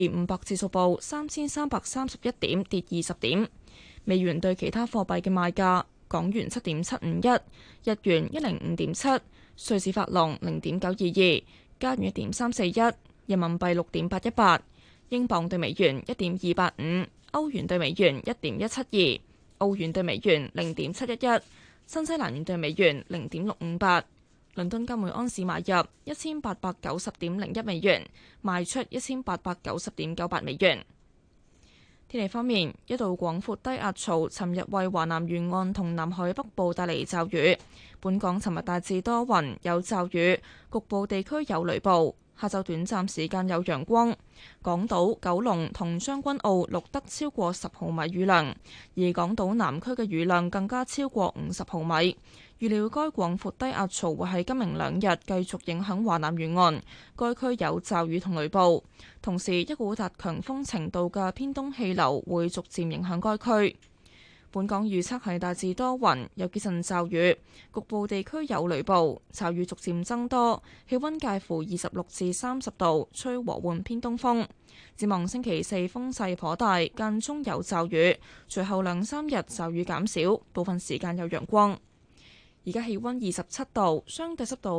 500指數報3331點，跌20點。美元對其他貨幣嘅賣價：港元7.751，日元105.7，瑞士法郎0.922，加元1.341，人民幣6.818，英鎊對美元1.285，歐元對美元1.172，澳元對美元0.711，新西蘭元對美元0.658。倫敦金每安士買入1890.01美元，賣出1890.98美元。天氣方面，一道廣闊低壓槽尋日為華南沿岸同南海北部帶嚟驟雨。本港尋日大致多雲，有驟雨，局部地區有雷暴。下晝短暫時間有陽光。港島、九龍同將軍澳錄得超過10毫米雨量，而港島南區嘅雨量更加超過50毫米。預料該廣闊低壓槽會喺今明兩日繼續影響華南沿岸，該區有驟雨同雷暴。同時，一股達強風程度嘅偏東氣流會逐漸影響該區。本港預測係大致多雲，有幾陣驟雨，局部地區有雷暴，驟雨逐漸增多，氣溫介乎26至30度，吹和緩偏東風。展望星期四風勢頗大，間中有驟雨，隨後2-3日驟雨減少，部分時間有陽光。而家氣溫27度，相對濕度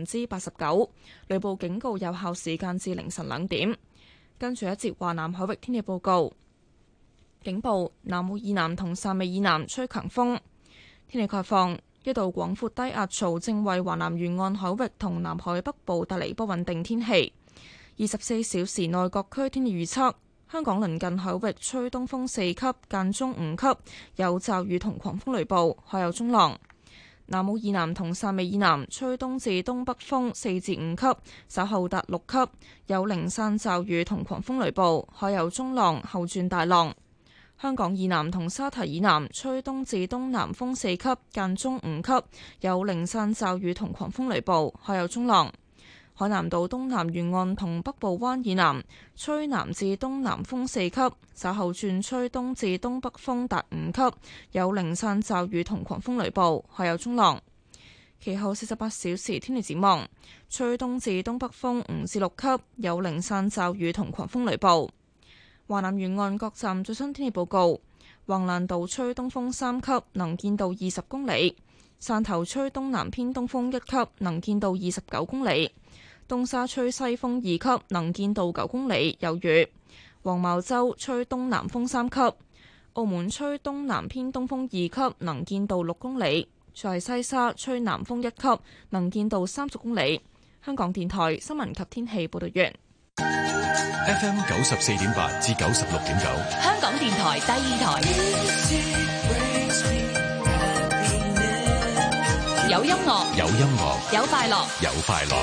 89%，雷暴警告有效時間至凌晨2點。跟住一節華南海域天氣報告，警報：南澳以南同汕尾以南吹強風。天氣概況：一道廣闊低壓槽正為華南沿岸海域同南海北部帶嚟不穩定天氣。24小時內各區天氣預測：香港鄰近海域吹東風4級，間中5級，有驟雨同狂風雷暴，海有中浪。南澳以南同汕尾以南吹東至東北風4至5級，稍後達6級，有零散驟雨同狂風雷暴，海有中浪，後轉大浪。香港以南同沙堤以南吹東至東南風4級，間中5級，有零散驟雨同狂風雷暴，海有中浪。海南島東南沿岸同北部灣以南吹南至東南風4級，稍後轉吹東至東北風達5級，有零散驟雨同狂風雷暴，海有中浪。其後48小時天氣展望：吹東至東北風5至6級，有零散驟雨同狂風雷暴。華南沿岸各站最新天氣報告：橫瀾島吹東風3級，能見度20公里；汕頭吹東南偏東風1級，能見度29公里。東沙吹西風2級，能見度9公里，有雨。黃茅洲吹東南風3級，澳門吹東南偏東風2級，能見度6公里。在西沙吹南風1級，能見度30公里。香港電台新聞及天氣報道完。 FM 94.8至96.9， 香港電台第2台。有音樂， 有音樂， 有快樂， 有快樂。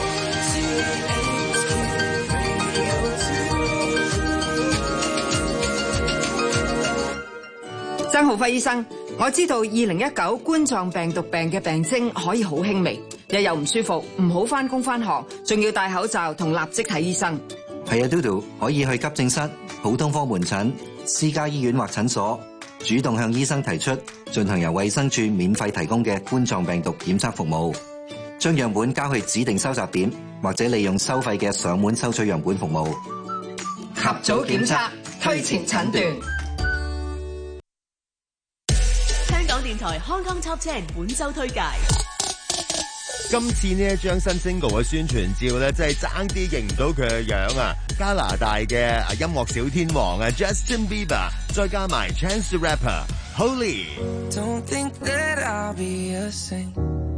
曾浩輝醫生，我知道2019冠狀病毒病嘅病徵可以好輕微，日又唔舒服，唔好返工返學，仲要戴口罩同立即睇醫生。 係啊，嘟嘟可以去急症室、普通科門診、私家醫院或診所，主動向醫生提出進行由衛生署免費提供嘅冠狀病毒檢測服務，將樣本交去指定收集點，或者利用收費嘅上門收取樣本服務。 及早檢測，推前診斷。 香港電台 Hong Kong Top 10本周推介。 今次呢一張新 single 嘅宣傳照咧，真係爭啲認唔到佢嘅樣啊！加拿大嘅音樂小天王啊 Justin Bieber， 再加埋 Chance the Rapper Holy。 Don't think that I'll be a saint,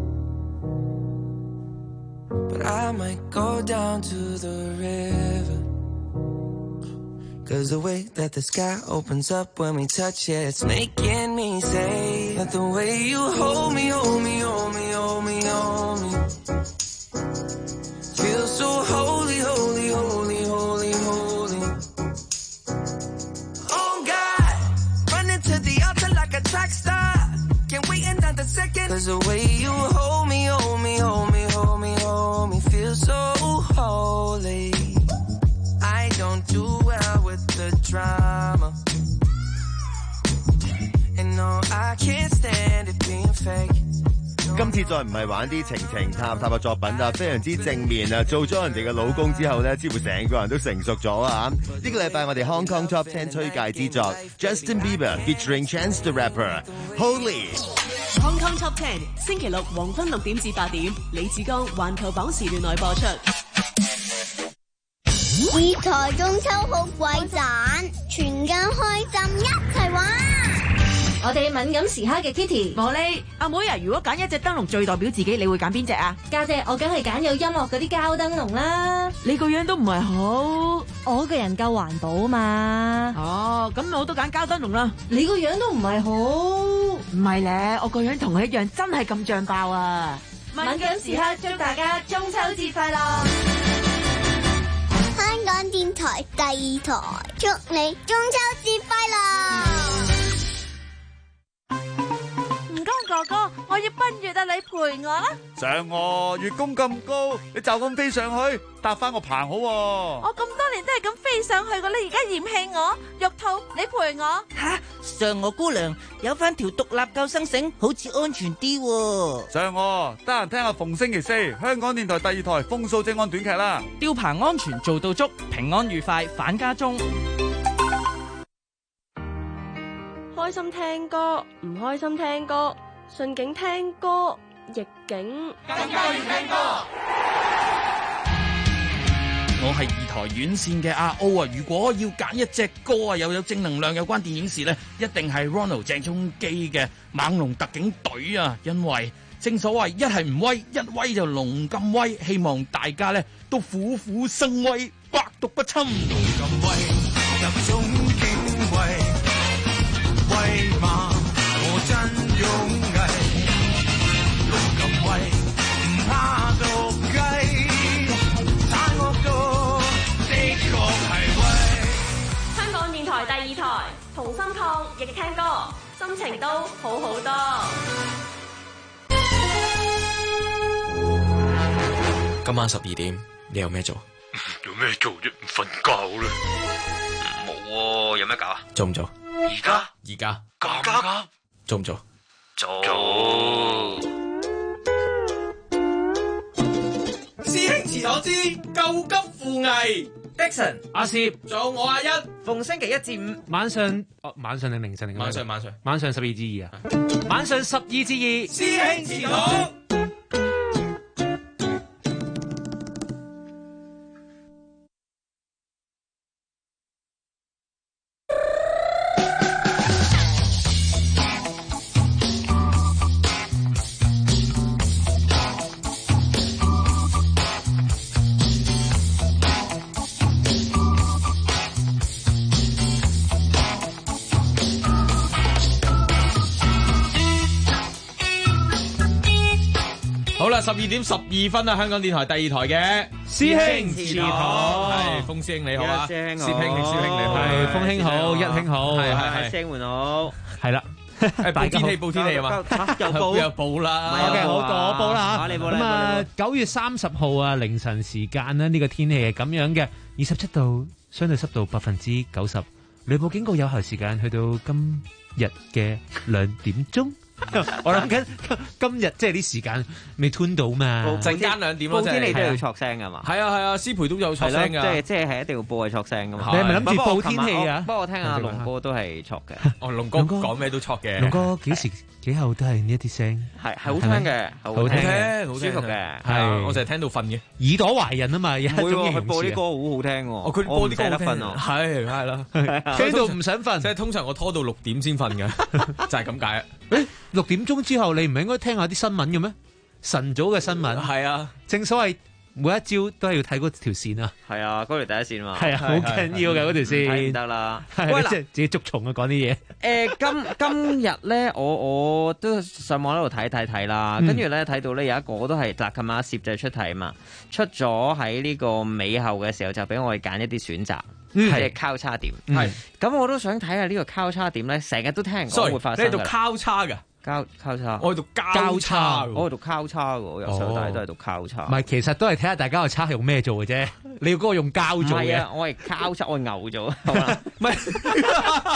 but I might go down to the river, 'cause the way that the sky opens up when we touch it, it's making me say that the way you hold me, hold me, hold me, hold me, hold me, feel so holy, holy, holy, holy, holy. Oh God, running to the altar like a track star, can't wait another second, 'cause the way you hold me, hold me, hold me, hold me, hold me, feel so holy. I don't do well with the drama, and no, I can't stand it being fake. No, 今次再唔係玩啲情情塔塔嘅作品啦，非常之正面啊！做咗人哋嘅老公之後咧，似乎成個人都成熟咗啊！呢個禮拜我哋 Hong Kong Top 10推介之作 Justin Bieber featuring Chance the Rapper Holy。Hong Kong Top 10星期六黃昏6點至8點，李志剛環球榜時段內播出。 二台中秋好鬼盞，全家開心一齊玩。我哋敏感時刻嘅 Kitty， 茉莉阿妹啊，如果揀一隻燈籠最代表自己，你會揀邊隻啊？ 家姐，我梗係揀有音樂嗰啲膠燈籠啦。 你個樣都唔係好， 我個人夠環保嘛。 哦，咁我都揀膠燈籠啦。 你個樣都唔係好， 唔係咧，我個樣同佢一樣，真係咁脹爆啊！ 敏感時刻祝大家中秋節快樂！香港電台第2台，祝你中秋節快樂！ 哥哥，我要奔月啊！你陪我啦。 上我月宮咁高，你就咁飛上去，搭翻個棚好喎。 我咁多年都係咁飛上去噶，你而家嫌棄我？玉兔，你陪我。 吓，上我姑娘有翻條獨立救生繩，好似安全啲喎。 上我得閒聽下逢星期4香港電台第2台風騷精安短劇啦。 吊棚安全做到足，平安愉快返家中。 開心聽歌，唔開心聽歌。順境聽歌，逆境更加要聽歌。 我係2台院線嘅阿 O 啊！如果要揀一隻歌啊，又有正能量有關電影事呢，一定係 Ronald 鄭中基嘅《猛龍特警隊》啊！因為正所謂一係唔威，一威就龍咁威，希望大家呢都虎虎生威，百毒不侵。龍咁威，入中警衛，威馬我真勇毅。龍咁威，唔怕毒雞，踩惡毒的確係威。 香港電台第2台，同心抗疫聽歌，心情都好好多。 今晚12點，你有咩做？ 有咩做啫？唔瞓覺啦。冇喎，有咩搞啊？ 做唔做？ 而家咁急？ 做唔做？ 做。 師兄遲咗知，救急扶危。Dixon、阿攝，仲有我阿一，逢星期1至5 晚上定凌晨定晚上 12至2啊！晚上12至2， 師兄遲咗。 好啦，12點12分啊！香港電台第2台嘅師兄遲咗， 係風師兄你好啊，師兄你好， 係風兄好，一兄好， 係聲援好， 係啦。 報天氣啊嘛，又報啦。 OK，好，我報啦嚇。咁啊，9月30號啊，凌晨時間呢，呢個天氣係咁樣嘅，27度，相對濕度90%，雷暴警告有效時間去到今日嘅2點鐘。我諗緊今日即係啲時間未 tune 到嘛， 陣間2點咯， 報天氣都要錯聲㗎嘛。 係啊，師培都有錯聲㗎。 即係一定要報係錯聲㗎嘛。 你係咪諗住報天氣啊？ 不過我聽阿龍哥都係錯嘅。 哦，龍哥講咩都錯嘅。 龍哥幾時幾後都係呢一啲聲， 係好聽嘅，好聽嘅，好舒服嘅。 係我成日聽到瞓嘅， 耳朵懷孕啊嘛，有一種形容詞。 佢播啲歌好好聽喎。 佢播啲歌得瞓啊。 係啦， 聽到唔想瞓。 即係通常我拖到6點先瞓嘅，就係咁解啊。 誒，6點鐘之後你唔係應該聽下啲新聞嘅咩？晨早嘅新聞係啊， 正所謂每一朝都係要睇嗰條線啊。 係啊，嗰條第一線嘛。 係啊，好緊要嘅嗰條線。 睇唔得啦。 喂，即係自己捉蟲啊，講啲嘢。今日咧，我都上網喺度睇啦，跟住咧睇到咧有一個都係嗱，琴晚攝就出題嘛，出咗喺呢個尾後嘅時候就俾我哋揀一啲選擇。係交叉點，係咁我都想睇下呢個交叉點咧，成日都聽人講會發生。 你喺度交叉㗎？ 交叉， 我喺度交叉， 我喺度交叉嘅，我由細到大都喺度交叉。 唔係，其實都係睇下大家個叉係用咩做嘅啫。你要嗰個用膠做嘅。 我係交叉，我係牛做。唔係，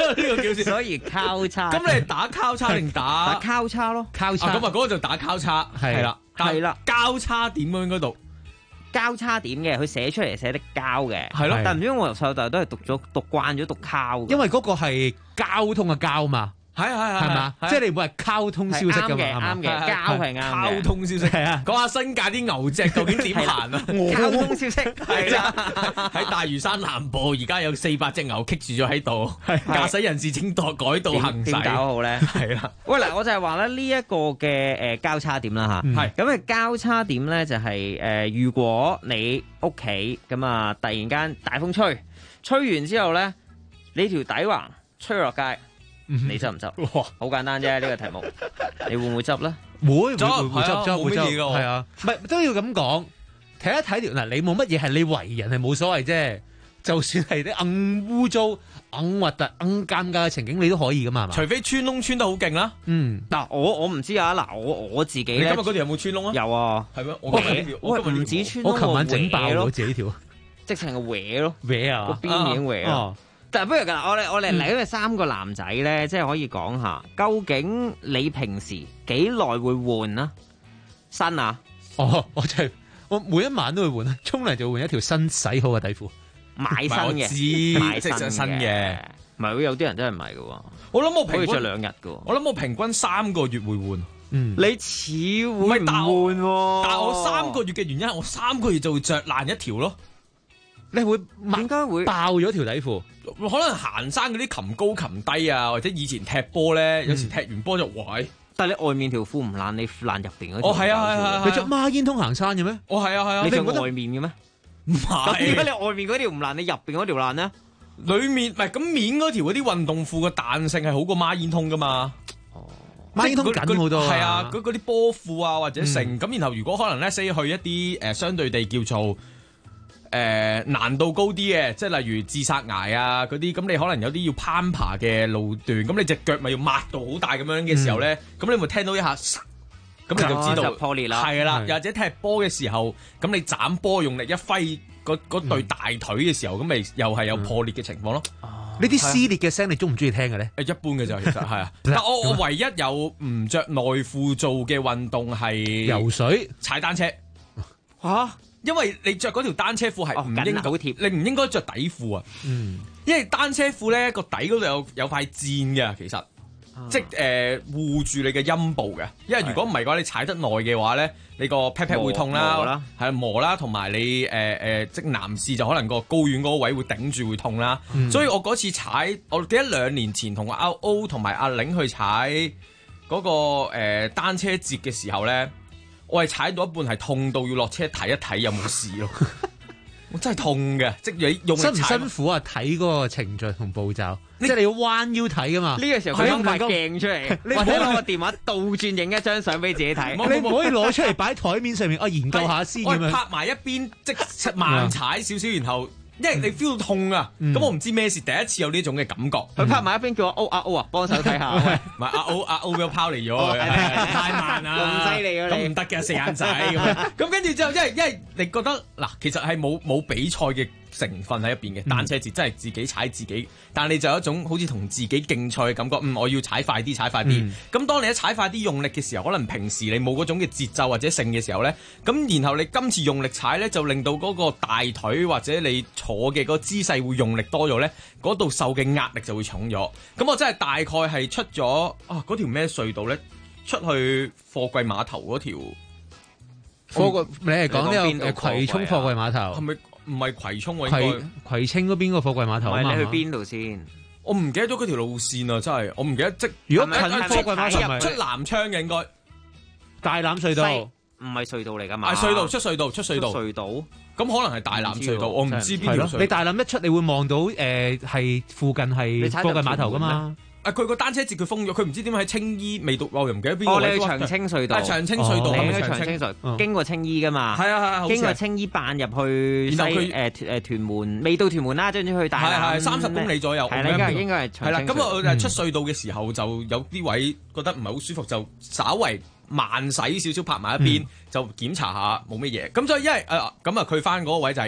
呢個叫先。 所以交叉。 咁你係打交叉定打交叉咯？ 交叉。 咁啊，嗰個就打交叉，係啦， 係啦。 交叉點咁應該讀交叉點嘅，佢寫出嚟寫得交嘅， 係咯。 但唔知我由細到大都係讀慣咗讀交嘅， 因為嗰個係交通嘅交嘛。 係嘛？即係你會係交通消息㗎嘛？ 啱嘅，交係啱嘅。 交通消息係啊，講下新界啲牛隻究竟點行啊？ 交通消息係啦，喺大嶼山南部而家有400隻牛棘住咗喺度，駕駛人士請改道行駛。 點搞好咧？ 係啦。 喂嗱，我就係話咧呢一個嘅交叉點啦嚇，係咁嘅交叉點咧就係如果你屋企咁啊突然間大風吹完之後咧，你條底橫吹落街。你執唔執？哇，好簡單啫，呢個題目，你會唔會執咧？ 會執， 係啊，唔係都要咁講，睇一睇條嗱，你冇乜嘢係你為人係冇所謂啫，就算係啲硬污糟、硬核突、硬尷尬嘅情景，你都可以噶嘛，係嘛？ 除非穿窿穿得好勁啦。 嗱我唔知啊，嗱我自己咧， 你今日嗰條有冇穿窿啊？ 有啊， 係咩？我今日呢條， 我唔止穿窿， 我琴晚整爆咗自己條， 直情係歪咯， 歪啊， 個邊已經歪啊。但係不如㗎，我哋嚟咗3個男仔咧，即係可以講下，究竟你平時幾耐會換啊？新啊？ 我每一晚都會換啊，沖涼就換一條新洗好嘅底褲， 買新嘅， 即係新嘅。 唔係，有啲人真係唔係嘅喎。 我諗我平均着2日嘅喎。 我諗我平均3個月會換。 你似會唔換喎？ 但係我3個月嘅原因係我3個月就會着爛一條咯。 你會點解會爆咗條底褲？ 可能行山嗰啲擒高擒低啊，或者以前踢波咧，有時踢完波就壞。 但係你外面條褲唔爛，你爛入邊嗰條。 哦，係啊， 你着孖煙通行山嘅咩？ 哦，係啊， 你着外面嘅咩？ 唔係。 點解你外面嗰條唔爛，你入邊嗰條爛呢？ 裏面唔係咁面嗰條嗰啲運動褲嘅彈性係好過孖煙通噶嘛。 孖煙通緊好多。 係啊，嗰啲波褲啊或者成咁，然後如果可能咧 say 去一啲相對地叫做。難度高啲嘅，即係例如自殺崖啊嗰啲，咁你可能有啲要攀爬嘅路段，咁你隻腳咪要擘到好大咁樣嘅時候咧，咁你咪聽到一下，咁你就知道破裂啦。 係啦，又或者踢波嘅時候，咁你斬波用力一揮嗰對大腿嘅時候，咁咪又係有破裂嘅情況咯。 呢啲撕裂嘅聲，你中唔中意聽嘅咧？ 一般嘅就其實係啊，但我唯一有唔着內褲做嘅運動係游水、 踩單車嚇。 因為你着嗰條單車褲係唔應該貼，你唔應該着底褲啊。因為單車褲咧個底嗰度有塊墊嘅，其實即係護住你嘅陰部嘅。因為如果唔係嘅話，你踩得耐嘅話咧，你個 pat pat 會痛啦，係磨啦，同埋你即係男士就可能個睾丸嗰個位會頂住會痛啦。所以我嗰次踩，我記得2年前同阿 O 同埋阿玲去踩嗰個單車節嘅時候咧。我係踩到一半係痛到要落車睇一睇有冇事咯，我真係痛嘅，即係你用力踩。 辛唔辛苦啊？睇嗰個程序同步驟，即係你要彎腰睇噶嘛？ 呢個時候佢攞塊鏡出嚟，或者攞個電話倒轉影一張相俾自己睇。 你唔可以攞出嚟擺喺台面上面，我研究下先咁樣。 拍埋一邊，即係慢踩少少，然後。因為你 feel 到痛啊，咁我唔知咩事，第一次有呢種嘅感覺。 佢拍埋一邊叫我 O 啊，幫手睇下。 唔係阿 O 俾我拋離咗，太慢啦， 咁犀利啊！ 咁唔得嘅四眼仔咁跟住之後，因為你覺得嗱，其實係冇比賽嘅成分喺入邊嘅，單車節真係自己踩自己，但係你就有一種好似同自己競賽嘅感覺。我要踩快啲，踩快啲。咁當你一踩快啲用力嘅時候，可能平時你冇嗰種嘅節奏或者性嘅時候咧，咁然後你今次用力踩咧，就令到嗰個大腿或者你坐嘅嗰個姿勢會用力多咗咧，嗰度受嘅壓力就會重咗。咁我真係大概係出咗嗰條咩隧道咧，出去貨櫃碼頭嗰條。 你係講呢個葵涌貨櫃碼頭？ 係咪唔係葵涌喎？ 葵青嗰邊個貨櫃碼頭啊嘛？ 你去邊度先？ 我唔記得咗嗰條路線啊！真係我唔記得。即如果近貨櫃碼頭， 出南昌嘅應該大欖隧道， 唔係隧道嚟㗎嘛？ 隧道出隧道。咁可能係大欖隧道，我唔知邊條隧道。 你大欖一出，你會望到係附近係貨櫃碼頭㗎嘛？ 佢個單車節佢封咗，佢唔知點解喺青衣未到，我又唔記得邊個。 你去長青隧道。 長青隧道， 你去長青隧道，經過青衣㗎嘛？ 係經過青衣扮入去西屯門，未到屯門啦，總之去大欖。 係30公里左右。 係啦，應該係長青隧道。 係啦，咁我出隧道嘅時候就有啲位覺得唔係好舒服，就稍為慢駛少少，拍埋一邊就檢查下冇乜嘢。咁所以因為咁佢翻嗰個位就係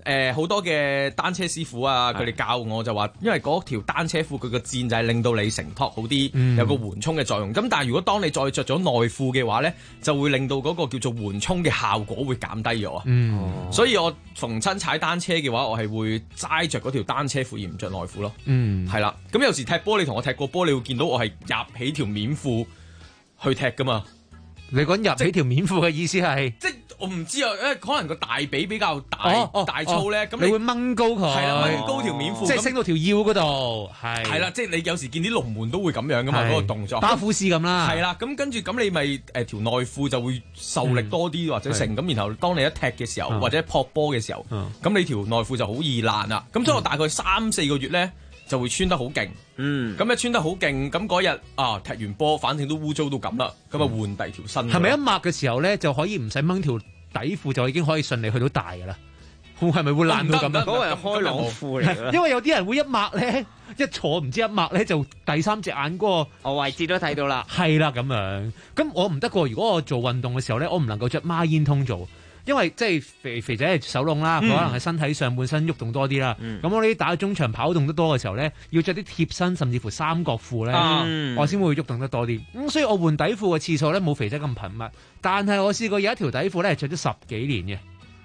好多嘅單車師傅啊，佢哋教我就話，因為嗰條單車褲佢個墊就係令到你承托好啲，有個緩衝嘅作用。咁但係如果當你再着咗內褲嘅話咧，就會令到嗰個叫做緩衝嘅效果會減低咗啊。所以我逢親踩單車嘅話，我係會齋着嗰條單車褲而唔着內褲咯。係啦。咁有時踢波，你同我踢過波，你會見到我係入起條棉褲去踢噶嘛。 你講入起條棉褲嘅意思係？即我唔知啊，因為可能個大髀比較大大粗咧，咁你會掹高佢， 係啦，掹高條棉褲， 即係升到條腰嗰度，係啦，即係你有時見啲龍門都會咁樣噶嘛，嗰個動作， 巴夫斯咁啦， 係啦，咁跟住咁你咪條內褲就會受力多啲或者成咁，然後當你一踢嘅時候或者撲波嘅時候，咁你條內褲就好易爛啦。咁所以我大概3-4個月咧就會穿得好勁，咁一穿得好勁，咁嗰日踢完波，反正都污糟到咁啦，咁啊換第二條新。 係咪一抹嘅時候咧就可以唔使掹條底褲就已經可以順利去到大噶啦？係咪會爛到咁啊？ 嗰個係開朗褲嚟㗎。 因為有啲人會一抹咧，一坐唔知一抹咧就第三隻眼嗰個位置都睇到啦。 係啦，咁樣。咁我唔得喎。如果我做運動嘅時候咧，我唔能夠着孖煙通做。因為即係肥仔係手窿啦，佢可能係身體上半身喐動多啲啦。咁我呢打中場跑動得多嘅時候咧，要着啲貼身甚至乎三角褲咧，我先會喐動得多啲。咁所以我換底褲嘅次數咧冇肥仔咁頻密，但係我試過有一條底褲咧係着咗10幾年嘅。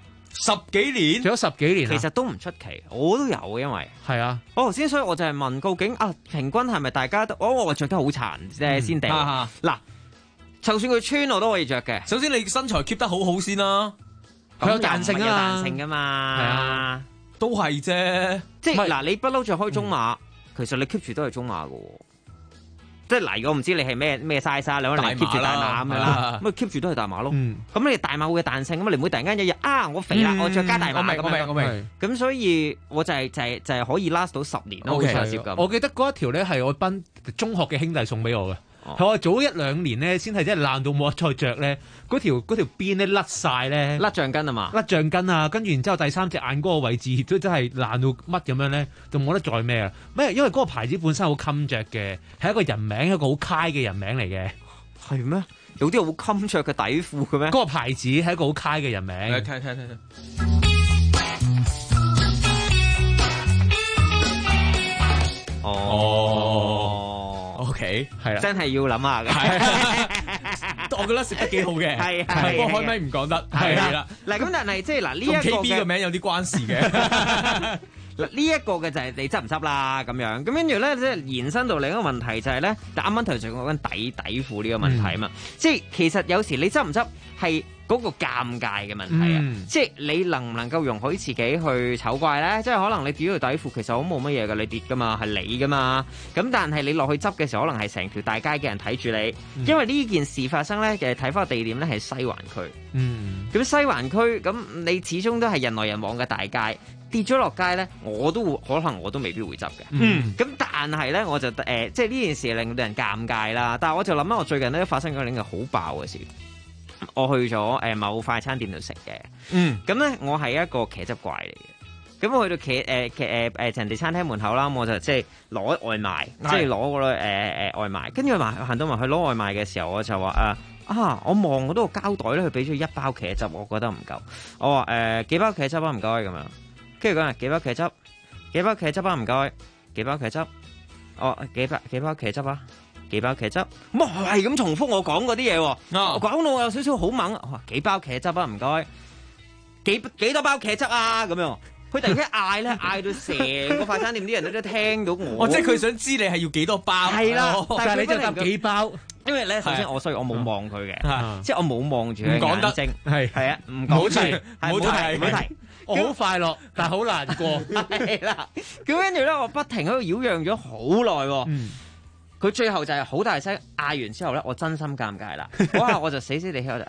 10幾年？ 着咗10幾年， 其實都唔出奇，我都有，因為係啊。 我頭先所以我就係問，究竟平均係咪大家都我着得好殘啫先定？嗱，就算佢穿我都可以着嘅。 首先你身材 keep 得好好先啦。 佢有彈性啊， 有彈性噶嘛， 係啊， 都係啫。 即係嗱，你不嬲着開中碼，其實你 keep 住都係中碼噶。即係嗱，我唔知你係咩 size 啊，你可能 keep 住大碼咁樣啦，咁 keep 住都係大碼咯。咁你大碼會嘅彈性，咁你唔會突然間一日我肥啦，我着加大碼。 我明。 咁所以我就係可以 last 到10年咯，好似阿攝咁。 我記得嗰一條咧係我班中學嘅兄弟送俾我嘅。係我早1-2年咧，先係真係爛到冇得再着咧，嗰條邊咧甩晒咧， 甩橡筋啊嘛， 甩橡筋啊，跟住然之後第三隻眼嗰個位置都真係爛到乜咁樣咧，就冇得再咩啊？咩？因為嗰個牌子本身好襟着嘅，係一個人名，一個好 high 嘅人名嚟嘅。 係咩？有啲好襟着嘅底褲嘅咩？ 嗰個牌子係一個好 high 嘅人名。 聽。OK， 係啦， 真係要諗下嘅。 我覺得食得幾好嘅，係不過開咪唔講得，係啦。 嗱咁，但係即係嗱呢一個 KB 個名有啲關事嘅。 嗱呢一個嘅就係你執唔執啦咁樣。咁跟住咧，即係延伸到另一個問題就係咧，啱啱頭先講緊底褲呢個問題啊嘛。即係其實有時你執唔執係嗰個尷尬嘅問題啊，即係你能唔能夠容許自己去醜怪咧？即係可能你掉條底褲其實好冇乜嘢㗎，你跌㗎嘛，係你㗎嘛。咁但係你落去執嘅時候，可能係成條大街嘅人睇住你，因為呢件事發生咧，睇翻個地點咧係西環區。咁西環區咁你始終都係人來人往嘅大街，跌咗落街咧，可能我都未必會執嘅。咁但係咧，我就即係呢件事令到人尷尬啦。但係我就諗翻我最近咧發生咗另一個好爆嘅事。我去咗某快餐店度食嘅，咁咧我係一個茄汁怪嚟嘅，咁我去到人哋餐廳門口啦，我就即係攞外賣，即係攞個外賣，跟住行到埋去攞外賣嘅時候，我就話我望嗰度膠袋咧，佢俾咗1包茄汁，我覺得唔夠，我話幾包茄汁啊，唔該咁樣，跟住講幾包茄汁，幾包茄汁啊，唔該，幾包茄汁，幾包茄汁啊。幾包茄汁，咁係咁重複我講嗰啲嘢喎，我講到我有少少好猛，幾包茄汁啊，唔該，幾多包茄汁啊，咁樣，佢突然間嗌咧，嗌到成個快餐店啲人都聽到我， 即係佢想知你係要幾多包， 係啦， 但係你就答幾包， 因為咧首先所以我冇望佢嘅，即係我冇望住佢眼睛，係啊，唔好提， 我好快樂，但係好難過， 係啦，咁跟住咧，我不停喺度擾攘咗好耐。佢最後就係好大聲嗌完之後咧，我真心尷尬啦！我就死死地氣，我就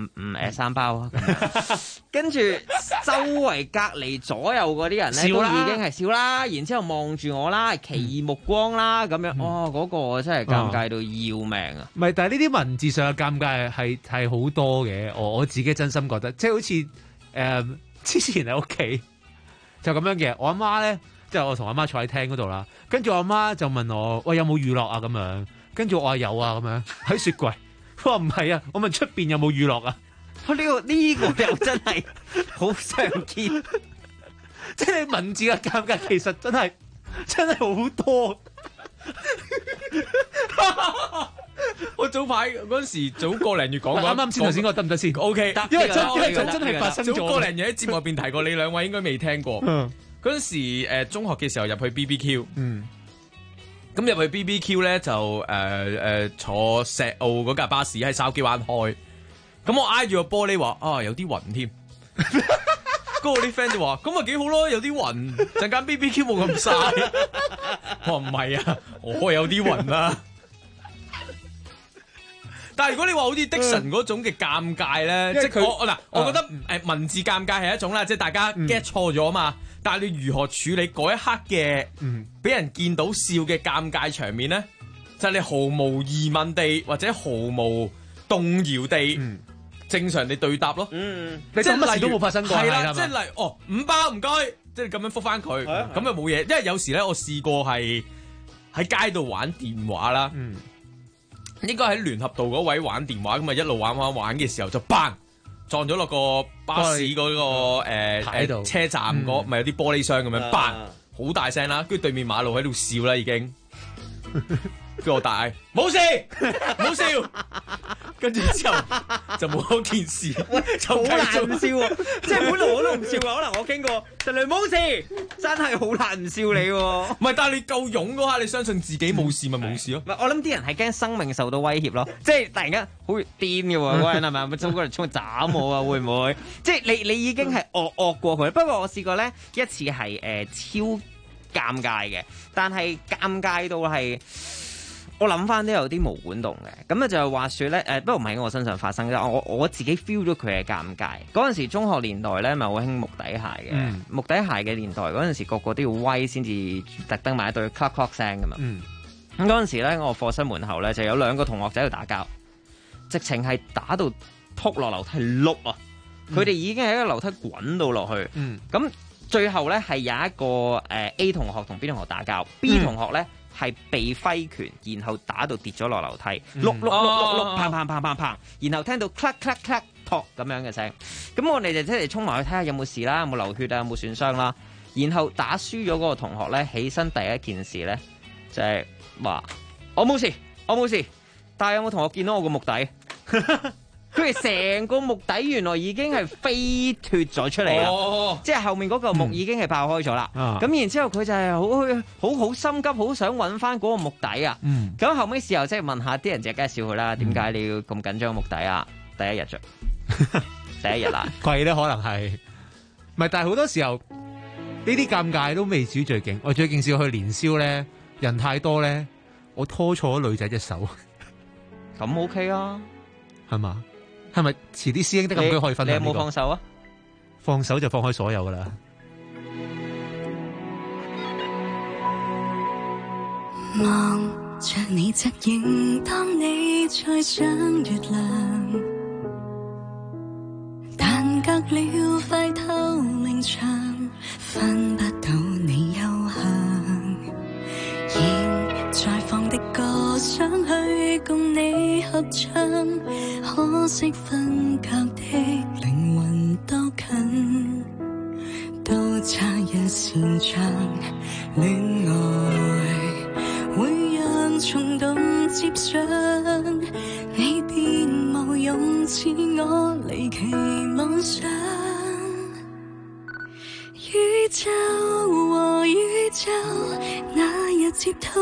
3包啊！跟住周圍隔離左右嗰啲人咧都已經係笑啦，然之後望住我啦，奇異目光啦咁樣，嗰個我真係尷尬到要命啊！ 唔係，但係呢啲文字上嘅尷尬係好多嘅，我自己真心覺得，即係好似之前喺屋企就咁樣嘅，我阿媽咧。即係我同阿媽坐喺廳嗰度啦，跟住我阿媽就問我：喂，有冇娛樂啊？咁樣，跟住我話有啊，咁樣喺雪櫃。佢話唔係啊，我問出邊有冇娛樂啊？ 呢個又真係好常見。 即係你文字嘅尷尬，其實真係好多。 我早排嗰陣時早個零月講過， 啱先頭先我得唔得先 ？OK， 因為真係發生咗。 早個零月喺節目入邊提過，你兩位應該未聽過。嗰陣時中學嘅時候入去 BBQ，咁入去 BBQ 咧就坐石澳嗰架巴士喺筲箕灣開，咁我挨住個玻璃話有啲暈添。嗰我啲 friend 就話：咁咪幾好咯，有啲暈，陣間 BBQ 冇咁曬。我話唔係啊，我有啲暈啊。但係如果你話好似 Dixon 嗰種嘅尷尬咧，即係我覺得文字尷尬係一種啦，即係大家 get 錯咗啊嘛。但係你如何處理嗰一刻嘅俾人見到笑嘅尷尬場面咧？就係你毫無疑問地或者毫無動搖地。正常你對答咯， 你就乜事都冇發生過， 係啦，即係例如5包唔該，即係咁樣覆返佢，咁就冇嘢。因為有時咧，我試過係喺街度玩電話啦，應該喺聯合道嗰位玩電話，咁啊一路玩嘅時候就砰撞咗落個巴士嗰個車站嗰，咪有啲玻璃箱咁樣砰，好大聲啦，跟住對面馬路喺度笑啦已經。跟住我大嗌冇事，冇笑，跟住之後就冇嗰件事，就好難唔笑喎。即係本來我都唔笑㗎，可能我傾過，就嚟冇事，真係好難唔笑你喎。 唔係，但係你夠勇嗰下，你相信自己冇事咪冇事咯。 我諗啲人係驚生命受到威脅咯，即係突然間好癲嘅喎，嗰人係咪走過嚟衝去斬我啊？會唔會？即係你已經係惡過佢。不過我試過咧一次係超尷尬嘅，但係尷尬到係。我諗翻都有啲毛管動嘅，咁啊就係話說咧，不過唔係喺我身上發生嘅，我自己 feel 咗佢嘅尷尬。嗰陣時中學年代咧，咪好興木底鞋嘅，木底鞋嘅年代嗰陣時，個個都要威先至特登買一對 clack clack 聲噶嘛。咁嗰陣時咧，我課室門口咧就有2個同學仔喺度打交，直情係打到撲落樓梯碌啊！佢哋已經喺個樓梯滾到落去，咁最後咧係有一個A 同學同 B 同學打交，B 同學咧。係被揮拳，然後打到跌咗落樓梯，碌，砰，然後聽到 clack clack clack 撲咁樣嘅聲，咁我哋就即係衝埋去睇下有冇事啦，有冇流血啊，有冇損傷啦。然後打輸咗嗰個同學咧，起身第一件事咧就係話我冇事，但係有冇同學見到我個木底？佢哋成個木底原來已經係飛脫咗出嚟啦，即係後面嗰嚿木已經係爆開咗啦。咁然之後佢就係好心急，好想揾翻嗰個木底啊。咁後尾時候即係問下啲人，就梗係笑佢啦。點解你要咁緊張木底啊？第一日著，第一日啦， 貴咧可能係，唔係？但係好多時候呢啲尷尬都未至於最勁。我最勁試過去年宵咧，人太多咧，我拖錯咗女仔隻手。 咁 OK 啊， 係嘛？係咪遲啲師兄的咁都可以分享？ 你有冇放手啊？ 放手就放開所有噶啦。 望着你側影，當你再上月亮，但隔了塊透明牆，分不到你幽香。現在放的歌想去共你合唱，可惜分隔的靈魂多近，都差一線窗。戀愛會讓蟲洞接上，你便無用似我離奇妄想。宇宙和宇宙那日接通，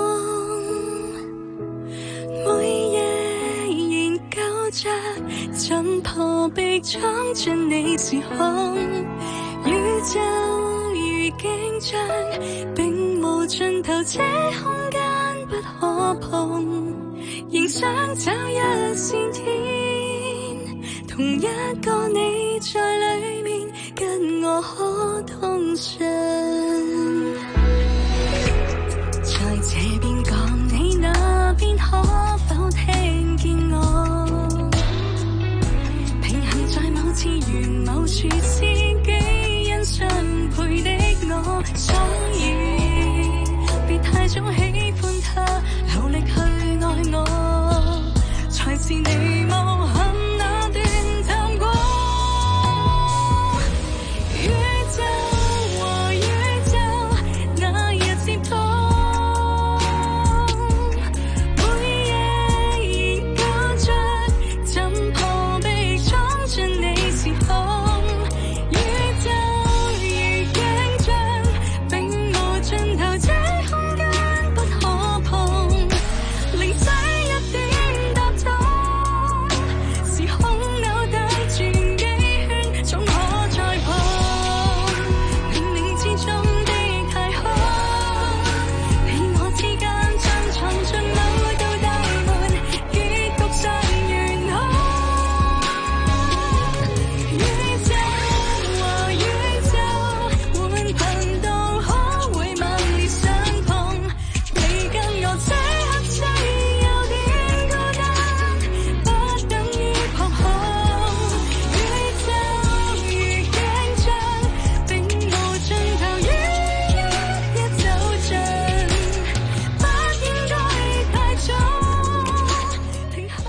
每夜研究着怎破壁闖進你時空。宇宙如鏡像，並無盡頭，這空間不可碰，仍想找一線天，同一個你在裏面，跟我可通訊。在這邊講，你那邊可否聽見我？平衡在某次元某處，是基因相配的我，所以別太早喜歡他，努力去愛我，才是你無憾那段探戈。宇宙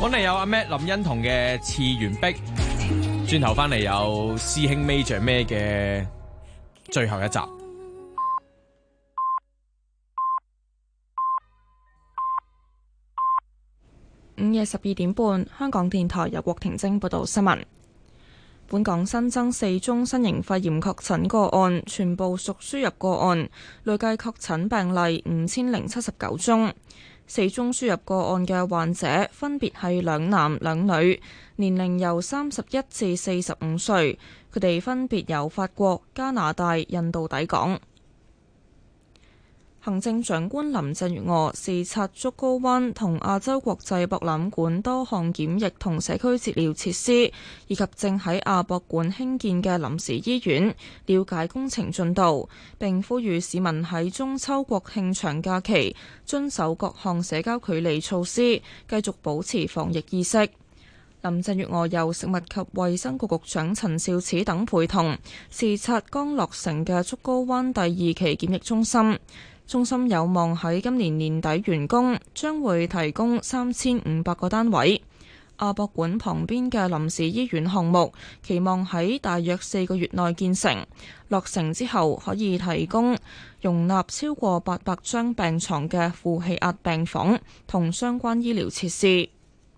本嚟有阿 Matt 林欣彤嘅次元壁，轉頭翻嚟有師兄 Major 咩嘅最後一集。 午夜12點半，香港電台由郭婷晶報道新聞。本港新增4宗新型肺炎確診個案，全部屬輸入個案，累計確診病例5079宗。4宗輸入個案嘅患者分別係2男2女，年齡由31至45歲，佢哋分別由法國、加拿大、印度抵港。行政長官林鄭月娥視察竹篙灣同亞洲國際博覽館多項檢疫同社區治療設施，以及正喺亞博館興建嘅臨時醫院，了解工程進度，並呼籲市民喺中秋國慶長假期遵守各項社交距離措施，繼續保持防疫意識。林鄭月娥由食物及衛生局局長陳肇始等陪同視察剛落成嘅竹篙灣第2期檢疫中心。中心有望喺今年年底完工，將會提供3500個單位。亞博館旁邊嘅臨時醫院項目期望喺大約4個月內建成，落成之後可以提供容納超過800張病床嘅負氣壓病房同相關醫療設施。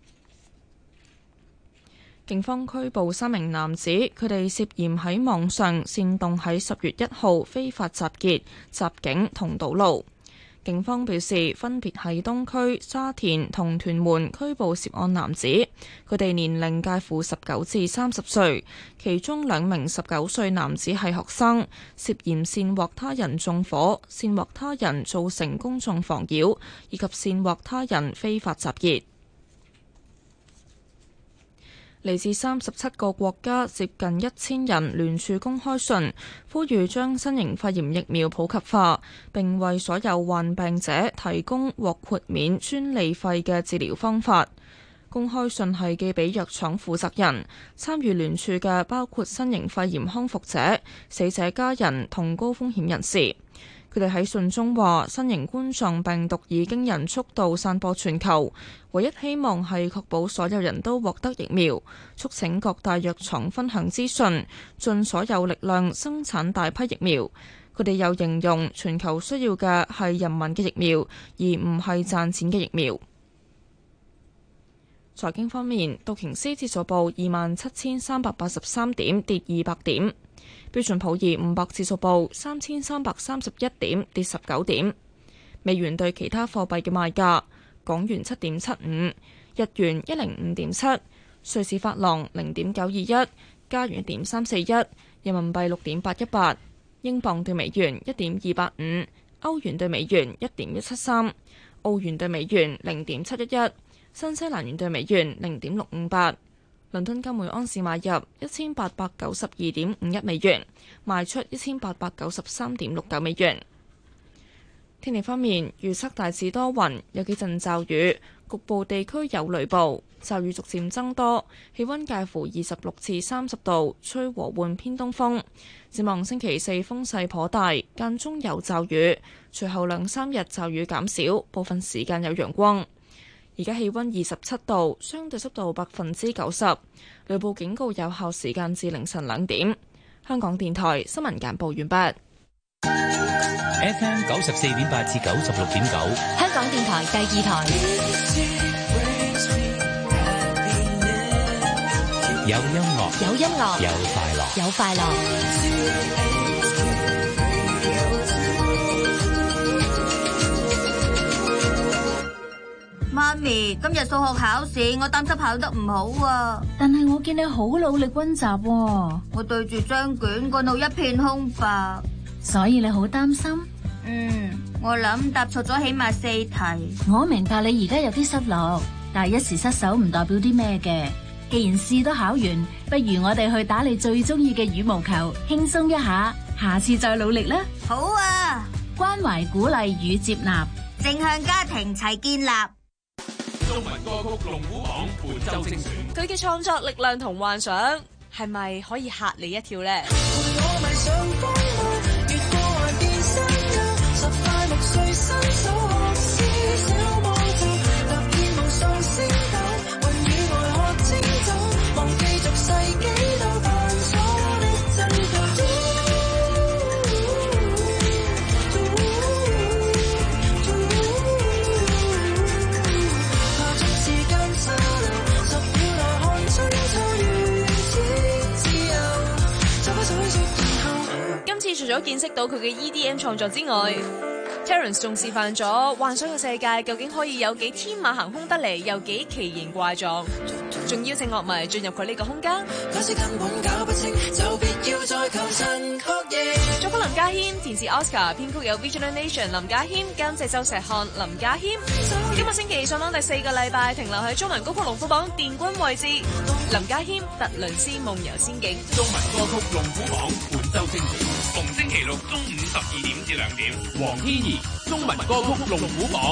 警方拘捕3名男子，佢哋涉嫌喺網上煽動喺10月1號非法集結、襲警同堵路。警方表示，分別喺東區、沙田同屯門拘捕涉案男子，佢哋年齡介乎19至30歲，其中2名19歲男子係學生，涉嫌煽惑他人縱火、煽惑他人造成公眾妨擾，以及煽惑他人非法集結。嚟自37個國家接近1000人聯署公開信，呼籲將新型肺炎疫苗普及化，並為所有患病者提供獲豁免專利費嘅治療方法。公開信係寄俾藥廠負責人，參與聯署嘅包括新型肺炎康復者、死者家人同高風險人士。佢哋喺信中話，新型冠狀病毒以驚人速度散播全球，唯一希望係確保所有人都獲得疫苗，促請各大藥廠分享資訊，盡所有力量生產大批疫苗。佢哋又形容全球需要嘅係人民嘅疫苗，而唔係賺錢嘅疫苗。財經方面，道瓊斯指數報27,383點，跌200點。標準普爾500指數報3331點，跌19點。美元對其他貨幣嘅賣價：港元7.75，日元105.7，瑞士法郎0.921，加元1.341，人民幣6.818，英鎊對美元1.285，歐元對美元1.173，澳元對美元0.711，新西蘭元對美元0.658。倫敦金每盎司買入1892.51美元，賣出1893.69美元。天氣方面，預測大致多雲，有幾陣驟雨，局部地區有雷暴，驟雨逐漸增多，氣溫介乎26至30度，吹和緩偏東風。展望星期4風勢頗大，間中有驟雨，隨後2-3日驟雨減少，部分時間有陽光。而家氣溫27度，相對濕度90%，雷暴警告有效時間至凌晨2點。香港電台新聞簡報完畢。 FM 94.8至96.9， 香港電台第2台。 有音樂， 有音樂， 有快樂， 有快樂。 媽咪，今日數學考試，我擔心考得唔好啊。 但係我見你好努力溫習喎。 我對住張卷，個腦一片空白。 所以你好擔心？ 我諗答錯咗起碼4題。 我明白你而家有啲失落，但係一時失手唔代表啲咩嘅。既然試都考完，不如我哋去打你最中意嘅羽毛球，輕鬆一下。下次再努力啦。 好啊！ 關懷、鼓勵與接納， 正向家庭齊建立。 中文歌曲龍虎榜本周精選， 佢嘅創作力量同幻想係咪可以嚇你一跳呢？ 咗見識到佢嘅 EDM 創作之外，Terence 仲示範咗幻想嘅世界究竟可以有幾天馬行空得嚟，又幾奇形怪狀，仲邀請樂迷進入佢呢個空間。作曲林家謙，填詞 Oscar， 編曲有 Visual Nation 林家謙，監製周石漢林家謙。今個星期上榜第4個禮拜，停留喺中文歌曲龍虎榜殿軍位置。林家謙特倫斯夢遊仙境。 中文歌曲龍虎榜本周星期，逢星期六中午12點至2點，黃天怡中文歌曲龍虎榜。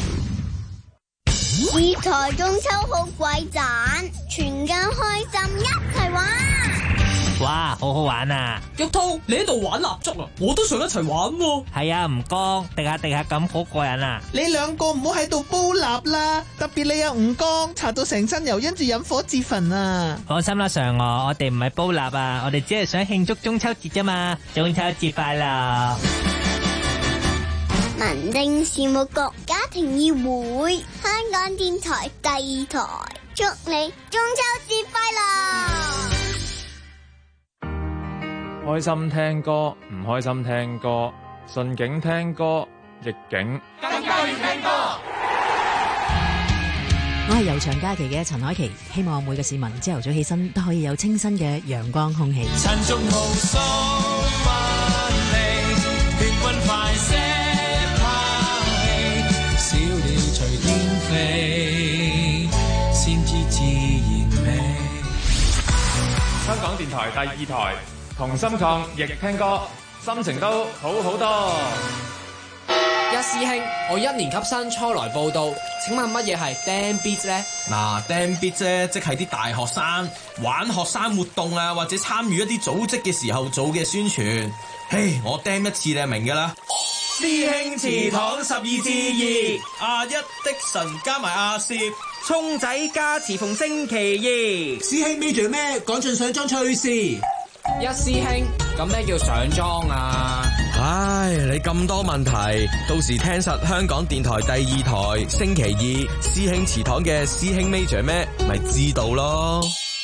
二台中秋好鬼盞，全家開心一齊玩。 哇，好好玩啊！ 玉兔，你喺度玩蠟燭啊？我都想一齊玩喎。 係啊，吳剛，滴下滴下咁好過癮啊！ 你兩個唔好喺度煲蠟啦，特別你有吳剛，搽到成身油，因住引火自焚啊！ 放心啦，嫦娥，我哋唔係煲蠟啊，我哋只係想慶祝中秋節啫嘛！中秋節快樂！ 民政事務局家庭議會，香港電台第2台，祝你中秋節快樂！ 開心聽歌，唔開心聽歌，順境聽歌，逆境更加要聽歌。 我係悠長假期嘅陳凱琪，希望每個市民朝頭早起身都可以有清新嘅陽光空氣。 陳竹豪蘇萬里，勸君快些拋棄，小鳥隨天飛，先知自然美。 香港電台第2台。同心抗疫聽歌，心情都好好多。 一師兄，我1年級生初來報到，請問乜嘢係 Dam Beat 呢？ Dam Beat 啫，即係啲大學生玩學生活動啊，或者參與一啲組織嘅時候做嘅宣傳。嘿，我 Dam 一次你就明㗎啦。師兄祠堂12至2，阿一的神加埋阿攝， 聰仔加持逢星期2。 師兄 Major 咩？趕盡上妝趣事。 一師兄，咁咩叫上妝啊？ 唉，你咁多問題，到時聽實香港電台第2台星期2師兄祠堂嘅師兄 Major 咩，咪知道咯。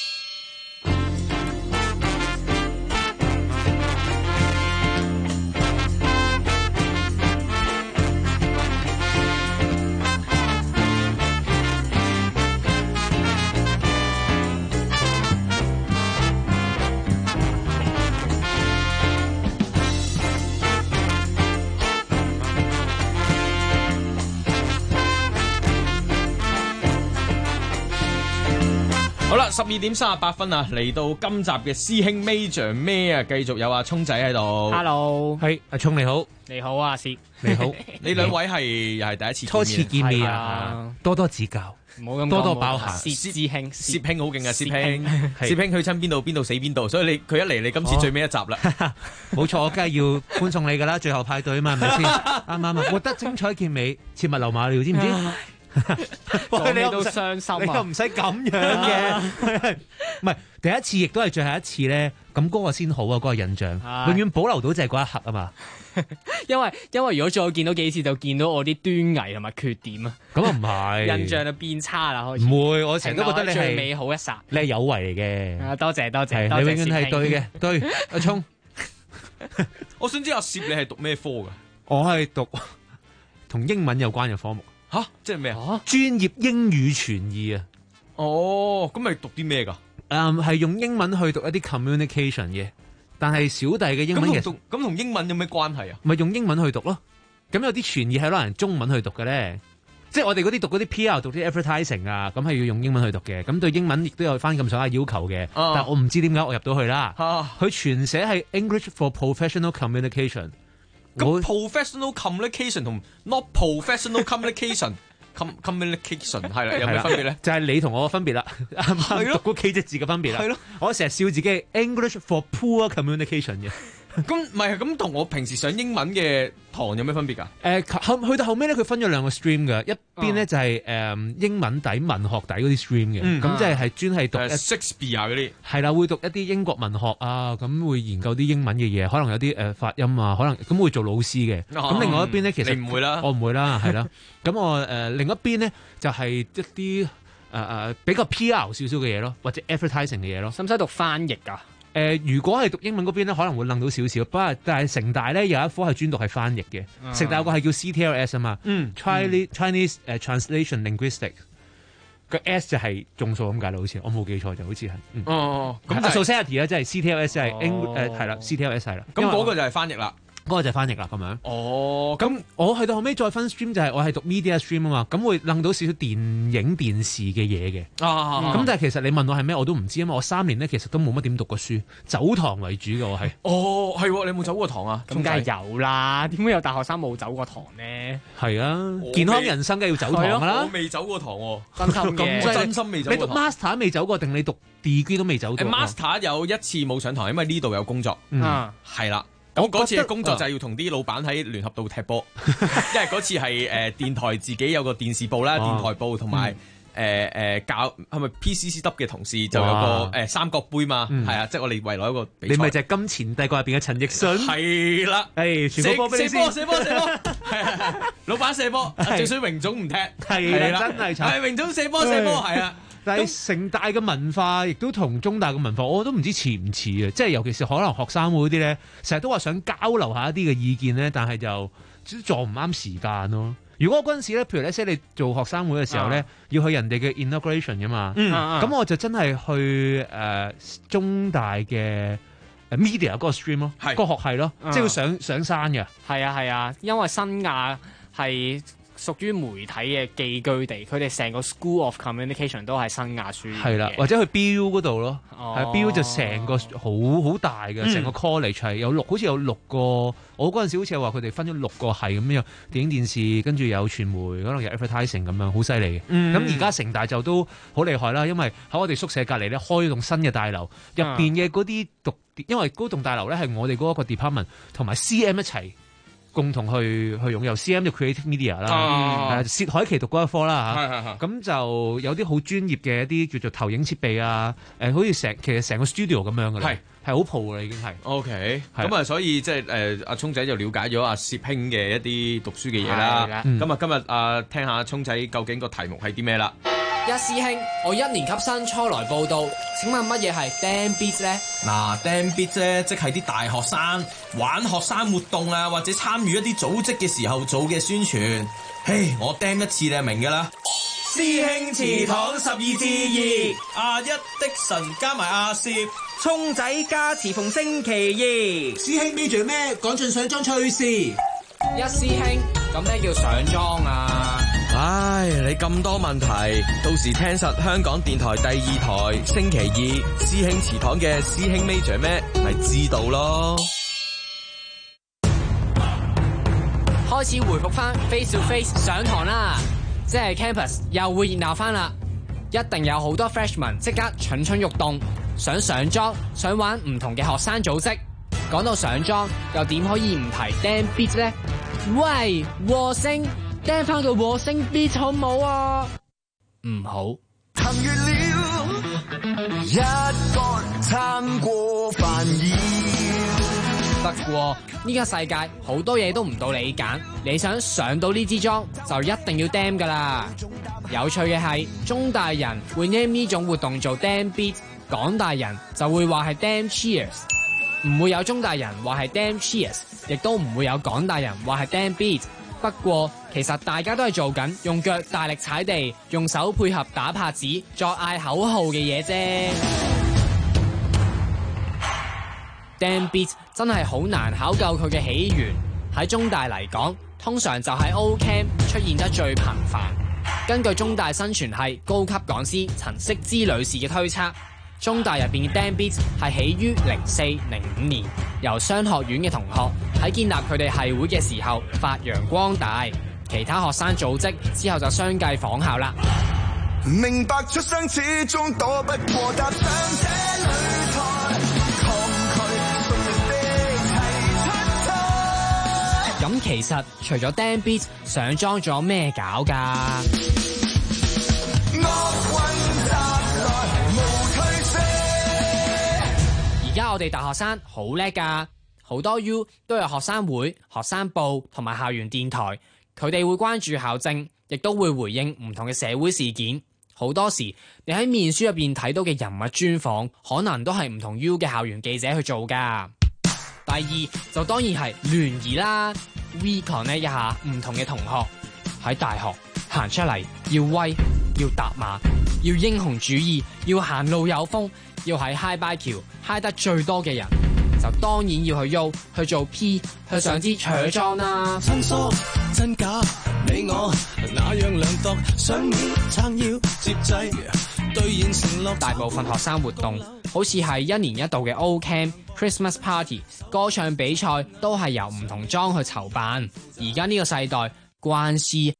好啦，12點38分啊，嚟到今集嘅師兄 Major 咩啊，繼續有阿聰仔喺度。 Hello，係阿聰你好， 你好啊，薛你好， 你兩位係又係第一次初次見面啊，多多指教， 唔好咁多多包涵。 薛師兄， 薛兄好勁啊，薛兄，薛兄去親邊度死邊度，所以佢一嚟你今次最尾一集啦。 冇錯，我梗係要歡送你噶啦，最後派對啊嘛，係咪先？啱啱？活得精彩健美，切勿流馬尿，知唔知？ 你都傷心啊！ 你又唔使咁樣嘅，唔係第一次，亦都係最後一次咧。咁嗰個先好啊，嗰個印象永遠保留到就係嗰一刻啊嘛。 因為如果再見到幾次，就見到我啲端倪同埋缺點啊。 咁啊唔係， 印象就變差啦。開始唔會，我成日都覺得你係最美好一剎， 你係有為嚟嘅。 多謝， 你永遠係對嘅。對，阿聰， 我想知阿薛你係讀咩科㗎？ 我係讀同英文有關嘅科目。 吓，即係咩啊？ 專業英語傳譯啊！ 哦，咁咪讀啲咩噶？ 係用英文去讀一啲 communication 嘅，但係小弟嘅英文其實咁同英文有咩關係啊？ 咪用英文去讀咯。咁有啲傳譯係攞人中文去讀嘅咧，即係我哋嗰啲讀嗰啲 PR 讀啲 advertising 啊，咁係要用英文去讀嘅。咁對英文亦都有翻咁上下要求嘅，但係我唔知點解我入到去啦。佢全寫係 English for Professional Communication。 咁 professional communication 同 not professional communication 係啦，有咩分別咧？ 就係你同我嘅分別啦，啱啱讀嗰幾隻字嘅分別啦。係咯，我成日笑自己係 English for poor communication 嘅。 咁唔係咁同我平時上英文嘅堂有咩分別㗎？ 去到後尾咧，佢分咗兩個 stream 嘅，一邊咧就係英文底文學底嗰啲 stream 嘅，咁即係專係讀 Shakespeare 嗰啲。係啦，會讀一啲英國文學啊，咁會研究啲英文嘅嘢，可能有啲發音啊，可能咁會做老師嘅。咁另外一邊咧，其實你唔會啦， 我唔會啦，係啦。咁我另一邊咧就係一啲比較 PR 少少嘅嘢咯，或者 advertising 嘅嘢咯。 使唔使讀翻譯㗎？ 如果係讀英文嗰邊咧，可能會諗到少少。不過但係城大咧有一科係專讀係翻譯嘅，城大有個係叫 CTLS 啊嘛，Chinese Translation Linguistics。個 S 就係眾數咁解咯，好似我冇記錯就好似係。咁 society 咧即係 CTLS 即係係啦 CTLS 係啦。 咁嗰個就係翻譯啦。 嗰個就係翻譯啦，咁樣。 咁我去到後尾再分 stream 就係我係讀 media stream 啊嘛，咁會諗到少少電影電視嘅嘢嘅。咁但係其實你問我係咩我都唔知啊嘛，我3年咧其實都冇乜點讀過書，走堂為主嘅我係。 係喎，你有冇走過堂啊？ 咁梗係有啦，點會有大學生冇走過堂呢？ 係啊，健康人生梗係要走堂㗎啦。 我未走過堂喎， 真心嘅。 我真心未走過堂。 你讀 master 未走過定你讀 degree 都未走過 ？master 有一次冇上堂，因為呢度有工作。係啦。咁嗰次嘅工作就係要同啲老闆喺聯合道踢波，因為嗰次係電台自己有個電視部啦、電台部同埋教係咪 PCCW 嘅同事就有個三角杯嘛，係啊，即係我哋圍內一個比賽。 你咪就係金錢帝國入邊嘅陳奕迅？ 係啦， 傳波俾你先， 射波，老闆射波，最衰榮總唔踢， 係啦，真係慘。 係榮總射波，係啊。 但係城大嘅文化亦都同中大嘅文化，我都唔知似唔似啊！即係尤其是可能學生會嗰啲咧，成日都話想交流下一啲嘅意見咧，但係就撞唔啱時間咯。如果嗰陣時咧，譬如咧，你做學生會嘅時候咧，要去人哋嘅 inauguration 㗎嘛，咁我就真係去中大嘅media 嗰個 stream 咯，個學系咯，即係要上山嘅。 係啊，因為新亞係屬於媒體嘅寄居地，佢哋成個 School of Communication 都係新亞書院嘅。 係啦，或者去 BU 嗰度咯，係 BU 就成個好大嘅，成個 college 係有好似有6個。我嗰陣時好似係話佢哋分咗6個系咁樣，電影電視跟住有傳媒，可能有 advertising 咁樣，好犀利嘅。咁而家城大就都好厲害啦，因為喺我哋宿舍隔離咧開棟新嘅大樓，入邊嘅嗰啲因為嗰棟大樓咧係我哋嗰一個 department 同埋 CM 一齊共同去擁有 CM 就 Creative Media 啦，薛凱琪讀嗰一科啦嚇，咁就有啲好專業嘅一啲叫做投影設備啊，好似其實成個 studio 咁樣嘅啦，係好 pro 嘅啦已經係。 OK，咁啊，所以即係阿聰仔就了解咗阿薛兄嘅一啲讀書嘅嘢啦。咁啊，今日聽下聰仔究竟個題目係啲咩啦？ 一師兄，我1年級生初來報到，請問乜嘢係 DAM Beat 呢？ DAM Beat 啫，即係啲大學生玩學生活動啊，或者參與一啲組織嘅時候做嘅宣傳。我 DAM 一次你就明㗎啦。師兄祠堂12至2，阿一的神加埋阿攝， 聰仔加持逢星期2。 師兄 major 咩？講盡上妝趣事。 一師兄，咁咩叫上妝啊？ 你咁多問題，到時聽實香港電台第2台星期2師兄祠堂嘅師兄 major 咩，咪知道咯。 開始回復翻 face to face 上堂啦，即係 campus 又會熱鬧翻啦，一定有好多 freshman 即刻蠢蠢欲動，想上妝，想玩唔同嘅學生組織。講到上妝，又點可以唔提 DAM Beat 呢？喂，和聲，DAM 翻個和聲 beat 好唔好啊？唔好。 行完了一個餐過飯宴。 不過呢個世界好多嘢都唔到你揀，你想上到呢支妝就一定要 DAM 噶啦。有趣嘅係，中大人會 name 呢種活動做 DAM Beat， 港大人就會話係 DAM Cheers， 唔會有中大人話係 DAM Cheers， 亦都唔會有港大人話係 DAM Beat。不過其實大家都係做緊用腳大力踩地，用手配合打拍子，作嗌口號嘅嘢啫。DAM Beat 真係好難考究佢嘅起源。喺中大嚟講，通常就喺 O Camp 出現得最頻繁。根據中大新傳系高級講師陳惜姿女士嘅推測，中大入邊嘅 DAM Beat 係起於04-05年，由商學院嘅同學喺建立佢哋系會嘅時候發揚光大，其他學生組織之後就相繼仿效啦。 明白出生始終躲不過踏上這擂台，抗拒宿命的齊出賽。 咁其實除咗 DAM Beat 上妝仲有咩搞㗎？而家我哋大學生好叻㗎，好多 U 都有學生會、學生報同埋校園電台，佢哋會關注校政，亦都會回應唔同嘅社會事件。 好多時你喺面書入邊睇到嘅人物專訪，可能都係唔同 U 嘅校園記者去做㗎。第二就當然係聯誼啦 ，reconnect 一下唔同嘅同學喺大學行出嚟，要威，要搭馬，要英雄主義，要行路有風，要喺 High By 橋 high 得最多嘅人，就當然要去 U 去做 P 去上支扯裝啦。 親疏真假你我那樣量度，想面撐腰接濟兌現承諾。 大部分學生活動好似係一年一度嘅 O Camp、Christmas Party、歌唱比賽，都係由唔同莊去籌辦。而家呢個世代，關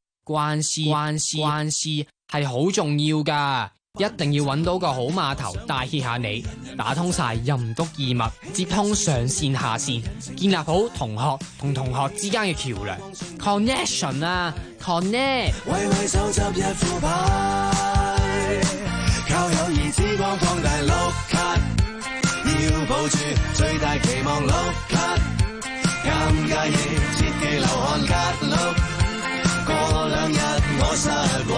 係好重要㗎，一定要揾到個好碼頭帶挈下你，打通晒任督二脈，接通上線下線，建立好同學同同學之間嘅橋梁 connection 啊 connect。 為手執一副牌，靠友誼之光放大碌卡，要抱住最大期望碌卡，尷尬嘢切忌流汗卡碌，過兩日我實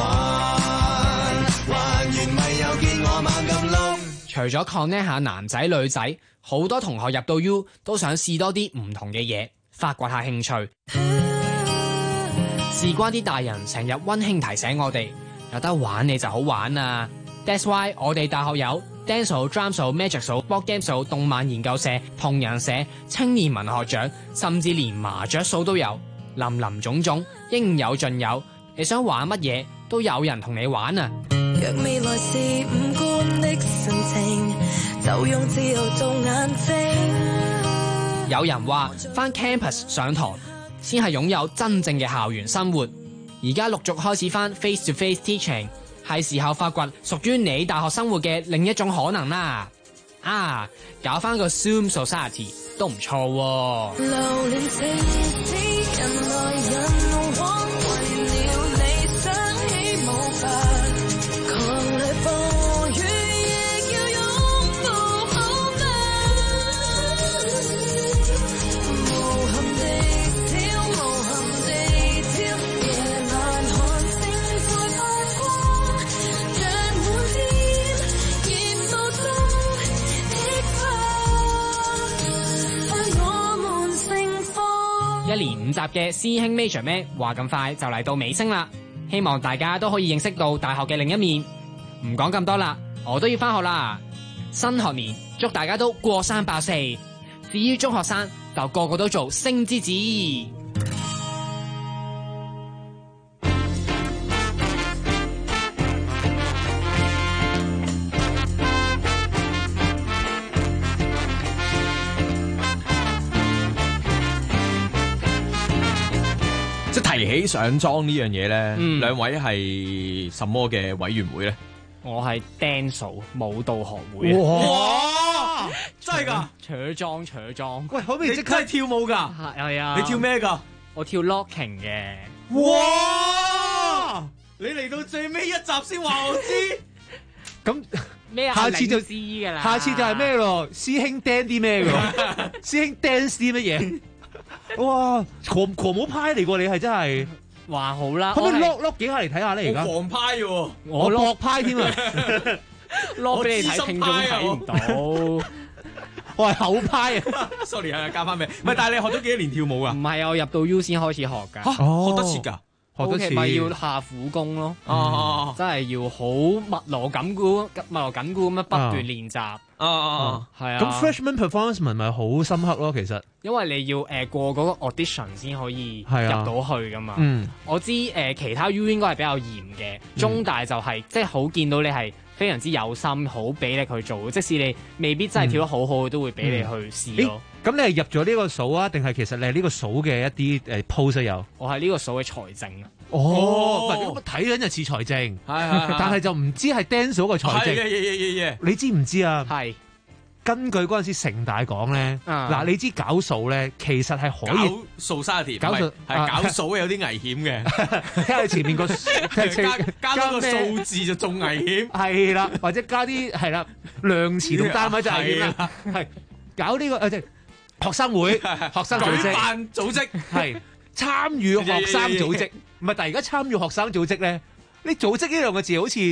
還原咪又見我猛咁碌。 除咗 connect 下男仔女仔，好多同學入到 U 都想試多啲唔同嘅嘢，發掘下興趣。事關啲大人成日溫馨提醒我哋，有得玩你就好玩啊！ That's why 我哋大學有 dance 組、drum 組、magic 組、board game 組、動漫研究社、同人社、青年文學獎，甚至連麻雀數都有，林林種種，應有盡有。你想玩乜嘢都有人同你玩啊！ 若未來是五官的神情，就用自由做眼睛。 有人話返 campus 上堂先係擁有真正嘅校園生活，而家陸續開始返 face to face teaching， 係時候發掘屬於你大學生活嘅另一種可能啦！啊，搞返個 Zoom Society 都唔錯喎。 留戀情知人來人往，為了理想起舞法，狂雷暴雨亦要擁抱好嗎？無憾地跳，無憾地跳，夜闌看星在發光，像滿天熱霧中的花，伴我們盛放。 一連5集嘅師兄 Major 咩話咁快就嚟到尾聲啦，希望大家都可以認識到大學嘅另一面。唔講咁多啦，我都要返學啦。新學年祝大家都過三爆四，至於中學生就個個都做星之子。 即係提起上莊呢樣嘢咧，兩位係什麼嘅委員會咧？ 我係 dance 舞蹈學會。 哇！真係㗎？ 扯裝。 喂，可唔可以即刻真係跳舞㗎？ 係啊。 你跳咩㗎？ 我跳 locking 嘅。 哇！你嚟到最尾一集先話我知。 咁咩啊？ 下次就知㗎啦。 下次就係咩咯？師兄 dance 啲咩㗎？師兄 dance 啲乜嘢？哇！狂舞派嚟㗎，你係真係。 話好啦， 可唔可以 lock 幾下嚟睇下咧？而家狂派嘅喎， 我搏派添啊 ！lock 俾你睇，聽眾睇唔到。 我係後派啊 ！sorry 啊，加翻咩？唔係，但係你學咗幾多年跳舞啊？ 唔係啊，我入到 U 先開始學㗎。 學得切㗎。 學得似咪要下苦功咯，真係要好密鑼緊鼓咁樣不斷練習。係啊。 咁 freshman performance 咪好深刻咯，其實。 因為你要過嗰個 audition 先可以入到去噶嘛。我知其他 U 應該係比較嚴嘅，中大就係即係好見到你係非常之有心，好俾你去做。即使你未必真係跳得好好，都會俾你去試咯。 咁你係入咗呢個數啊，定係其實你係呢個數嘅一啲post 有？ 我係呢個數嘅財政啊。 咁睇緊就似財政，但係就唔知係 dance 嗰個財政。你知唔知啊？ 係根據嗰陣時城大講咧，嗱，你知搞數咧，其實係可以搞數30， 搞數係搞數有啲危險嘅。 睇下前面個加多個數字就仲危險。 係啦，或者加啲係啦量詞同單位就危險啦。係搞呢個即係學生會、學生組織、 舉辦組織係參與學生組織。唔係，但係而家參與學生組織咧，你組織呢兩個字好似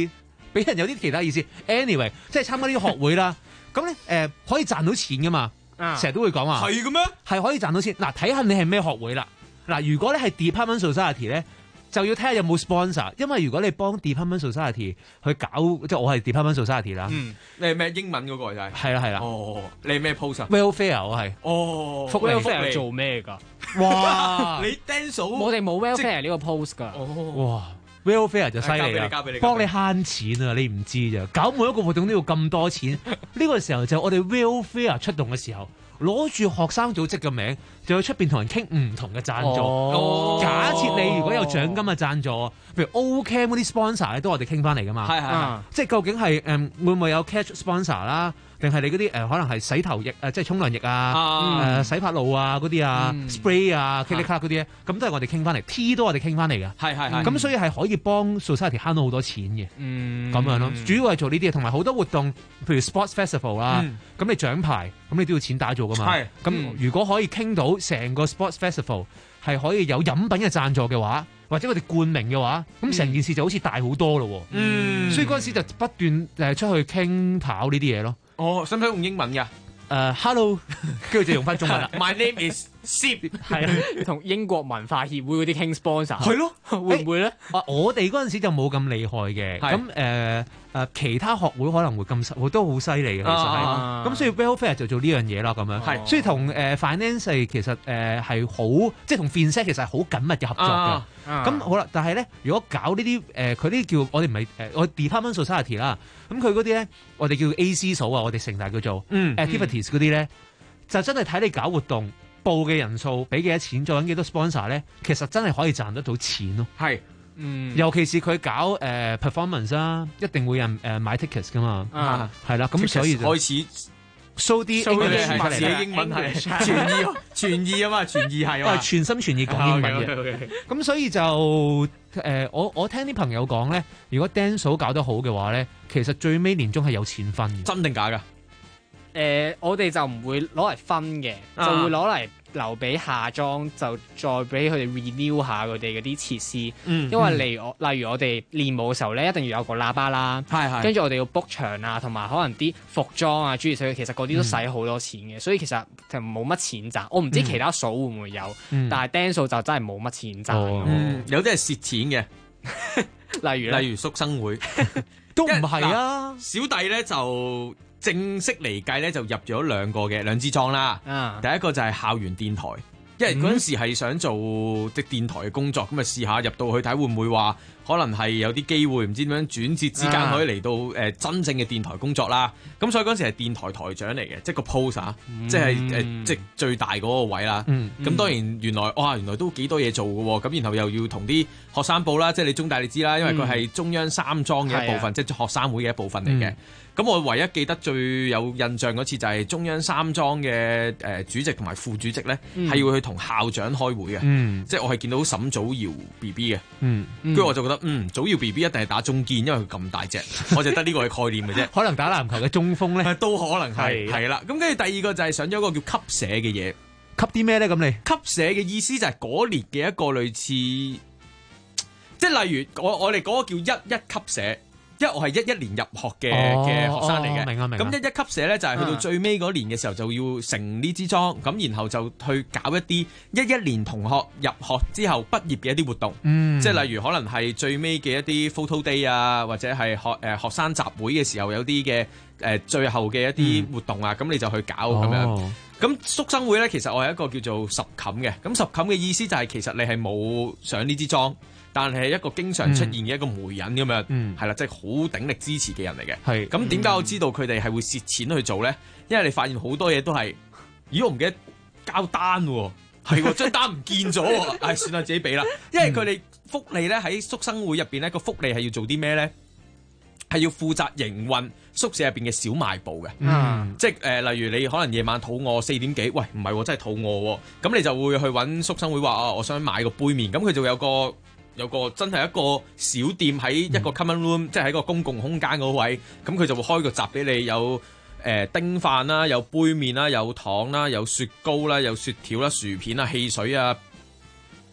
俾人有啲其他意思。anyway， 即係參加呢啲學會啦，咁咧可以賺到錢噶嘛，成日都會講話係嘅咩？ 係可以賺到錢。嗱，睇下你係咩學會啦。嗱，如果你係 Department Society 咧，就要睇下有冇 sponsor， 因為如果你幫 Department Society 去搞，即係我係 Department Society 啦。 你係咩英文嗰個就係？ 係啦。 哦，你係咩 post 啊 ？Welfare 我係。 哦 ，Welfare 做咩㗎？ 哇！ 你 dance 我哋冇 Welfare 呢個 post 㗎。 哇 ！Welfare 就犀利啦， 交俾你， 幫你慳錢啊！你唔知咋？搞每一個活動都要咁多錢，呢個時候就我哋 Welfare 出動嘅時候。攞住學生組織嘅名，就去出邊同人傾唔同嘅贊助。假設你如果有獎金嘅贊助，譬如 O-Camp 嗰啲 sponsor 咧，都我哋傾翻嚟噶嘛。係。即係究竟係會唔會有 catch sponsor 啦？定係你嗰啲可能係洗頭液即係沖涼液洗髮露啊嗰啲啊 spray 啊 K 卡嗰啲咧，咁都係我哋傾翻嚟。T 都我哋傾翻嚟嘅。係。咁所以係可以幫 society 慳到好多錢嘅。咁樣咯，主要係做呢啲嘢，同埋好多活動，譬如 sports festival 啦，咁你獎牌，咁你都要錢打造噶嘛。係。咁如果可以傾到成個 sports festival 係可以有飲品嘅贊助嘅話，或者我哋冠名嘅話，咁成件事就好似大好多咯。所以嗰陣時就不斷出去傾跑呢啲嘢咯。 哦，使唔使用英文㗎 ？Hello， 跟住就用翻中文啦。 My name is Sip， 係啊，同英國文化協會嗰啲傾 sponsor。 係咯， 會唔會咧？ 我哋嗰陣時就冇咁厲害嘅。咁其他學會可能會咁都好犀利嘅，其實係。咁所以 Welfare 就做呢樣嘢啦，咁樣。係。所以同Finance 其實係好，即係同 FinSec 其實係好緊密嘅合作嘅。咁好啦，但係咧，如果搞呢啲佢啲叫我哋唔係我 Department Society 啦，咁佢嗰啲咧，我哋叫 AC 數啊，我哋成大叫做activities 嗰啲咧，就真係睇你搞活動報嘅人數，俾幾多錢，做緊幾多 sponsor 咧，其實真係可以賺得到錢咯。 係。 尤其是佢搞performance 啦，一定會有人買 tickets 噶嘛，係啦，咁所以就開始 show 啲英文係傳意啊嘛，傳意係啊， 全心全意講英文嘅。咁所以就我聽啲朋友講咧，如果 dance 搞得好嘅話咧，其實最尾年終係有錢分嘅。 真定假㗎？ 我哋就唔會攞嚟分嘅，就會攞嚟留俾下莊，就再俾佢哋 renew 下佢哋嗰啲設施。因為例如我哋練舞嘅時候咧，一定要有個喇叭啦，跟住我哋要 book 場啊，同埋可能啲服裝啊諸如此類，其實嗰啲都使好多錢嘅，所以其實就冇乜錢賺。我唔知其他數會唔會有，但係 dance 數就真係冇乜錢賺。 有啲係蝕錢嘅，例如宿生會都唔係啊。 小弟咧就正式嚟計咧就入咗兩支莊啦。第一個就係校園電台，因為嗰陣時係想做即電台嘅工作，咁啊試下入到去睇會唔會話可能係有啲機會，唔知點樣轉接之間可以嚟到真正嘅電台工作啦。咁所以嗰陣時係電台台長嚟嘅，即個 post 啊，即係即最大嗰個位啦。咁當然原來都幾多嘢做嘅喎，咁然後又要同啲學生報啦，即係你中大你知啦，因為佢係中央三莊嘅一部分，即係學生會嘅一部分嚟嘅。咁我唯一記得最有印象嗰次就係中央三莊嘅主席同埋副主席咧，係要去同校長開會嘅。即係我係見到沈祖堯 BB 嘅，跟住我就覺得祖堯 BB 一定係打中堅，因為佢咁大隻，我就得呢個嘅概念嘅啫。 可能打籃球嘅中鋒咧， 都可能係啦。咁跟住第二個就係上咗一個叫級社嘅嘢， 級啲咩咧？咁你級社嘅意思就係嗰年嘅一個類似，即係例如我哋嗰個叫一級社。因為我係11年入學嘅學生嚟嘅， 明啊。 咁一級社咧就係去到最尾嗰年嘅時候就要成呢支莊，咁然後就去搞一啲11年同學入學之後畢業嘅一啲活動，即係例如可能係最尾嘅一啲 photo day 啊，或者係學生集會嘅時候有啲嘅最後嘅一啲活動啊，咁你就去搞咁樣。咁宿生會咧，其實我係一個叫做十冚嘅，咁十冚嘅意思就係其實你係冇上呢支莊。但係一個經常出現嘅一個媒人咁樣，係啦，即係好鼎力支持嘅人嚟嘅。係咁點解我知道佢哋係會蝕錢去做咧？因為你發現好多嘢都係，咦我唔記得交單喎，係喎張單唔見咗喎，唉算啦自己俾啦。因為佢哋福利咧喺宿生會入邊咧個福利係要做啲咩咧？係要負責營運宿舍入邊嘅小賣部嘅，即係例如你可能夜晚肚餓4點幾，喂唔係真係肚餓喎，咁你就會去揾宿生會話我想買個杯麵，咁佢就有個真係一個小店喺一個 common room，即係喺個公共空間嗰位，咁佢就會開個閘俾你，有叮飯啦，有杯麵啦，有糖啦，有雪糕啦，有雪條啦，薯片啊，汽水啊，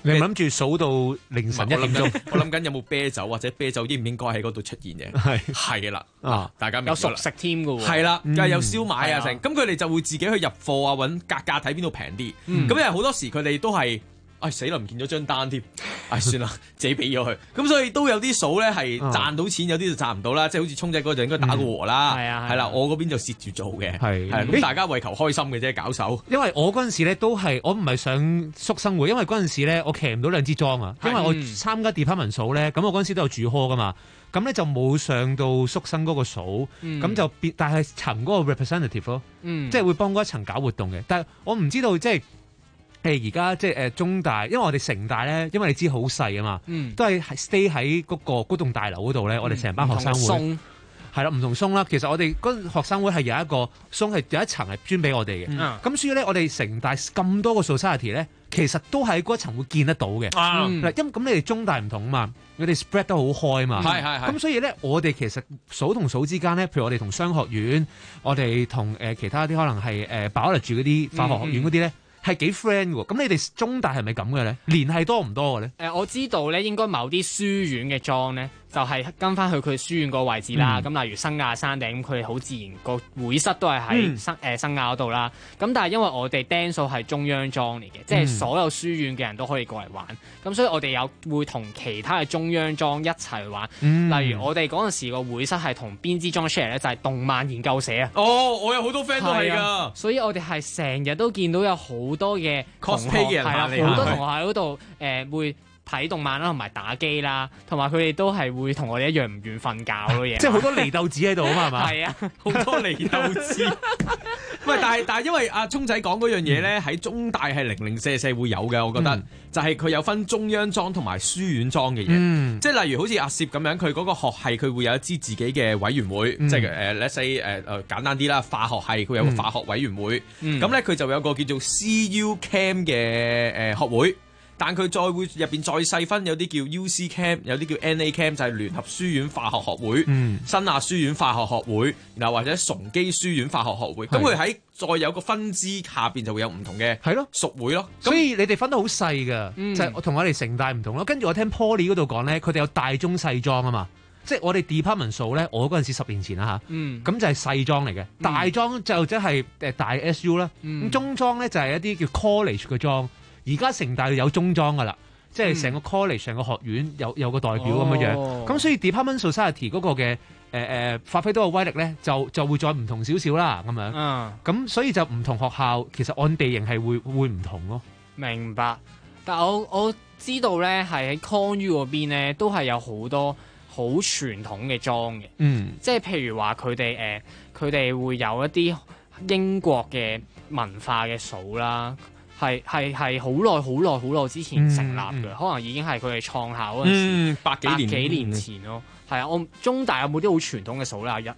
你諗住數到凌晨1點鐘？ 我諗緊有冇啤酒或者啤酒應唔應該喺嗰度出現嘅？係啦，大家明有熟食添㗎喎。 係啦，梗係有燒賣啊成，咁佢哋就會自己去入貨啊，揾格價睇邊度平啲。咁因為好多時佢哋都係。死啦！唔見咗張單添，算啦，自己俾咗佢。咁所以都有啲數咧係賺到錢，有啲就賺唔到啦。即係好似聰仔嗰陣應該打個和啦，係啦，我嗰邊就蝕住做嘅，係咁大家為求開心嘅啫，搞手。 因為我嗰陣時咧都係我唔係想宿生活，因為嗰陣時咧我騎唔到兩支裝啊，因為我參加 department 數咧，咁我嗰陣時都有住 hall 噶嘛，咁咧就冇上到宿生嗰個數，咁就變，但係層嗰個 representative 咯，即係會幫嗰一層搞活動嘅，但係我唔知道即係。而家即係中大，因為我哋城大咧，因為你知好細啊嘛，都係 stay 喺嗰棟大樓嗰度咧。我哋成班學生會係啦，唔同松啦。其實我哋嗰學生會係有一個松，係有一層係專俾我哋嘅。咁所以咧，我哋城大咁多個 society 咧，其實都喺嗰一層會見得到嘅。咁你哋中大唔同啊嘛，我哋 spread 得好開啊嘛。咁所以咧，我哋其實數同數之間咧，譬如我哋同商學院，我哋同其他啲可能係biology嗰啲化學學院嗰啲咧。係幾 friend 喎？咁你哋中大係咪咁嘅咧？聯繫多唔多嘅咧？ 我知道咧，應該某啲書院嘅莊咧，就係跟翻去佢書院個位置啦。咁例如新亞山頂，咁佢哋好自然個會室都係喺新亞嗰度啦。咁但係因為我哋釘數係中央莊嚟嘅，即係所有書院嘅人都可以過嚟玩。咁所以我哋會同其他嘅中央莊一齊玩。例如我哋嗰陣時個會室係同邊支莊 share 咧，就係動漫研究社啊。 我有好多 friend 都係㗎。 所以我哋係成日都見到有好多嘅 cosplay 嘅人嚟， 好多同學喺嗰度會睇動漫啦，同埋打機啦，同埋佢哋都係會同我哋一樣唔願瞓覺咯嘢。 即係好多離鬥子喺度啊嘛，係嘛？ 係啊， 好多離鬥子。喂，但係因為阿聰仔講嗰樣嘢咧，喺中大係零零舍舍會有嘅，我覺得就係佢有分中央莊同埋書院莊嘅嘢。即係例如好似阿攝咁樣，佢嗰個學系佢會有一支自己嘅委員會，即係let's say 簡單啲啦，化學系佢有個化學委員會，咁咧佢就有個叫做 CU Chem 嘅學會。但佢再會入邊再細分，有啲叫 UC Chem， 有啲叫 NA Chem， 就係聯合書院化學學會、新亞書院化學學會，然後或者崇基書院化學學會。咁佢喺再有個分支下邊就會有唔同嘅屬會咯。 所以你哋分得好細㗎，就係同我哋城大唔同咯。跟住我聽 Poly 嗰度講咧，佢哋有大中細莊啊嘛。即係我哋 department 數咧，我嗰陣時10年前啦嚇，咁就係細莊嚟嘅。大莊就即係大 SU 啦。咁中莊咧就係一啲叫 college 嘅莊。而家城大有中莊噶啦，即係成個 college 成個學院有個代表咁樣樣，咁所以 department society 嗰個嘅發揮到個威力咧，就會再唔同少少啦咁樣。咁所以就唔同學校其實按地形係會唔同咯。 明白，但我知道咧係喺 ConU 嗰邊咧都係有好多好傳統嘅莊嘅，即係譬如話佢哋會有一啲英國嘅文化嘅數啦。係好耐之前成立嘅，可能已經係佢哋創校嗰陣時，百幾年前咯。係啊，我中大有冇啲好傳統嘅數咧？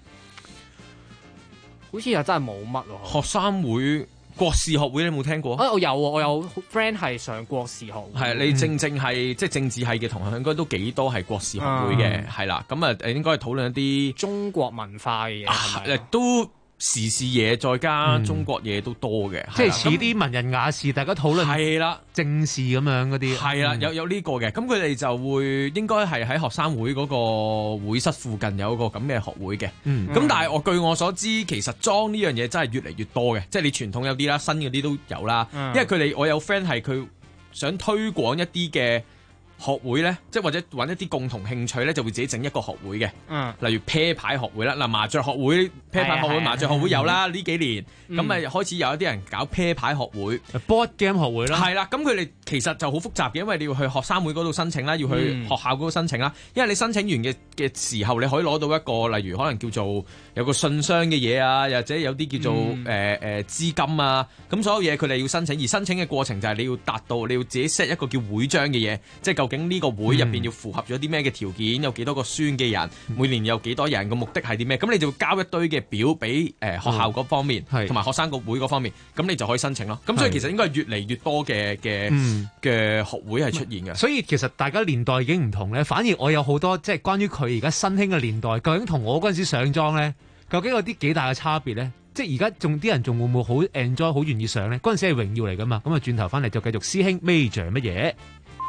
好似又真係冇乜喎。 學生會、國士學會你有冇聽過？ 我有 friend 係上國士學會。 係你正係即係政治系嘅同學，應該都幾多係國士學會嘅，係啦。咁啊，應該係討論一啲中國文化嘅嘢，係咪？ 都。時事嘢再加中國嘢都多嘅， 即係似啲文人雅士，大家討論係啦正事咁樣嗰啲， 係啦，有呢個嘅，咁佢哋就會應該係喺學生會嗰個會室附近有個咁嘅學會嘅，咁但係據我所知，其實莊呢樣嘢真係越嚟越多嘅，即係你傳統有啲啦，新嗰啲都有啦，因為我有 friend 係佢想推廣一啲嘅學會咧，即係或者揾一啲共同興趣咧，就會自己整一個學會嘅。例如啤牌學會啦，嗱麻雀學會、啤牌學會、麻雀學會有啦，呢幾年咁咪開始有一啲人搞啤牌學會、 board game 學會啦。 係啦，咁佢哋其實就好複雜嘅，因為你要去學生會嗰度申請啦，要去學校嗰度申請啦。因為你申請完嘅時候，你可以攞到一個例如可能叫做有個信箱嘅嘢啊，或者有啲叫做資金啊，咁所有嘢佢哋要申請，而申請嘅過程就係你要達到你要自己 set 一個叫會章嘅嘢，即係究竟呢個會入邊要符合咗啲咩嘅條件，有幾多個宣嘅人，每年有幾多人，個目的係啲咩？咁你就交一堆嘅表俾學校嗰方面，同埋學生個會嗰方面，咁你就可以申請咯。咁所以其實應該係越嚟越多嘅學會係出現嘅。 所以其實大家年代已經唔同咧，反而我有好多即係關於佢而家新興嘅年代，究竟同我嗰陣時上莊咧，究竟有啲幾大嘅差別咧？即係而家仲啲人仲會唔會好 enjoy 好願意上咧？嗰陣時係榮耀嚟噶嘛？咁啊轉頭翻嚟就繼續師兄 Major 乜嘢？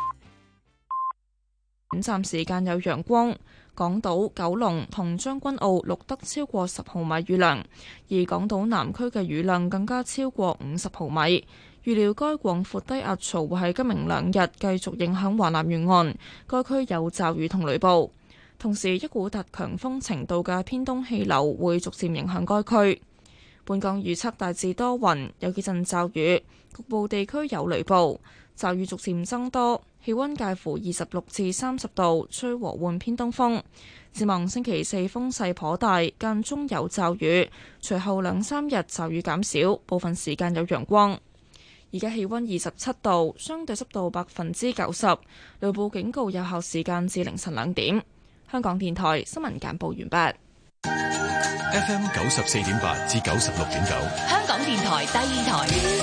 短暫時間有陽光。港島、九龍同將軍澳錄得超過10毫米雨量，而港島南區嘅雨量更加超過50毫米。預料該廣闊低壓槽會喺今明兩日繼續影響華南沿岸，該區有驟雨同雷暴。同時，一股達強風程度嘅偏東氣流會逐漸影響該區。本港預測大致多雲，有幾陣驟雨，局部地區有雷暴，驟雨逐漸增多。氣溫介乎26至30度，吹和緩偏東風。展望星期四風勢頗大，間中有驟雨，隨後2-3日驟雨減少，部分時間有陽光。而家氣溫27度，相對濕度90%，雷暴警告有效時間至凌晨2點。香港電台新聞簡報完畢。 FM 94.8至96.9， 香港電台第二台。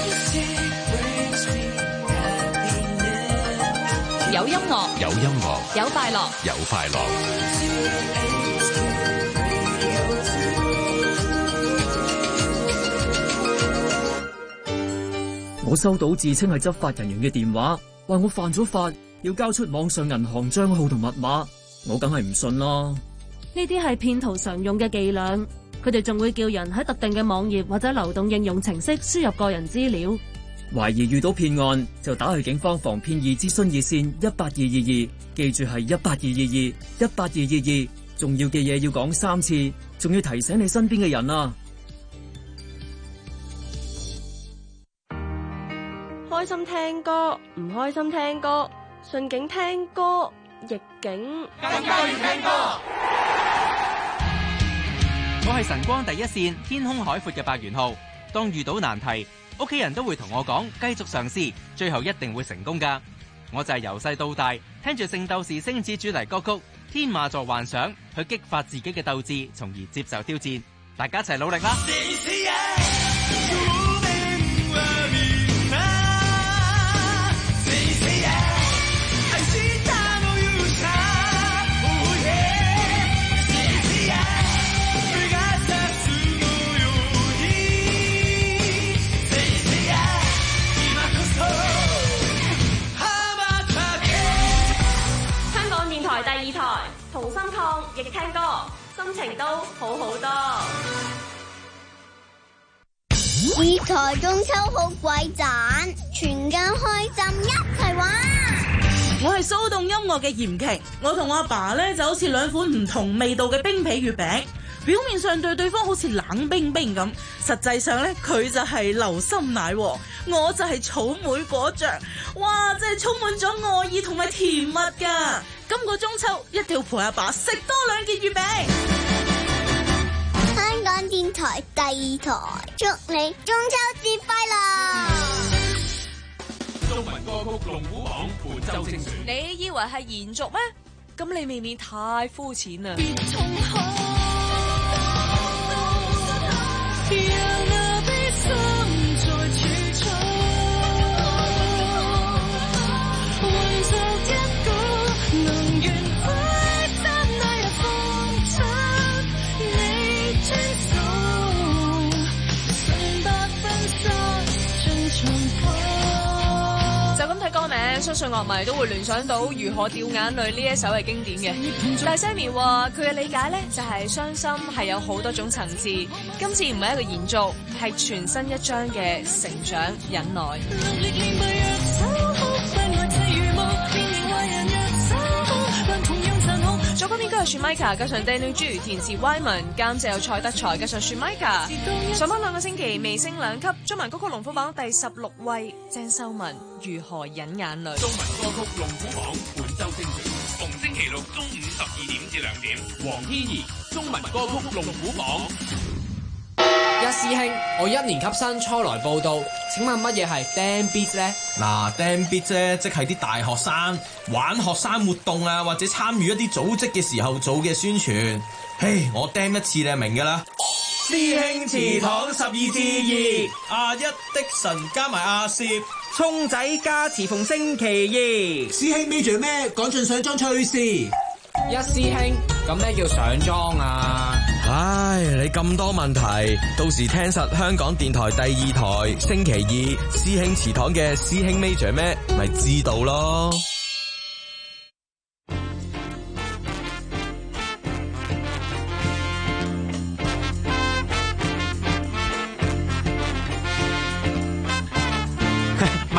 有音樂， 有音樂， 有快樂， 有快樂。 我收到自稱係執法人員嘅電話，話我犯咗法，要交出網上銀行帳號同密碼，我梗係唔信啦。 呢啲係騙徒常用嘅伎倆，佢哋仲會叫人喺特定嘅網頁或者流動應用程式輸入個人資料。 懷疑遇到騙案，就打去警方防騙易諮詢熱線18222，記住係18222，18222。重要嘅嘢要講3次，仲要提醒你身邊嘅人啊！ 開心聽歌，唔開心聽歌，順境聽歌，逆境更加要聽歌。 我係晨光第一線，天空海闊嘅白元浩。當遇到難題，屋企人都會同我講，繼續嘗試，最後一定會成功㗎。我就係由細到大聽住聖鬥士星矢主題歌曲《天馬座幻想》，去激發自己嘅鬥志，從而接受挑戰。大家一齊努力啦！ 第二台同心抗疫聽歌，心情都好好多。 二台中秋好鬼盞，全家開心一齊玩。 我係騷動音樂嘅嚴瓊，我同阿爸呢就好似兩款唔同味道嘅冰皮月餅，表面上對對方好似冷冰冰咁，實際上呢，佢就係流心奶黃，我就係草莓果醬，哇！真係充滿咗愛意同埋甜蜜噶。今個中秋一定要陪阿爸食多2件月餅。 香港電台第二台，祝你中秋節快樂！ 中文歌曲龍虎榜本周精選。 你以為係延續咩？咁你未免太膚淺啦！歌名相信樂迷都會聯想到如何掉眼淚呢一首係經典嘅，但係 Sammy 話佢嘅理解呢就係傷心係有好多種層次，今次唔係一個延續，係全新一章嘅成長忍耐。作曲編曲係雪 Micah， 加上 Daniel G， 填詞 Wyman， 監製有蔡德才，加上雪 Micah。上榜2個星期，微升2級，中文歌曲龍虎榜第16位，鄭秀文如何忍眼淚。 中文歌曲龍虎榜本周精選，逢星期六中午12點至2點。黃天怡，中文歌曲龍虎榜。 一師兄，我1年級生初來報到，請問乜嘢係 Dam Beat 咧？ 嗱，Dam Beat 啫，即係啲大學生玩學生活動啊，或者參與一啲組織嘅時候做嘅宣傳。嘿，我 Dam 一次你就明㗎啦。師兄祠堂12至2，阿一的神加埋阿攝， 聰仔加持逢星期2。師兄 Major 咩？趕盡上妝趣事。 一師兄，咁咩叫上妝啊？ 唉，你咁多問題，到時聽實香港電台第2台星期2師兄祠堂嘅師兄 Major 咩，咪知道咯。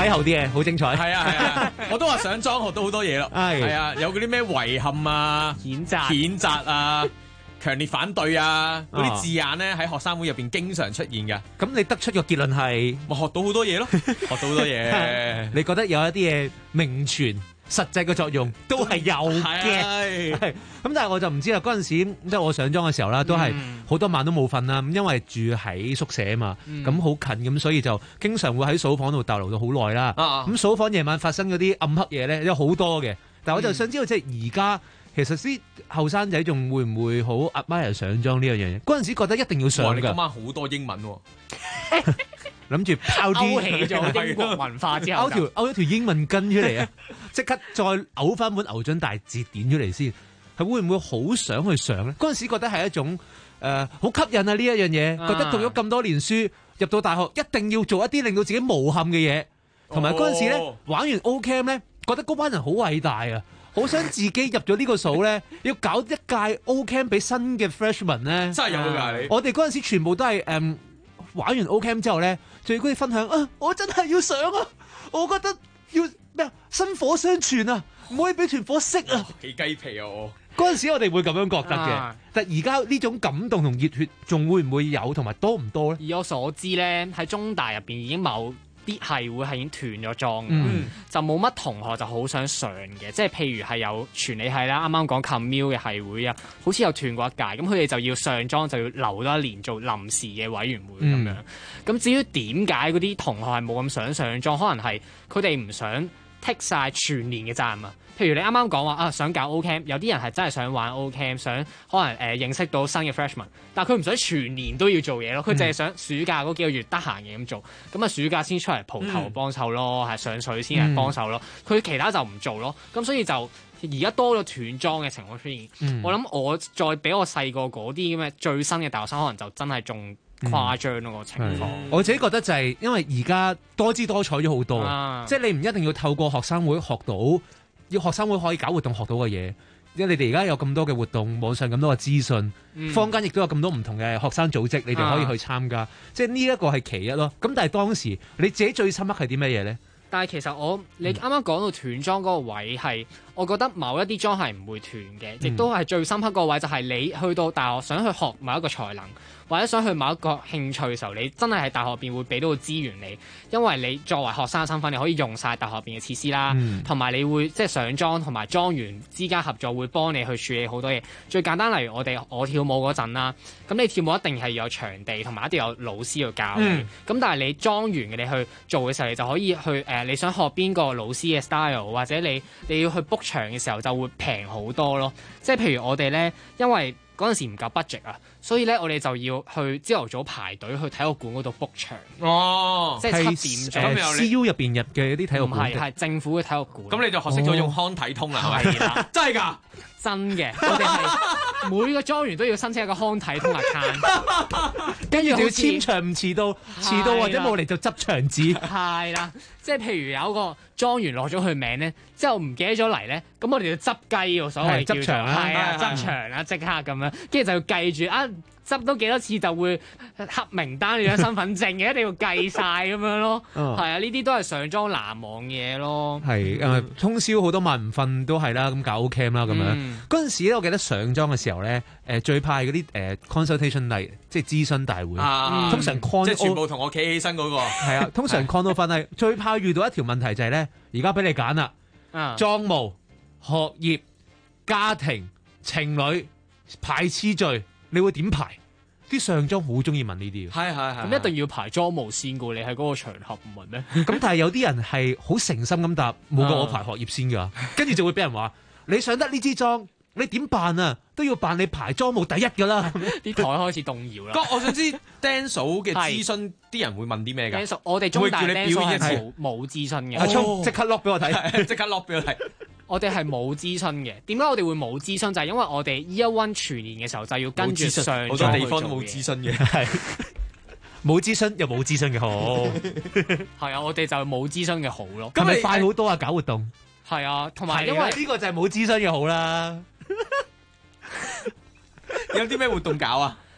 睇後啲嘅，好精彩。 係啊，我都話上莊學到好多嘢咯。係啊，有嗰啲咩遺憾啊、譴責啊、強烈反對啊嗰啲字眼咧，喺學生會入邊經常出現嘅。 咁你得出個結論係， 我學到好多嘢咯，學到好多嘢。 你覺得有一啲嘢名傳？實際嘅作用都係有嘅，咁但係我就唔知啦。嗰陣時即係我上莊嘅時候啦，都係好多晚都冇瞓啦。咁因為住喺宿舍啊嘛，咁好近咁，所以就經常會喺數房度逗留到好耐啦。咁數房夜晚發生嗰啲暗黑嘢咧，有好多嘅。但係我就想知道，即係而家其實啲後生仔仲會唔會好 admire 上莊呢樣嘢？嗰陣時覺得一定要上㗎。 你今晚好多英文喎。 諗住拋啲勾起咗英國文化之後， 勾一條英文根出嚟啊！即刻再嘔翻本牛津大字典出嚟先，係會唔會好想去上咧？嗰陣時覺得係一種好吸引啊！呢一樣嘢，覺得讀咗咁多年書，入到大學一定要做一啲令到自己無憾嘅嘢，同埋嗰陣時咧玩完 O Camp 咧，覺得嗰班人好偉大啊！好想自己入咗呢個數咧，要搞一屆 O Camp 俾新嘅 freshman 咧， 真係有㗎你！ 我哋嗰陣時全部都係玩完 O Camp 之後咧，最高啲分享啊！我真係要上啊！我覺得要咩啊？薪火相傳啊！唔可以俾團火熄啊！ 幾雞皮啊！我嗰陣時我哋會咁樣覺得嘅，但而家呢種感動同熱血仲會唔會有，同埋多唔多咧？ 以我所知咧，喺中大入邊已經某啲系會係已經斷咗莊嘅，就冇乜同學就好想上嘅。即係譬如係有傳理系啦，啱啱講 commute 嘅系會啊，好似有斷過一屆，咁佢哋就要上莊，就要留多一年做臨時嘅委員會咁樣。咁至於點解嗰啲同學係冇咁想上莊，可能係佢哋唔想剔晒全年嘅責任啊。譬如你啱啱講話啊，想搞 O Camp，有啲人係真係想玩 O Camp， 想可能認識到新嘅 freshman， 但係佢唔想全年都要做嘢咯，佢淨係想暑假嗰幾個月得閒嘅咁做，咁啊暑假先出嚟蒲頭幫手咯，係上水先係幫手咯，佢其他就唔做咯，咁所以就而家多咗斷莊嘅情況出現。我諗我再俾我細個嗰啲咁嘅最新嘅大學生，可能就真係仲誇張咯個情況。 我自己覺得就係因為而家多姿多彩咗好多，即係你唔一定要透過學生會學到。要學生會可以搞活動學到嘅嘢，因為你哋而家有咁多嘅活動，網上咁多嘅資訊，坊間亦都有咁多唔同嘅學生組織，你哋可以去參加，即係呢一個係其一咯。咁但係當時你自己最深刻係啲乜嘢咧？ 但係其實你啱啱講到斷莊嗰個位係，我覺得某一啲莊係唔會斷嘅，亦都係最深刻個位就係你去到大學想去學某一個才能，或者想去某一個興趣嘅時候，你真係喺大學入邊會俾到個資源你，因為你作為學生嘅身份，你可以用晒大學入邊嘅設施啦，同埋你會即係上莊同埋莊園之間合作，會幫你去處理好多嘢。最簡單例如我跳舞嗰陣啦，咁你跳舞一定係要有場地，同埋一定有老師去教你。咁但係你莊園嘅你去做嘅時候，你就可以去你想學邊個老師嘅 style， 或者你要去 book 場嘅時候就會平好多咯。即係譬如我哋咧，因為嗰陣時唔夠 budget 啊，所以咧我哋就要去朝頭早排隊去體育館嗰度 book 場。即係7點鐘。 CU 入邊入嘅啲體育館。 唔係政府嘅體育館。 咁你就學識咗用康體通啦，係咪？真係㗎？ 真嘅，我哋係每個莊園都要申請一個康體通 account， 跟住就要簽場唔遲到，遲到或者冇嚟就執場紙。 係啦，即係譬如有一個莊園落咗佢名咧，之後唔記得咗嚟咧，咁我哋就執雞喎，所謂執場啦， 係啊，執場啦，即刻咁樣，跟住就要計住啊。執多幾多次就會黑名單你張身份證嘅，一定要計晒咁樣咯。係啊，呢啲都係上莊難忘嘅嘢咯。 係通宵好多晚唔瞓都係啦，咁搞 O Camp 啦咁樣。嗰陣時咧，我記得上莊嘅時候咧，最怕嗰啲consultation night，即係諮詢大會。通常 con 即係全部同我企起身嗰個。係啊，通常 con 到瞓係最怕遇到一條問題就係咧，而家俾你揀啦，莊務、學業、家庭、情侶排次序。你會點排？啲上莊好中意問呢啲嘅。 係。 咁一定要排莊務先㗎，你喺嗰個場合唔問咩？ 咁但係有啲人係好誠心咁答，冇過我排學業先㗎，跟住就會俾人話：你上得呢支莊，你點辦啊？都要辦你排莊務第一㗎啦。 啲台開始動搖啦。 我想知 Dan 嫂嘅諮詢啲人會問啲咩㗎？ Dan 嫂，我哋中大 Dan 嫂係冇諮詢嘅。 即刻 lock 俾我睇， 即刻 lock 俾我睇。 我哋係冇諮詢嘅，點解我哋會冇諮詢？就係因為我哋 Year One 全年嘅時候就要跟住上好多地方都冇諮詢嘅，係冇諮詢又冇諮詢嘅好， 係啊，我哋就冇諮詢嘅好咯。 咁咪快好多啊！搞活動係啊，同埋因為呢個就係冇諮詢嘅好啦。 有啲咩活動搞啊？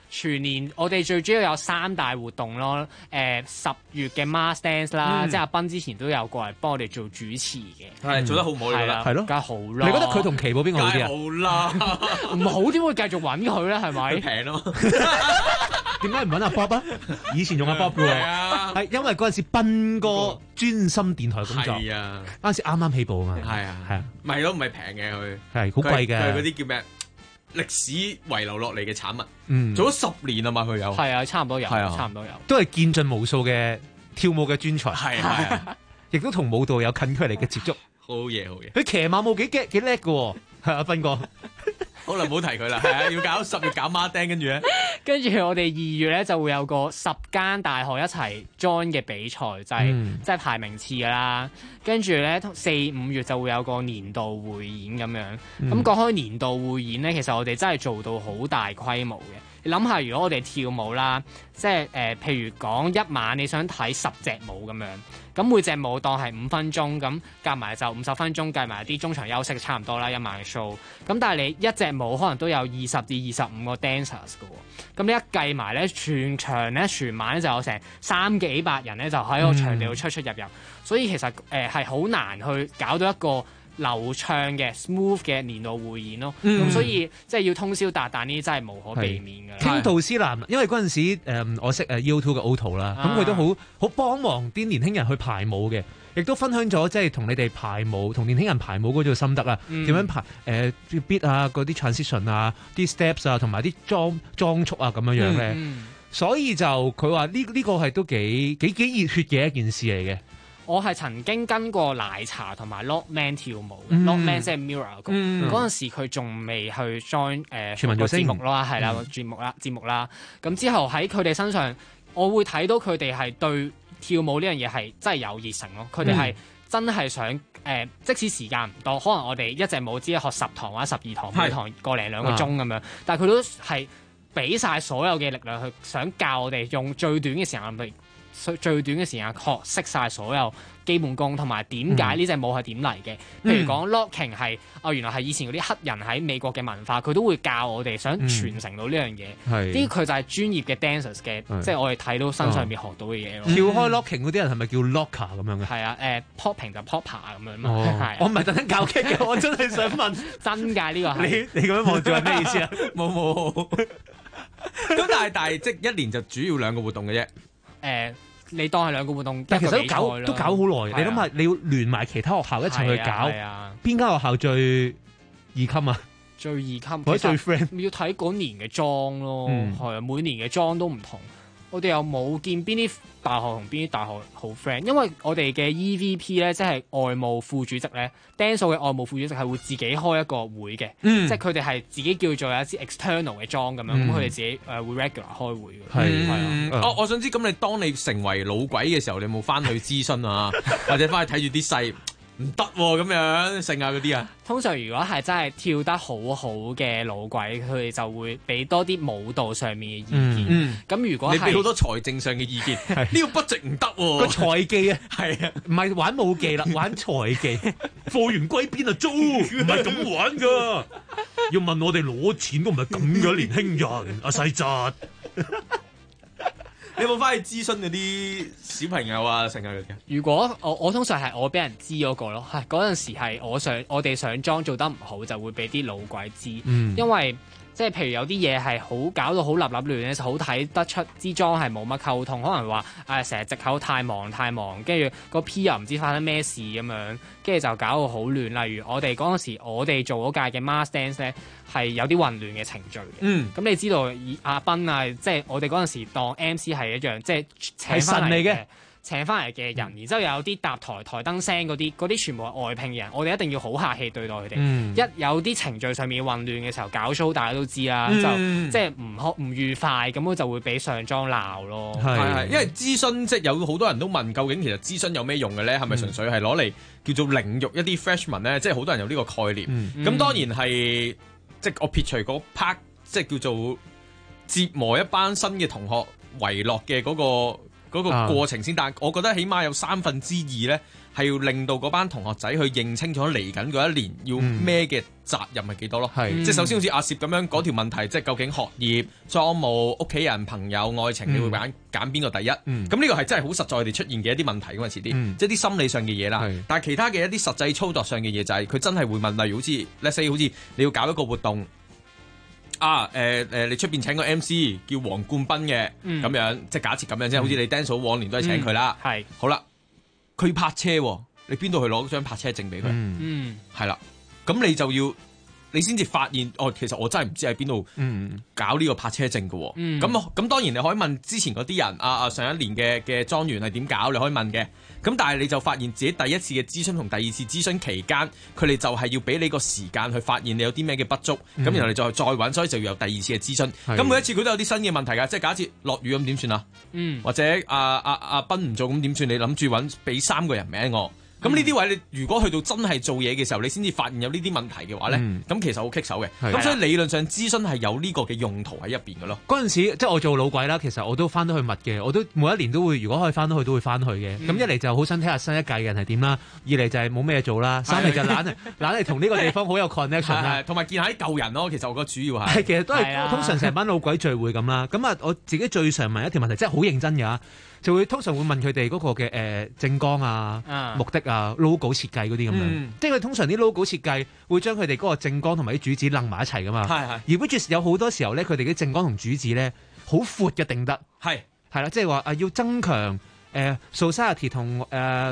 全年我哋最主要有3大活動咯。10月嘅 Mask Dance 啦，即係阿斌之前都有過嚟幫我哋做主持嘅。 係做得好唔好？你覺得係咯， 梗係好啦。 你覺得佢同奇寶邊個好啲啊？ 好啦， 唔好點會繼續揾佢咧？係咪？ 平咯。 點解唔揾阿 Bob 啊？以前用阿 Bob 嘅喎，係因為嗰陣時斌哥專心電台工作， 係啊， 嗰陣時啱啱起步啊嘛， 係啊，唔係咯，唔係平嘅佢， 係好貴嘅， 佢係嗰啲叫咩？歷史遺留落嚟嘅產物，做咗10年啊嘛，佢有， 係啊，差唔多有，差唔多有， 都係見盡無數嘅跳舞嘅專才， 係， 亦都同舞蹈有近距離嘅接觸， 好嘢，好嘢， 佢騎馬舞幾叻嘅喎，係阿斌哥。 好啦，唔好提佢啦，係啊，要搞10月搞孖釘，跟住咧， 跟住我哋2月咧就會有個10間大學一齊 join 嘅比賽，就係即係排名次㗎啦。跟住咧4、5月就會有個年度匯演咁樣。咁講開年度匯演咧，其實我哋真係做到好大規模嘅。你諗下，如果我哋跳舞啦，即係譬如講一晚你想睇10隻舞咁樣，咁每隻舞當係5分鐘，咁夾埋就50分鐘，計埋啲中場休息差唔多啦，一晚嘅 show。咁但係你一隻舞可能都有20至25個 dancers 嘅喎，咁你一計埋咧，全場咧全晚咧就有成300幾百人咧，就喺個場地度出入，所以其實係好難去搞到一個流暢嘅 smooth 嘅年度匯演咯，咁所以即係要通宵達旦呢啲真係無可避免㗎。 傾杜思南，因為嗰陣時我識U2 嘅 Otto 啦，咁佢都好幫忙啲年輕人去排舞嘅，亦都分享咗即係同你哋排舞，同年輕人排舞嗰種心得啊，點樣排beat 啊，嗰啲 transition 啊，啲 steps 啊，同埋啲裝束啊咁樣樣咧，所以就佢話呢個係都幾熱血嘅一件事嚟嘅。 我係曾經跟過奶茶同埋 Lockman 跳舞，Lockman 即係 Mirror 嗰陣時佢仲未去 join 全民造星節目啦，係啦節目啦。咁之後喺佢哋身上，我會睇到佢哋係對跳舞呢樣嘢係真係有熱誠咯。佢哋係真係想即使時間唔多，可能我哋一隻舞只係學10堂或者12堂，每堂個零2個鐘咁樣，但係佢都係俾晒所有嘅力量去想教我哋用最短嘅時間學識晒所有基本功，同埋點解呢隻舞係點嚟嘅。譬如講 locking 係原來係以前嗰啲黑人喺美國嘅文化，佢都會教我哋想傳承到呢樣嘢。呢佢就係專業嘅 dancers 嘅，即係我哋睇到身上面學到嘅嘢咯。 跳開 locking 嗰啲人係咪叫 locker 咁樣嘅？ 係啊，popping 就 popper 咁樣嘛。 我唔係特登搞激嘅，我真係想問真㗎呢個係。 你咁樣望住係咩意思啊？ 冇。咁但係即係一年就主要2個活動嘅啫。 你當係2個活動， 但其實都搞好耐。你諗下，你要聯埋其他學校一齊去搞，邊間學校最易襟啊？ 最易襟， 或者最 friend？ 要睇嗰年嘅裝咯，係啊，每年嘅裝都唔同。我哋又冇見邊啲大學同邊啲大學好 friend，因為我哋嘅 EVP 咧，即係外務副主席咧 ，dance 嘅外務副主席係會自己開一個會嘅，即係佢哋係自己叫做有一支 external 嘅裝咁樣，咁佢哋自己會 regular 開會嘅。係啊， 我想知咁你當你成為老鬼嘅時候，你有冇翻去諮詢啊，或者翻去睇住啲細？唔得喎，咁樣剩下嗰啲啊。 通常如果係真係跳得好好嘅老鬼，佢哋就會俾多啲舞蹈上面嘅意見。咁如果你俾好多財政上嘅意見，呢個 budget唔得喎。 個財技啊， 係啊， 唔係玩武技啦，玩財技。貨源歸邊啊，租唔係咁玩噶。要問我哋攞錢都唔係咁嘅，年輕人阿細侄。 你有冇翻去諮詢嗰啲小朋友啊？成日嗰啲？ 如果我通常係我俾人知嗰個咯，係嗰陣時係我哋上妝做得唔好，就會俾啲老鬼知，因為即係譬如有啲嘢係好搞到好立亂咧，就好睇得出支妝係冇乜溝通，可能話成日藉口太忙，跟住個 P 又唔知發生咩事咁樣，跟住就搞到好亂。例如我哋嗰陣時，我哋做嗰屆嘅 Mask Dance 咧係有啲混亂嘅程序嘅。咁你知道阿斌啊，即係我哋嗰陣時當 MC 係一樣，即係請翻嚟嘅。請翻嚟嘅人，然之後又有啲搭台燈聲嗰啲全部係外聘嘅人，我哋一定要好客氣對待佢哋。一有啲程序上面混亂嘅時候搞 show，大家都知啦，就即係唔愉快，咁就會俾上莊鬧咯。 係，因為諮詢即係有好多人都問，究竟其實諮詢有咩用嘅咧？係咪純粹係攞嚟叫做凌辱一啲 freshman 咧？即係好多人有呢個概念。咁當然係，即係我撇除嗰 part，即係叫做折磨一班新嘅同學為樂嘅嗰個嗰個過程先。但係我覺得起碼有2/3咧係要令到嗰班同學仔去認清楚嚟緊嗰一年要孭嘅責任係幾多咯。即係首先好似阿攝咁樣嗰條問題，即係究竟學業、裝務、屋企人、朋友、愛情，你會揀邊個第一？咁呢個係真係好實在地出現嘅一啲問題㗎嘛，遲啲即係啲心理上嘅嘢啦。但係其他嘅一啲實際操作上嘅嘢就係佢真係會問，例如好似 let's say 好似你要搞一個活動。你出邊請個 MC 叫黃冠斌嘅咁樣，即係假設咁樣啫。好似你 Dance 往年都係請佢啦。係好啦，佢要泊車，你邊度去攞張泊車證俾佢？係啦，咁你就要你先至發現其實我真係唔知喺邊度搞呢個泊車證嘅。咁當然你可以問之前嗰啲人上一年嘅莊園係點搞，你可以問嘅。咁但係你就發現自己第一次嘅諮詢同第二次諮詢期間，佢哋就係要俾你個時間去發現你有啲咩嘅不足，咁然後你再揾，所以就要有第二次嘅諮詢。咁每一次佢都有啲新嘅問題㗎，即係假設落雨咁點算啊？或者阿斌唔做咁點算？你諗住俾3個人名我。咁呢啲位你如果去到真係做嘢嘅時候，你先至發現有呢啲問題嘅話咧，咁其實好棘手嘅。咁所以理論上諮詢係有呢個嘅用途喺入邊嘅咯。 嗰陣時即係我做老鬼啦，其實我都翻到去密嘅，我都每一年都會，如果可以翻到去都會翻去嘅。咁一嚟就好想睇下新一屆嘅人係點啦，二嚟就係冇咩做啦，三嚟就懶係同呢個地方好有 connection 啦，同埋見下啲舊人咯。其實我覺得主要係其實都係通常成班老鬼聚會咁啦。咁我自己最常問一條問題，即係好認真㗎。就會通常會問佢哋嗰個嘅政綱目的logo 設計嗰啲咁樣，即係佢通常啲 logo 設計會將佢哋嗰個政綱同埋啲主旨擸埋一齊噶嘛。而 which 有好多時候咧，佢哋啲政綱同主旨咧好闊嘅定得係啦，即係話要增強society 同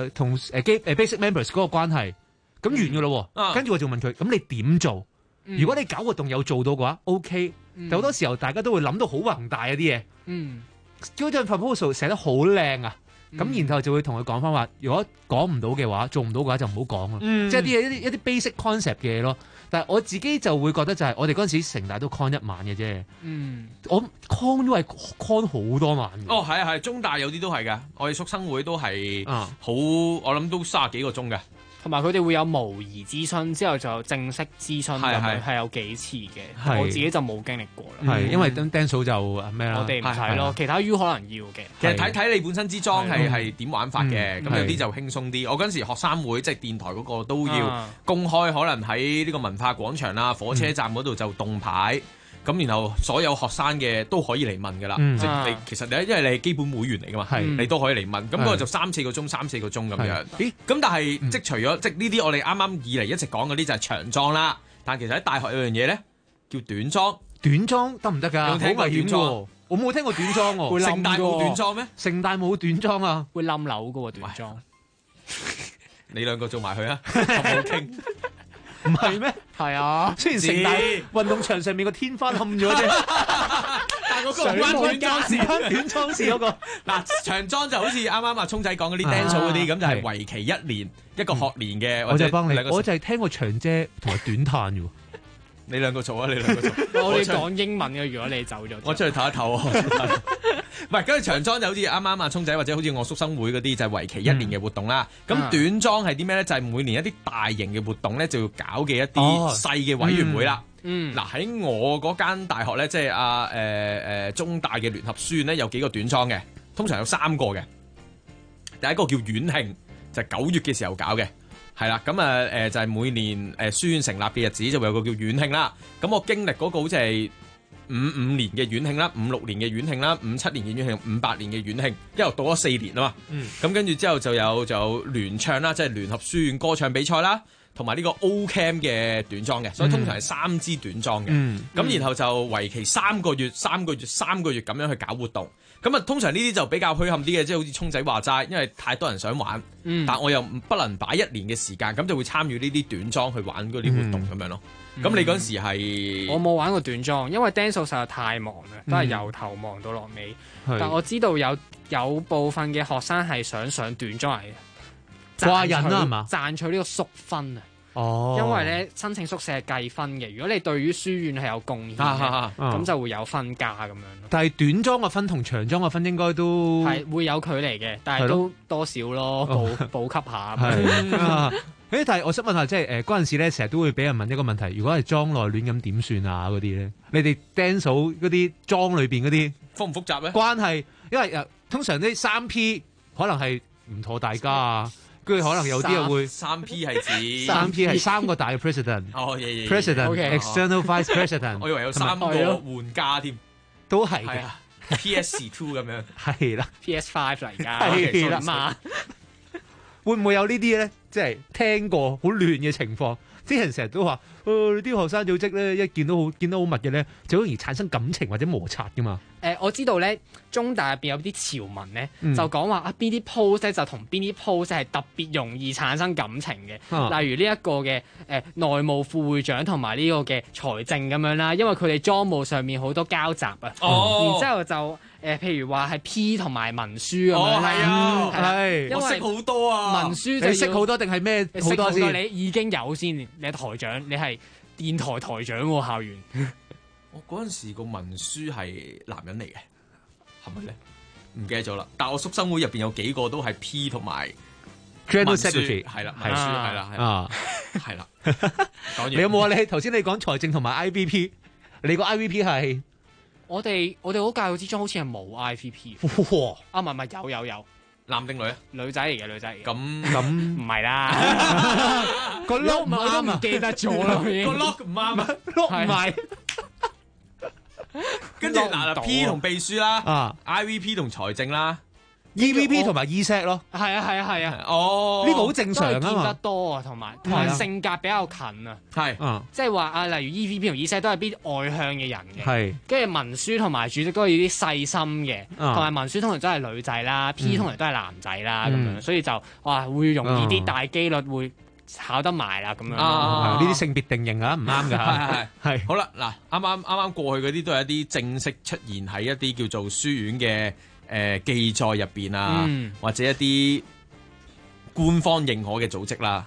basic members 嗰個關係，咁完噶咯。跟住我就問佢：咁你點做？如果你搞活動有做到嘅話 ，OK。但好多時候大家都會諗到好宏大嗰啲嘢。嗰張 proposal 寫得好靚啊，咁然後就會同佢講翻話，如果講唔到嘅話，做唔到嘅話就唔好講咯，即係一啲 basic concept 嘅嘢咯。但係我自己就會覺得就係我哋嗰陣時成大都 con 1晚嘅啫，我 con 都係 con 好多晚嘅。 係中大有啲都係㗎，我哋宿生會都係好，我諗都30幾個鐘嘅。 同埋佢哋會有模擬諮詢，之後就正式諮詢咁樣，係有幾次嘅。我自己就冇經歷過啦。 因為Dance就咩啦？ 我哋唔使咯，其他 U 可能要嘅。 其實睇你本身支裝係點玩法嘅，咁有啲就輕鬆啲。我嗰陣時學生會即係電台嗰個都要公開，可能喺呢個文化廣場啦、火車站嗰度就動牌。咁然後所有學生嘅都可以嚟問㗎啦，即係你其實因為你係基本會員嚟㗎嘛，你都可以嚟問。咁嗰個就3-4個鐘咁樣。咦？咁但係即係除咗即係呢啲我哋啱啱以嚟一直講嗰啲就係長裝啦。但其實喺大學有樣嘢咧叫短裝， 短裝得唔得㗎？好危險喎！我冇聽過短裝喎。 盛大冇短裝咩？ 盛大冇短裝啊， 會冧樓㗎喎短裝。 你兩個做埋佢啊，好傾。 唔係咩？ 係啊， 雖然盛大運動場上面個天花冧咗啫， 但係嗰個唔關短裝事， 短裝事嗰個嗱長裝就好似啱啱阿聰仔講嗰啲 dance 嗰啲咁，就係為期1年一個學年嘅。 我就幫你，我就係聽過長遮同埋短嘆嘅喎。 你兩個做啊！你兩個做。 我哋講英文嘅，如果你走咗， 我出去唞一唞啊。唔係，跟住長裝就好似啱啱阿聰仔或者好似我宿生會嗰啲，就係為期1年嘅活動啦。咁短裝係啲咩咧？就係每年一啲大型嘅活動咧，就要搞嘅一啲細嘅委員會啦。嗱喺我嗰間大學咧，即係中大嘅聯合書院咧，有幾個短裝嘅，通常有3個嘅。第一個叫院慶，就係9月嘅時候搞嘅。係啦，咁就係每年書院成立嘅日子就會有個叫院慶啦。咁我經歷嗰個好似係55年嘅院慶啦，56年嘅院慶啦，57年嘅院慶，58年嘅院慶，一路到咗4年啊嘛。咁跟住之後就有聯唱啦，即係聯合書院歌唱比賽啦，同埋呢個 O-Camp 嘅短裝嘅，所以通常係3支短裝嘅。咁然後就為期3個月咁樣去搞活動。咁啊，通常呢啲就比較墟冚啲嘅，即係好似聰仔話齋，因為太多人想玩，但我又不能擺1年嘅時間，咁就會參與呢啲短裝去玩嗰啲活動咁樣咯。咁你嗰陣時係我冇玩過短裝，因為 dance 實在太忙啦，都係由頭忙到落尾。但我知道有部分嘅學生係想上短裝嚟掛人啦係嘛， 賺取呢個宿分啊。因為咧申請宿舍係計分嘅，如果你對於書院係有貢獻嘅，咁就會有分價咁樣咯。 但係短裝嘅分同長裝嘅分應該都係會有距離嘅，但係都多少咯，補給下。 但係我想問下，即係嗰陣時咧，成日都會俾人問一個問題：如果係裝內亂咁點算啊？嗰啲咧，你哋 dance 嗰啲裝裏邊嗰啲複唔複雜咧？ 關係，因為通常啲3P 可能係唔妥大家啊，跟住可能有啲人會 3P 係指 3P 係3個大嘅 president， president、external vice president， 我以為有3個玩家添， 都係嘅。 PS2 咁樣， 係啦 ，PS5 嚟而家， 係啦嘛。會唔會有呢啲咧？即係聽過好亂嘅情況，啲人成日都話，啲學生組織咧，一見到好密嘅咧，就好容易產生感情或者摩擦噶嘛。 我知道咧，中大入邊有啲潮文咧，就講話邊啲 post 咧就同邊啲 post 係特別容易產生感情嘅。例如呢一個嘅內務副會長同埋呢個嘅財政咁樣啦，因為佢哋裝務上面好多交集啊。然之後就譬如話係 P 同埋文書咁樣啦。 係， 我識好多啊。 文書就你識好多定係咩好多先？ 你已經有先，你係台長，你係電台台長喎，校園。 我嗰陣時個文書係男人嚟嘅，係咪咧？唔記得咗啦。但係我宿生會入邊有幾個都係 P 同埋 General Secretary， 係啦，文書係啦，係啦。講完。 你有冇啊？你頭先你講財政同埋 IVP， 你個 IVP 係我哋好教育之中好似係冇 IVP。 哇！ 啊，唔係有。 男定女啊？ 女仔嚟嘅。 咁唔係啦。個 lock 唔啱啊！我都唔記得咗啦。 個 lock 唔啱啊 ，lock 唔係。 跟住嗱 P 同秘書啦，IVP 同財政啦 ，EVP 同埋 ESEC 咯。 係啊。 哦， 呢個好正常啊嘛。 見得多啊，同埋性格比較近啊。 係， 即係話例如 EVP 同 ESEC 都係啲外向嘅人嘅。 係。跟住文書同埋主席都係啲細心嘅，同埋文書通常都係女仔啦，P 通常都係男仔啦咁樣，所以就會容易啲，大機率會考得埋啦咁樣。 呢啲性別定型啊，唔啱㗎。係。 好啦，嗱，啱啱過去嗰啲都係一啲正式出現喺一啲叫做書院嘅記載入邊啊，或者一啲官方認可嘅組織啦。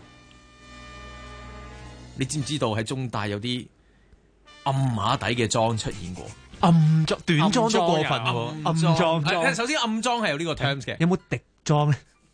你知唔知道喺中大有啲暗碼底嘅裝出現過？ 暗裝短裝都過分喎，暗裝。 首先暗裝係有呢個 terms 嘅， 有冇滴裝咧？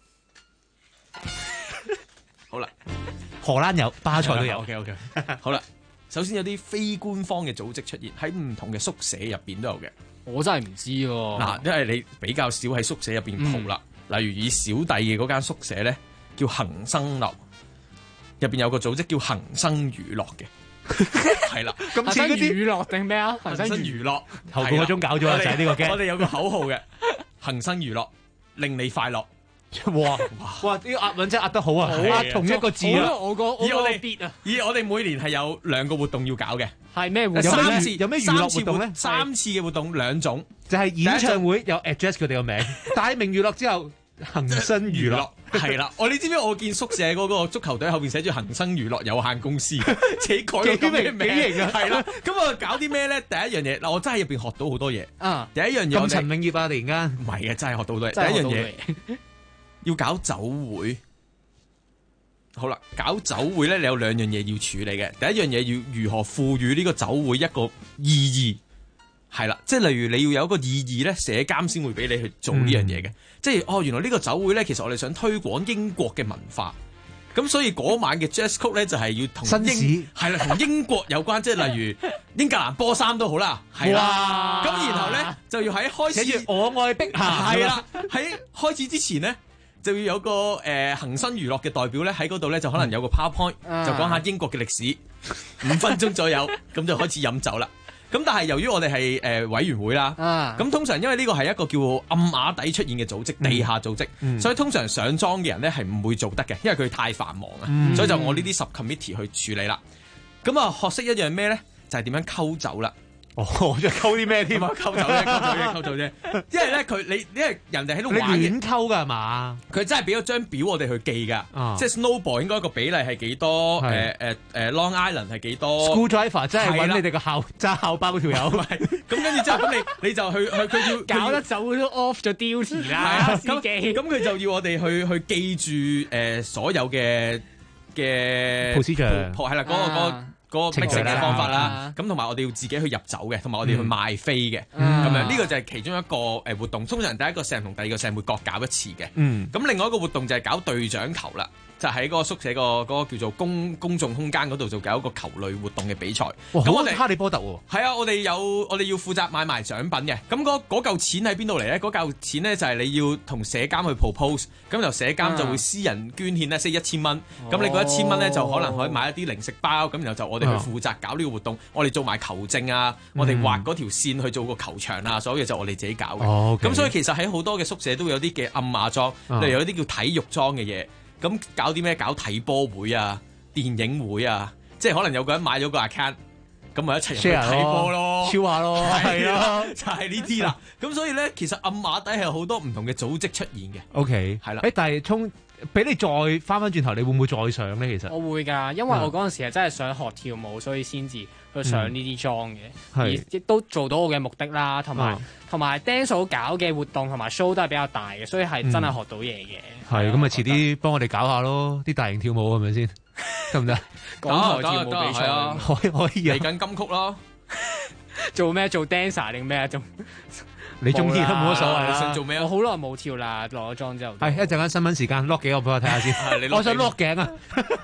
好啦， 荷蘭有，巴塞都有。 OK。好啦，首先有啲非官方嘅組織出現喺唔同嘅宿舍入邊都有嘅。 我真係唔知喎。 嗱，因為你比較少喺宿舍入邊蒲啦。例如以小弟嘅嗰間宿舍咧，叫恒生樓，入邊有個組織叫恒生娛樂嘅。係啦， 咁似嗰啲娛樂定咩啊？ 恒生娛樂頭半個鐘搞咗啦，就係呢個嘅。 我哋有個口號嘅，恒生娛樂令你快樂。 哇！啲押韻真係押得好啊，押同一個字啊。 以我哋每年係有2個活動要搞嘅。 係咩活動？ 有咩娛樂活動咧 ？3次嘅活動2種， 就係演唱會有 address 佢哋個名，大明娛樂之後恒生娛樂係啦。你知唔知我見宿舍嗰個足球隊後邊寫住恒生娛樂有限公司，自己改咗咩名？幾型啊！係啦，咁我搞啲咩咧？第一樣嘢嗱，我真係入邊學到好多嘢。第一樣嘢咁陳永業啊，突然間唔係嘅，真係學到好多嘢。第一樣嘢。要搞酒會，好啦，搞酒會咧，你有2樣嘢要處理嘅。第一樣嘢要如何賦予呢個酒會一個意義，係啦，即係例如你要有一個意義咧，社監先會俾你去做呢樣嘢嘅。即係原來呢個酒會咧，其實我哋想推廣英國嘅文化，咁所以嗰晚嘅 dress code 咧就係要同同英國有關，即係例如英格蘭波衫都好啦，係啦。咁然後咧就要喺開始我愛碧咸， 係啦，喺開始之前咧。就要有個恒生娛樂嘅代表咧喺嗰度咧，就可能有個 PowerPoint，就講下英國嘅歷史，5分鐘左右，咁就開始飲酒啦。咁但係由於我哋係委員會啦，咁通常因為呢個係一個叫暗碼底出現嘅組織，地下組織，所以通常上莊嘅人咧係唔會做得嘅，因為佢太繁忙啊，所以就我呢啲 subcommittee 去處理啦。咁啊，學識一樣咩咧？就係點樣溝酒啦。 哦，即係溝啲咩添啊？ 溝酒啫。因為咧因為人哋喺度玩嘅， 你亂溝㗎係嘛？ 佢真係俾咗張表我哋去記㗎，即係 snowball 應該個比例係幾多？Long Island 係幾多 ？Screwdriver 真係揾你哋個揸校包嗰條友。 咁跟住之後，咁你就去佢要搞得酒都 off 咗 duty 啦，司機。 咁佢就要我哋去記住所有嘅 procedure 係啦嗰個 mixing 嘅方法啦，咁同埋我哋要自己去入酒嘅，同埋我哋去賣飛嘅，咁樣呢個就係其中一個活動。通常第一個 sem 同第二個 sem 會各搞一次嘅。咁另外一個活動就係搞隊長球啦。 就喺嗰個宿舍嗰個叫做公眾空間嗰度就搞一個球類活動嘅比賽。 哇！ 咁我哋哈利波特喎。 係啊，我哋要負責買埋獎品嘅。咁嗰嚿錢喺邊度嚟咧？嗰嚿錢咧就係你要同社監去 propose， 咁就社監就會私人捐獻咧，1000蚊。咁你嗰1000蚊咧就可能可以買一啲零食包，咁然後就我哋去負責搞呢個活動，我哋做埋球證啊，我哋畫嗰條線去做個球場啊，所有嘢就我哋自己搞嘅。咁所以其實喺好多嘅宿舍都會有啲嘅暗碼裝，例如有啲叫體育裝嘅嘢。咁搞啲咩？搞睇波會啊、電影會啊，即係可能有個人買咗個 account， 咁咪一齊入去睇波咯、 超下咯，係啊， 就係呢啲啦。咁所以咧，其實暗碼底係好多唔同嘅組織出現嘅。 OK， 係啦。但係俾你再翻轉頭，你會唔會再上咧？其實我會㗎，因為我嗰陣時係真係想學跳舞，所以先至去上呢啲裝嘅，而亦都做到我嘅目的啦。同埋 dance 搞嘅活動同埋 show 都係比較大嘅，所以係真係學到嘢嘅。 係咁啊，遲啲幫我哋搞下咯，啲大型跳舞係咪先？得唔得？ 港台跳舞比賽可以嚟緊金曲咯。 做咩？做 dancer 定咩啊？ 你中意都冇乜所謂啦。 想做咩啊？ 我好耐冇跳啦，落咗妝之後。 係一陣間新聞時間 lock 幾個俾我睇下先。我想 lock 頸啊！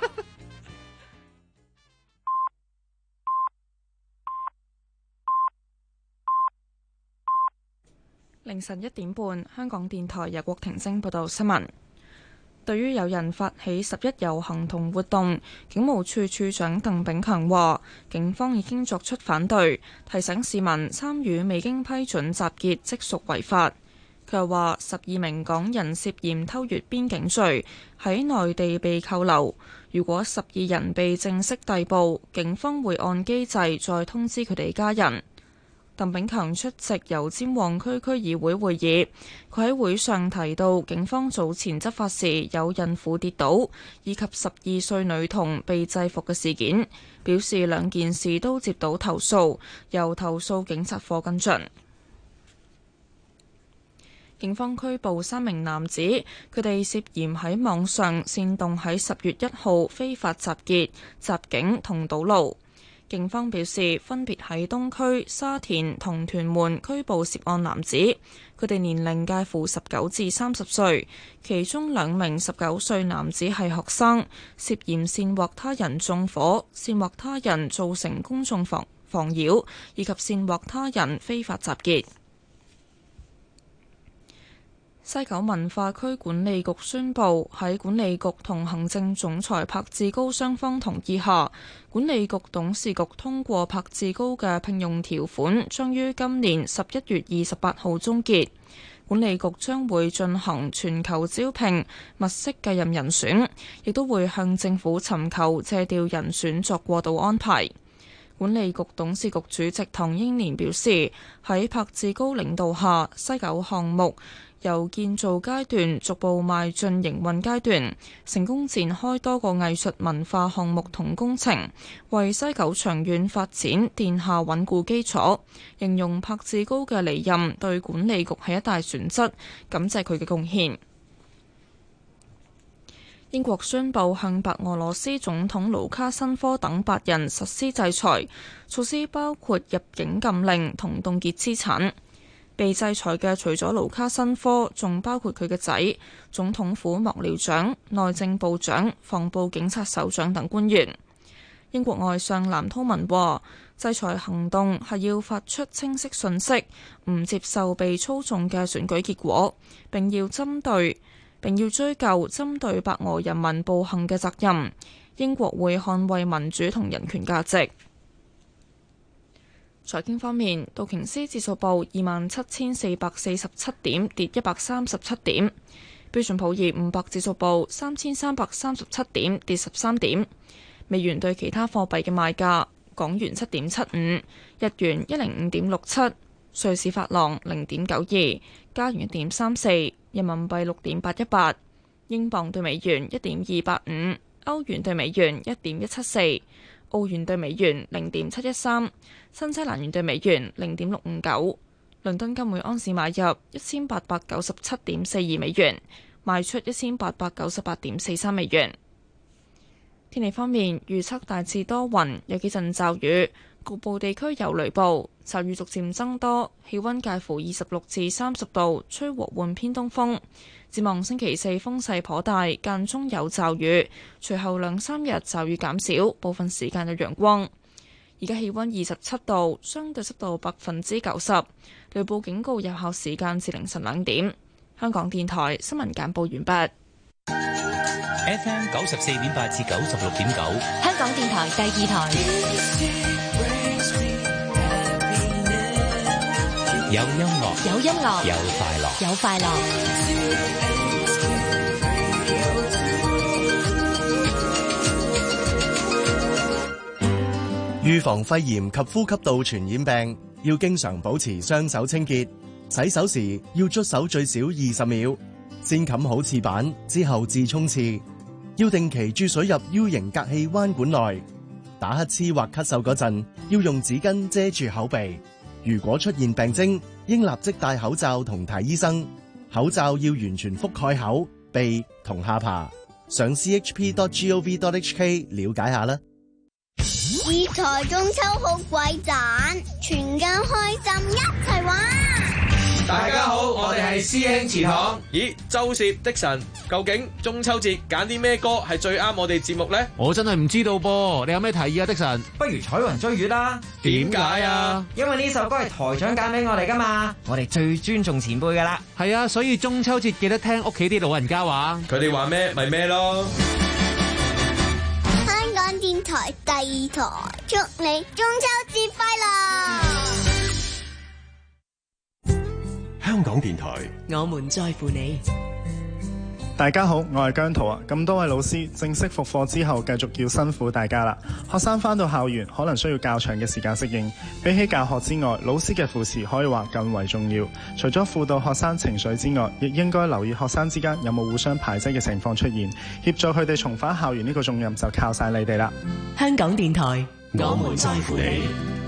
凌晨1點半，香港電台由郭婷晶報道新聞。對於有人發起11遊行同活動，警務處處長鄧炳強話，警方已經作出反對，提醒市民參與未經批准集結即屬違法。佢又話，12名港人涉嫌偷越邊境罪喺內地被扣留，如果12人被正式逮捕，警方會按機制再通知佢哋家人。鄧炳強出席油尖旺區區議會會議，佢喺會上提到警方早前執法時有孕婦跌倒，以及12歲女童被制服嘅事件，表示兩件事都接到投訴，由投訴警察課跟進。警方拘捕3名男子，佢哋涉嫌喺網上煽動喺10月1號非法集結、襲警同堵路。警方表示，分別喺東區、沙田同屯門拘捕涉案男子，佢哋年齡介乎19至30歲，其中2名19歲男子係學生，涉嫌煽惑他人縱火、煽惑他人造成公眾妨擾，以及煽惑他人非法集結。西九文化區管理局宣布，喺管理局同行政總裁柏志高雙方同意下，管理局董事局通過柏志高嘅聘用條款，將於今年11月28號終結。管理局將會進行全球招聘，物色繼任人選，亦都會向政府尋求借調人選作過渡安排。管理局董事局主席唐英年表示，喺柏志高領導下，西九項目由建造階段逐步邁進營運階段，成功展開多個藝術文化項目同工程，為西九長遠發展奠下穩固基礎。形容柏志高嘅離任對管理局係一大損失，感謝佢嘅貢獻。英國宣布向白俄羅斯總統盧卡申科等8人實施制裁，措施包括入境禁令同凍結資產。被制裁嘅除咗盧卡申科，仲包括佢嘅仔、總統府幕僚長、內政部長、防暴警察首長等官員。英國外相藍韜文話，制裁行動係要發出清晰訊息，唔接受被操縱嘅選舉結果，並要追究針對白俄人民暴行嘅責任。英國會捍衛民主同人權價值。財經方面，道瓊斯指數報27,447點，跌137點；標準普爾500指數報3,337點，跌13點。美元對其他貨幣嘅賣價：港元7.75，日元105.67，瑞士法郎0.92，加元1.34，人民幣6.818，英鎊對美元1.285，歐元對美元1.174。澳元對美元0.713，新西蘭元對美元0.659。倫敦金每安士買入1897.42美元，賣出1898.43美元。天氣方面，預測大致多雲，有幾陣驟雨，局部地區有雷暴， 驟雨逐漸增多，氣溫介乎26至30度，吹和緩偏東風。展望星期四風勢頗大，間中有驟雨，隨後2-3日驟雨減少，部分時間有陽光。而家氣溫27度，相對濕度90%，雷暴警告有效時間至凌晨2點。香港電台新聞簡報完畢。 FM 94.8至96.9， 香港電台第2台。 有音樂， 有音樂， 有快樂， 有快樂。 預防肺炎及呼吸道傳染病，要經常保持雙手清潔。洗手時要捽手最少20秒，先冚好廁板，之後至沖廁。要定期注水入 U 型隔氣彎管內。打乞嗤或咳嗽嗰陣，要用紙巾遮住口鼻。如果出現病徵，應立即戴口罩同睇醫生。口罩要完全覆蓋口、鼻同下巴。上 chp.gov.hk 了解下啦。 二台中秋好鬼盞，全家開心一齊玩。 大家好，我哋係師兄祠堂。咦，周攝的神，究竟中秋節揀啲咩歌係最啱我哋節目呢？ 我真係唔知道噃，你有咩提議啊？的神， 不如彩雲追月啦。 點解啊？ 因為呢首歌係台長揀俾我哋噶嘛，我哋最尊重前輩噶啦。 係啊，所以中秋節記得聽屋企啲老人家話。 佢哋話咩咪咩咯。 香港電台第2台，祝你中秋節快樂！ 香港電台， 我們在乎你。 大家好，我係姜濤啊！咁多位老師正式復課之後，繼續要辛苦大家啦。學生返到校園可能需要較長嘅時間適應，比起教學之外，老師嘅扶持可以話更為重要。除咗輔導學生情緒之外，亦應該留意學生之間有冇互相排擠嘅情況出現，協助佢哋重返校園。呢個重任就靠晒你哋啦。 香港電台，我們在乎你。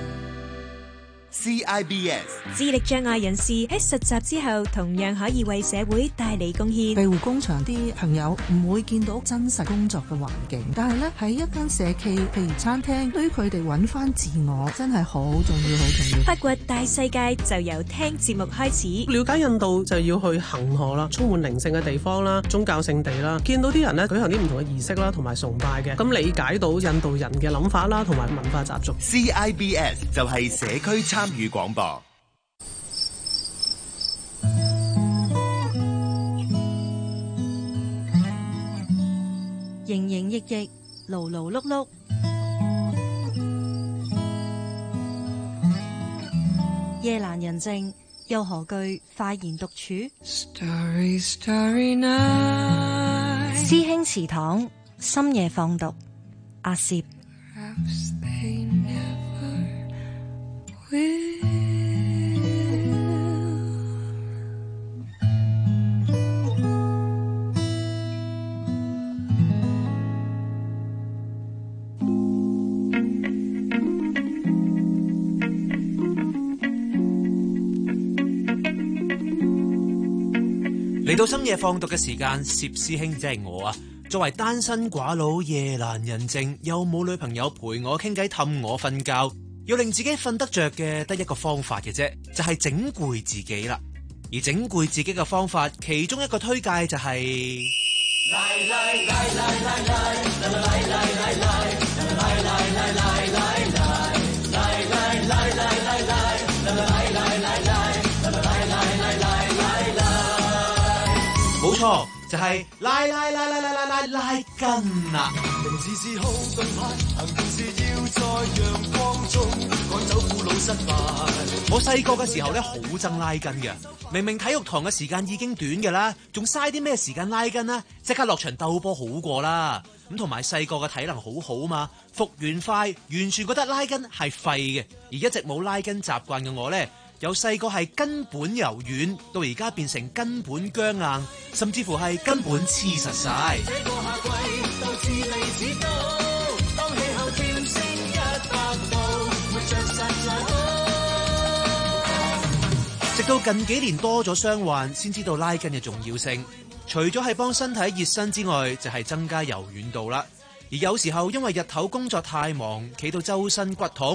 CIBS 智力障礙人士喺實習之後，同樣可以為社會帶嚟貢獻。 庇護工場啲朋友唔會見到真實工作嘅環境，但係咧喺一間社企，譬如餐廳，對於佢哋揾翻自我，真係好重要，好重要。 發掘大世界就由聽節目開始。 了解印度就要去恒河啦，充滿靈性嘅地方啦，宗教聖地啦，見到啲人咧舉行啲唔同嘅儀式啦，同埋崇拜嘅，咁理解到印度人嘅諗法啦，同埋文化習俗。 CIBS 就係社區參與廣播。 營營役役，勞勞碌碌，夜闌人靜，又何懼快言獨處？ Starry, starry night. 師兄祠堂，深夜放毒，阿攝。 嚟到深夜放毒嘅時間，攝師兄即係我啊！作為單身寡佬，夜闌人靜，又冇女朋友陪我傾偈氹我瞓覺，要令自己瞓得着嘅得一個方法嘅啫，就係整攰自己啦。而整攰自己嘅方法，其中一個推介就係冇錯，就係拉筋啦！我細個嘅時候咧，好憎拉筋嘅。明明體育堂嘅時間已經短嘅啦，仲嘥啲咩時間拉筋呢？即刻落場鬥波好過啦！咁同埋細個嘅體能好好嘛，復原快，完全覺得拉筋係廢嘅。而一直冇拉筋習慣嘅我呢，由細個係根本柔軟，到而家變成根本僵硬，甚至乎係根本黐實晒。直到近幾年多咗傷患，先知道拉筋嘅重要性。除咗係幫身體熱身之外，就係增加柔軟度啦。而有時候因為日頭工作太忙，企到周身骨痛，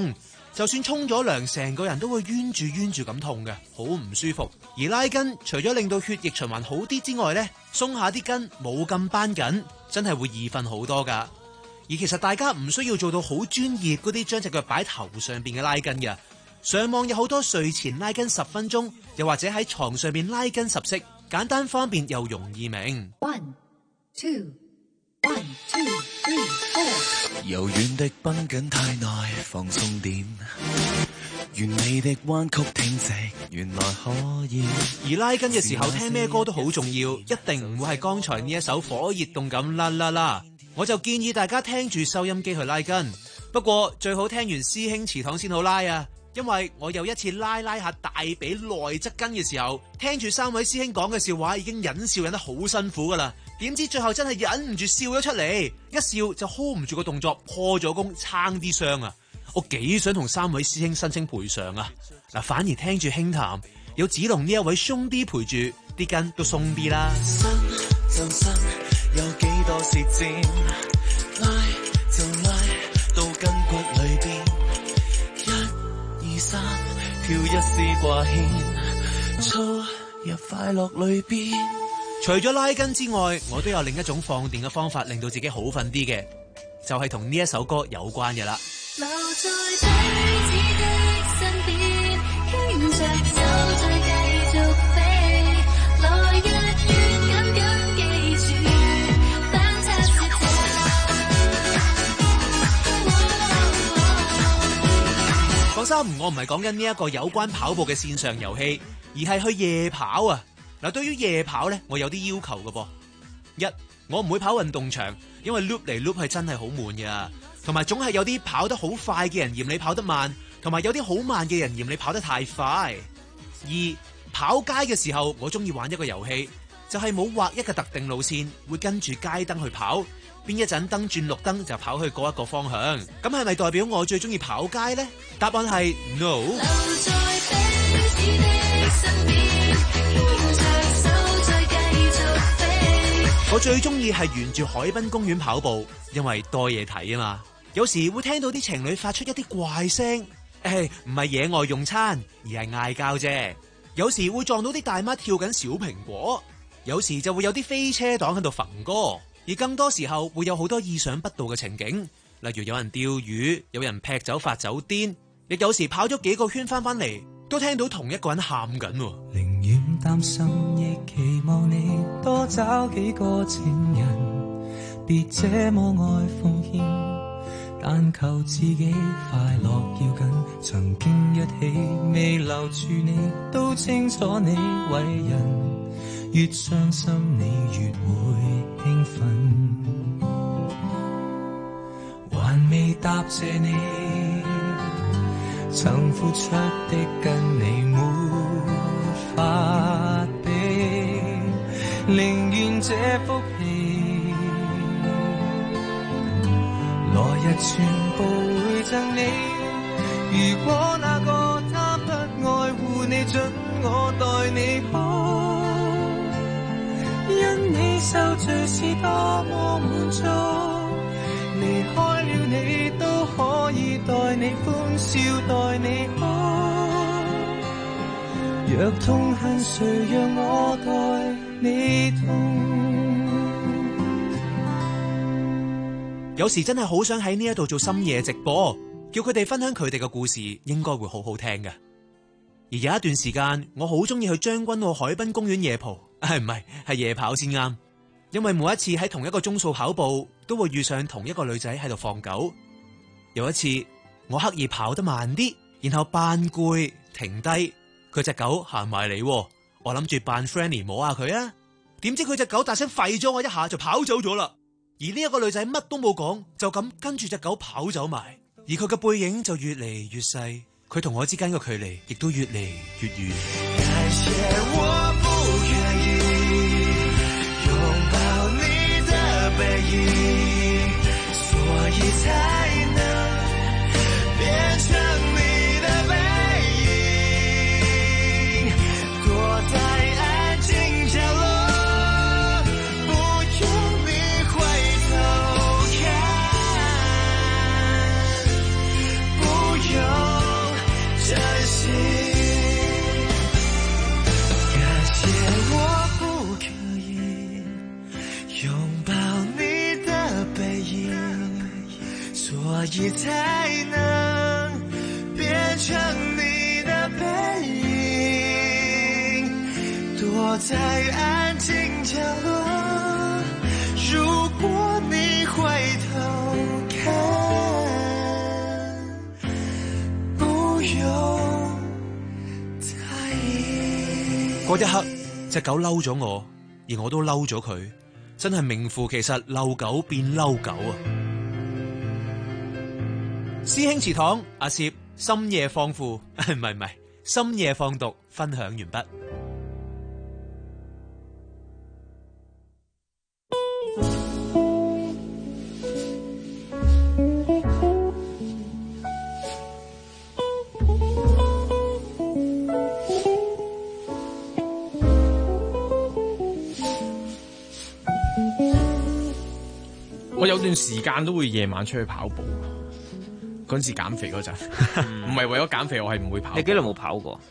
就算沖咗涼，成個人都會冤住咁痛嘅，好唔舒服。而拉筋除咗令到血液循環好啲之外呢，鬆下啲筋冇咁繃緊，真係會易瞓好多噶。而其實大家唔需要做到好專業嗰啲將隻腳擺頭上邊嘅拉筋嘅，上網有好多睡前拉筋10分鐘，又或者喺床上邊拉筋10式，簡單方便又容易明。 1 2 1 2 3 4 柔軟的繃緊太耐，放鬆點。完美的彎曲挺直，原來可以。 而拉筋嘅時候聽咩歌都好重要，一定唔會係剛才呢一首火熱動感啦啦啦。我就建議大家聽住收音機去拉筋，不過最好聽完師兄祠堂先好拉啊，因為我有一次拉下大髀內側筋嘅時候，聽住3位師兄講嘅笑話已經忍笑忍得好辛苦噶啦，點知最後真係忍唔住笑咗出嚟，一笑就 hold 唔住個動作，破咗功，撐啲傷啊！我幾想同3位師兄申請賠償啊！嗱，反而聽住輕談，有子龍呢一位兄弟陪住，啲筋都鬆啲啦。 伸伸有幾多舌尖，拉就拉到筋骨裏邊，1 2 3跳一絲掛牽，操入快樂裏邊。 除咗拉筋之外，我都有另一種放電嘅方法，令到自己好瞓啲嘅，就係同呢一首歌有關嘅啦。 留在彼此的身邊，牽着手再繼續飛，來日願緊緊記住 Fantastic。 放心，我唔係講緊呢一個有關跑步嘅線上遊戲，而係去夜跑啊！嗱，對於夜跑呢，我有啲要求嘅噃。1，我唔會跑運動場，因為 loop 嚟 loop 去真係好悶㗎。同埋總係有啲跑得好快嘅人嫌你跑得慢，同埋有啲好慢嘅人嫌你跑得太快。2，跑街嘅時候，我中意玩一個遊戲，就係冇劃一個特定路線，會跟住街燈去跑，邊一陣燈轉綠燈就跑去嗰一個方向。咁係咪代表我最中意跑街呢？答案係 no。我最中意係沿住海濱公園跑步，因為多嘢睇啊嘛。有時會聽到啲情侶發出一啲怪聲，唔係野外用餐，而係嗌交啫。有時會撞到啲大媽跳緊小蘋果，有時就會有啲飛車黨喺度焚歌，而更多時候會有好多意想不到嘅情景，例如有人釣魚，有人劈酒發酒癲，亦有時跑咗幾個圈翻嚟，都聽到同一個人喊緊。 寧願擔心，亦期望你多找幾個情人，別這麼愛奉獻，但求自己快樂要緊。曾經一起未留住你，都清楚你為人，越傷心你越會興奮。還未答謝你，曾付出的跟你沒法比，寧願這福氣來日全部會贈你。如果那個他不愛護你，准我待你好，因你受罪是多麼滿足，離開了你都可以待你歡笑待你好，若痛恨誰讓我待你痛。 有時真係好想喺呢一度做深夜直播，叫佢哋分享佢哋嘅故事，應該會好好聽嘅。而有一段時間，我好中意去將軍澳海濱公園夜蒲，唔係夜跑先啱。因為每一次喺同一個鐘數跑步，都會遇上同一個女仔喺度放狗。有一次，我刻意跑得慢啲，然後扮攰停低，佢隻狗行埋嚟，我諗住扮 friendly 摸下佢啊，點知佢隻狗大聲吠咗我一下就跑走咗啦。而呢一個女仔乜都冇講，就咁跟住隻狗跑走埋，而佢嘅背影就越嚟越細，佢同我之間嘅距離亦都越嚟越遠。 感謝我不願意擁抱你的背影，所以才能變成你的背影，躲在安靜角落，不用你回頭看，不用躲在安静角落，如果你回頭看，不用太疑。 嗰一刻，隻狗嬲咗我，而我都嬲咗佢，真係名副其實遛狗變嬲狗啊！師兄祠堂，阿攝深夜放負，唔係深夜放毒，分享完畢。 我有段時間都會夜晚出去跑步，嗰陣時減肥嗰陣，唔係為咗減肥，我係唔會跑。 你幾耐冇跑過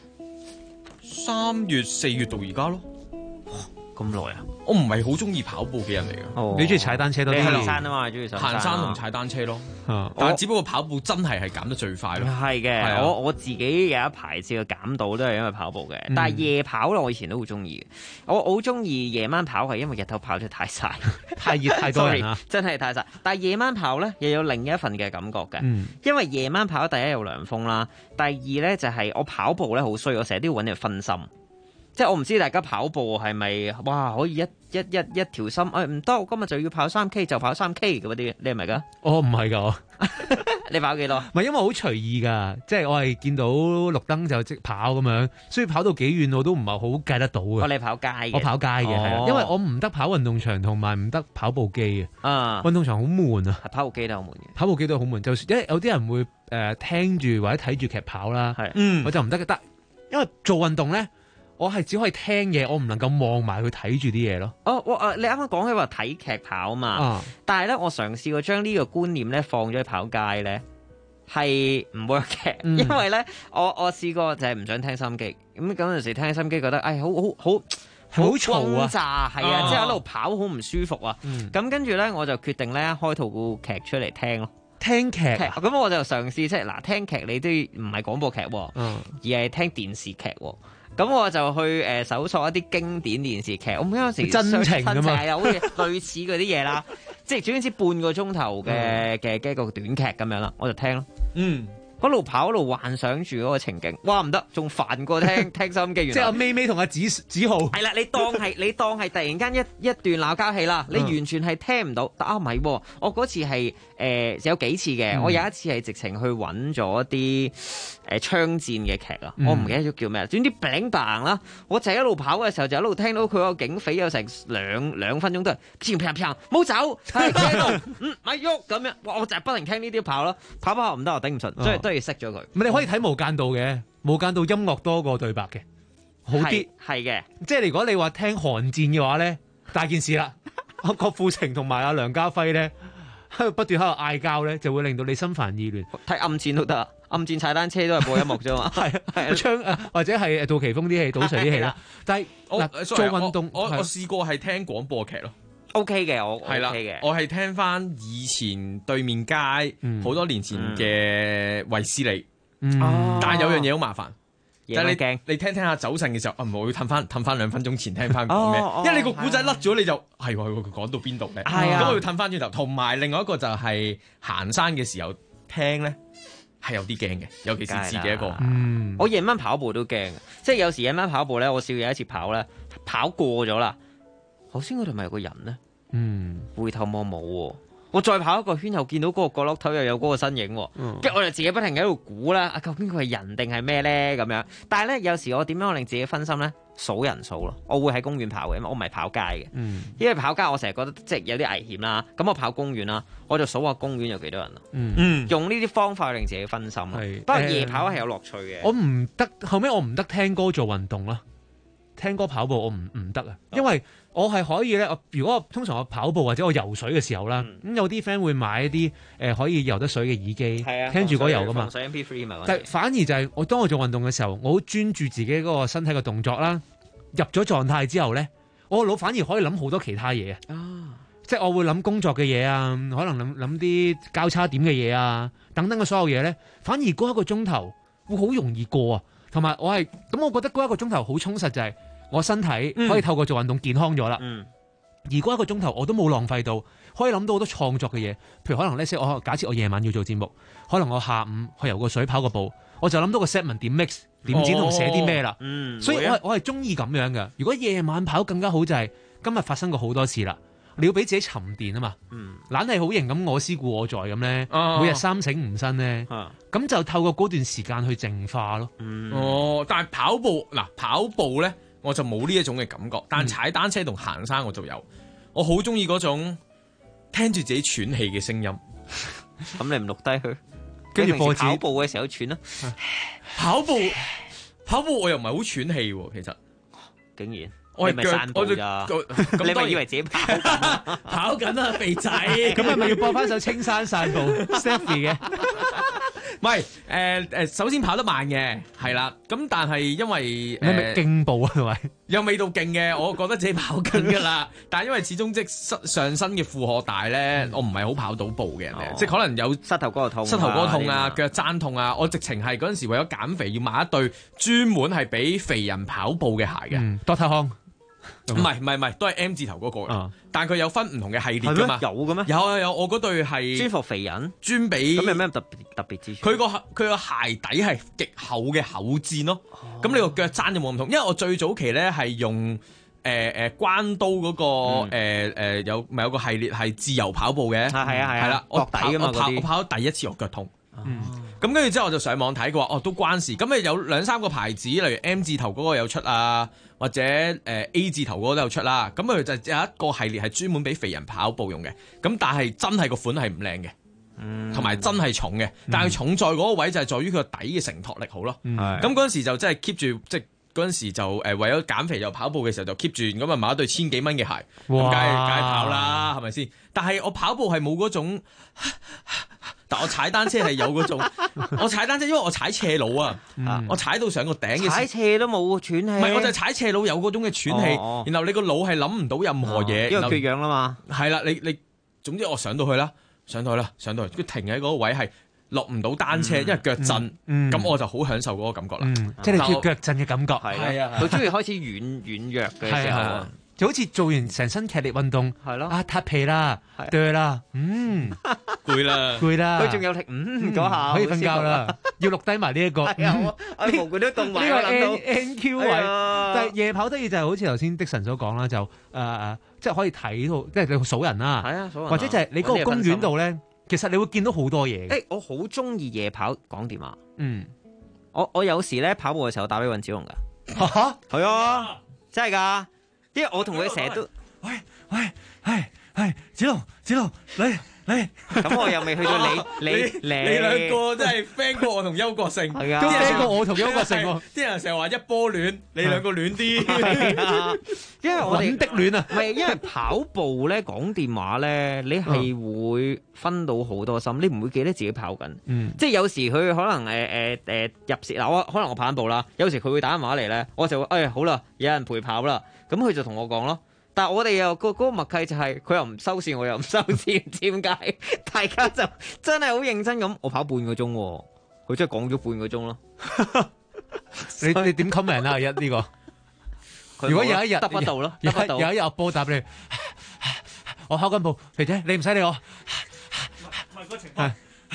？3月、4月到而家咯。 咁耐啊！ 我唔係好中意跑步嘅人嚟嘅。 你中意踩單車多啲？ 你行山啊嘛，中意行山同踩單車咯。但係只不過跑步真係減得最快咯。 係嘅，我自己有一排試過減到都係因為跑步嘅。但係夜跑咧，我以前都好中意嘅。我好中意夜晚跑係因為日頭跑得太曬， 太熱太多人啦， 真係太曬。但係夜晚跑咧又有另一份嘅感覺嘅，因為夜晚跑第一有涼風啦，第二咧就係我跑步咧好衰，我成日都要揾人分心。即係我唔知大家跑步係咪哇可以一條心？唔得，我今日就要跑3K 就跑3K 嗰啲，你係咪㗎？ 我唔係㗎， 你跑幾多？ 唔係因為好隨意㗎，即係我係見到綠燈就即跑咁樣，所以跑到幾遠我都唔係好計得到嘅。 你跑街嘅？ 我跑街嘅係，因為我唔得跑運動場同埋唔得跑步機啊。運動場好悶啊， 跑步機都好悶嘅。 跑步機都好悶，就因為有啲人會聽住或者睇住劇跑啦，我就唔得嘅，得因為做運動咧。我係只可以聽嘢，我唔能夠望埋去睇住啲嘢咯。 你啱啱講起話睇劇跑嘛，但係咧我嘗試過將呢個觀念咧放咗去跑街咧，係唔 work 嘅，因為咧我試過就係唔想聽心機，咁嗰陣時聽心機覺得好嘈啊，係啊，即係喺度跑好唔舒服啊。咁跟住咧我就決定咧開套劇出嚟聽咯。 聽劇咁我就嘗試即係嗱，聽劇你都唔係廣播劇，而係聽電視劇。咁我就去搜索一啲經典電視劇，我唔有時真情㗎嘛， 係好似類似嗰啲嘢啦，即係總之半個鐘頭嘅一個短劇咁樣啦，我就聽咯。嗰路跑一路幻想住嗰個情景，哇唔得，仲煩過聽收音機。 即係阿咪咪同阿子豪。 係啦，你當係突然間一段鬧交戲啦，你完全係聽唔到。但唔係，我嗰次係有幾次嘅，我有一次係直情去揾咗一啲槍戰嘅劇啊，我唔記得咗叫咩，總之砰砰啦，我就一路跑嘅時候就一路聽到佢個警匪有成兩分鐘都係砰砰砰，冇走，係喺度，咪喐咁樣，哇！我就係不停聽呢啲跑咯，跑唔得，我頂唔順，所以都要熄咗佢。 你可以睇無間道嘅，無間道音樂多過對白嘅，好啲。 係嘅， 即係如果你話聽韓戰嘅話咧，大件事啦。郭富城同埋阿梁家輝咧，喺度不斷喺度嗌交咧，就會令到你心煩意亂。 睇暗戰都得，暗戰踩單車都係播音樂啫嘛。 係槍或者係杜琪峰啲戲、賭神啲戲啦。但係做運動， 我試過係聽廣播劇咯。 OK 嘅，我係啦，我係聽翻以前對面街好多年前嘅衛斯理，但係有樣嘢好麻煩，但係你聽下走神嘅時候，唔好要褪翻2分鐘前聽翻講咩，因為你個古仔甩咗，你就係佢講到邊度咧，咁我要褪翻轉頭。同埋另外一個就係行山嘅時候聽咧，係有啲驚嘅，尤其是自己一個。 我夜晚跑步都驚，即係有時夜晚跑步咧，我試過有一次跑咧，跑過咗啦。頭先嗰度咪有個人咧，回頭望冇喎，我再跑一個圈又見到嗰個角落頭又有嗰個身影，跟住我就自己不停喺度估啦，究竟佢係人定係咩咧咁樣？但係咧有時我點樣令自己分心咧？數人數咯，我會喺公園跑嘅，因為我唔係跑街嘅，因為跑街我成日覺得即係有啲危險啦。咁我跑公園啦，我就數下公園有幾多人咯。用呢啲方法令自己分心。不過夜跑係有樂趣嘅。 我唔得，後尾我唔得聽歌做運動啦。聽歌跑步我唔得啊，因為我係可以咧。如果通常我跑步或者我游水嘅時候啦，咁有啲 friend 會買一啲可以游得水嘅耳機，聽住歌游噶嘛。 防水 MP3 嘛。 但反而就係我當我做運動嘅時候，我好專注自己嗰個身體嘅動作啦。入咗狀態之後咧，我個腦反而可以諗好多其他嘢啊。即係我會諗工作嘅嘢啊，可能諗啲交叉點嘅嘢啊，等等嘅所有嘢咧，反而嗰一個鐘頭會好容易過啊。同埋我係咁，我覺得嗰一個鐘頭好充實就係。 我身體可以透過做運動健康咗啦。而嗰1個鐘頭我都冇浪費到，可以諗到好多創作嘅嘢。譬如可能呢，我假設我夜晚要做節目，可能我下午去游個水跑個步，我就諗到個 set 文點 mix 點剪同寫啲咩啦。所以我係中意咁樣嘅。如果夜晚跑更加好就係今日發生過好多次啦。你要俾自己沉澱啊嘛，懶係好型咁我思故我在咁咧，每日3醒5身咧，咁就透過嗰段時間去淨化咯。 但係跑步咧，我就冇呢一種嘅感覺，但踩單車同行山我就有，我好中意嗰種聽住自己喘氣嘅聲音。 咁你唔錄低佢， 跟住播跑步嘅時候喘啦。 跑步我又唔係好喘氣喎，其實竟然。 我係咪散步咋？你咪以為自己跑緊啊，肥仔！ 咁係咪要播翻首青山散步 Stephy 嘅？ 唔係首先跑得慢嘅，係啦。咁但係因為你咪競步啊，係咪？ 又未到勁嘅，我覺得自己跑緊㗎啦。但係因為始終即上身嘅負荷大咧，我唔係好跑到步嘅人咧，即係可能有膝頭哥痛啊、腳踭痛啊。我直情係嗰陣時為咗減肥，要買一對專門係俾肥人跑步嘅鞋嘅。 Doctor Kong。 唔係，都係 M 字頭嗰個嘅，但係佢有分唔同嘅系列㗎嘛？ 有嘅咩？ 有，我嗰對係專服肥人， 專俾。 咁有咩特別之處？ 佢個鞋底係極厚嘅厚墊咯，咁你個腳踭就冇咁痛。因為我最早期咧係用關刀嗰個有個系列係自由跑步嘅，係啦，我跑第一次我腳痛。咁跟住之後我就上網睇過，都關事。咁咪有2-3個牌子，例如 M 字頭嗰個有出啊，或者A 字頭嗰個都有出啦。咁佢就有一個系列係專門俾肥人跑步用嘅。咁但係真係個款係唔靚嘅，同埋真係重嘅。但係重在嗰個位就係在於佢個底嘅承托力好咯。咁嗰陣時就真係 keep 住，即係嗰陣時就為咗減肥又跑步嘅時候就 keep 住，咁啊買一對1000幾蚊嘅鞋，咁梗係跑啦，係咪先？但係我跑步係冇嗰種。但我踩單車係有嗰種，我踩單車因為我踩斜路啊，我踩到上個頂嘅時候， 踩斜都冇喘氣。 唔係，我就係踩斜路有嗰種嘅喘氣，然後你個腦係諗唔到任何嘢， 因為缺氧啦嘛。 係啦，你總之我上到去啦，佢停喺嗰個位係落唔到單車，因為腳震，咁我就好享受嗰個感覺啦。 即係你叫腳震嘅感覺。 係啊，佢中意開始軟弱嘅時候。 就好似做完成身劇烈運動，係咯，撻皮啦，對啦， 攰啦， 佢仲有嗰下可以瞓覺啦，要錄低埋呢一個， 我毛管都凍埋。 呢個 NQ 位，但係夜跑得意就係好似頭先的神所講啦，就即係可以睇到，即係你數人啦，或者就係你嗰個公園度咧，其實你會見到好多嘢。 誒，我好中意夜跑講電話。我有時咧跑步嘅時候打俾尹子龍㗎，係啊，真係㗎。因為我同佢成日都， 喂，子龍，你， 咁我又未去到你兩個真係 friend 過我同邱國勝， 係啊，都 friend 過我同邱國勝喎。 啲人成日話一波戀，你兩個戀啲， 因為我哋的戀啊， 唔係因為跑步咧講電話咧，你係會分到好多心，你唔會記得自己跑緊，即係有時佢可能入時嗱，我可能我跑緊步啦，有時佢會打電話嚟咧，我就會好啦，有人陪跑啦。咁佢就同我講咯，但係我哋又嗰個默契就係佢又唔收線，我又唔收線，唔知點解？大家就真係好認真咁，我跑半個鐘，佢真係講咗半個鐘咯。 你點 comment 啊？呢個？如果有一日得不到咯， 有一日波答你，我跑緊步，肥姐你唔使理我。係個情況。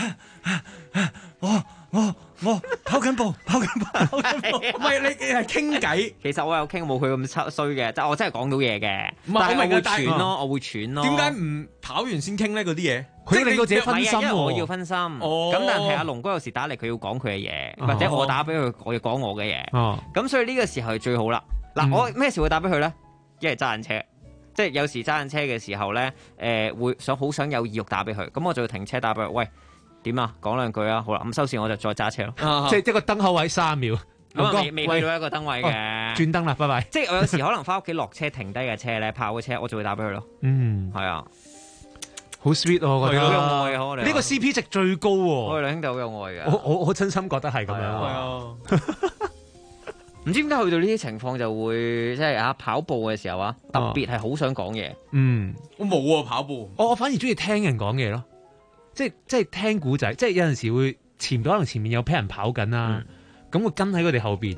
我跑緊步，唔係你係傾偈。 其實我有傾冇佢咁衰嘅，即係我真係講到嘢嘅。 唔係我會喘咯，我會喘咯。 點解唔跑完先傾咧？嗰啲嘢佢令到自己分心喎。 我要分心。咁但係阿龍哥有時打嚟，佢要講佢嘅嘢，或者我打俾佢，我要講我嘅嘢。咁所以呢個時候係最好啦。嗱，我咩時會打俾佢咧？一係揸緊車，即係有時揸緊車嘅時候咧，會好想有意欲打俾佢，咁我就會停車打俾佢。喂。點啊？講兩句啊！好啦，咁收線我就再揸車咯。 即係一個燈口位3秒。 咁未去到一個燈位嘅。 轉燈啦，拜拜。 即係我有時可能翻屋企落車停低嘅車咧，跑嘅車，我就會打俾佢咯。係啊， 好 sweet 我覺得。 好有愛啊！我哋呢個 CP 值最高喎。 我哋兩兄弟好有愛嘅。 我真心覺得係咁樣。係啊。唔知點解去到呢啲情況就會即係跑步嘅時候啊，特別係好想講嘢。 我冇啊，跑步。 我反而中意聽人講嘢咯。即係聽古仔，即係有陣時會可能前面有批人跑緊啦，咁會跟喺佢哋後邊嘅，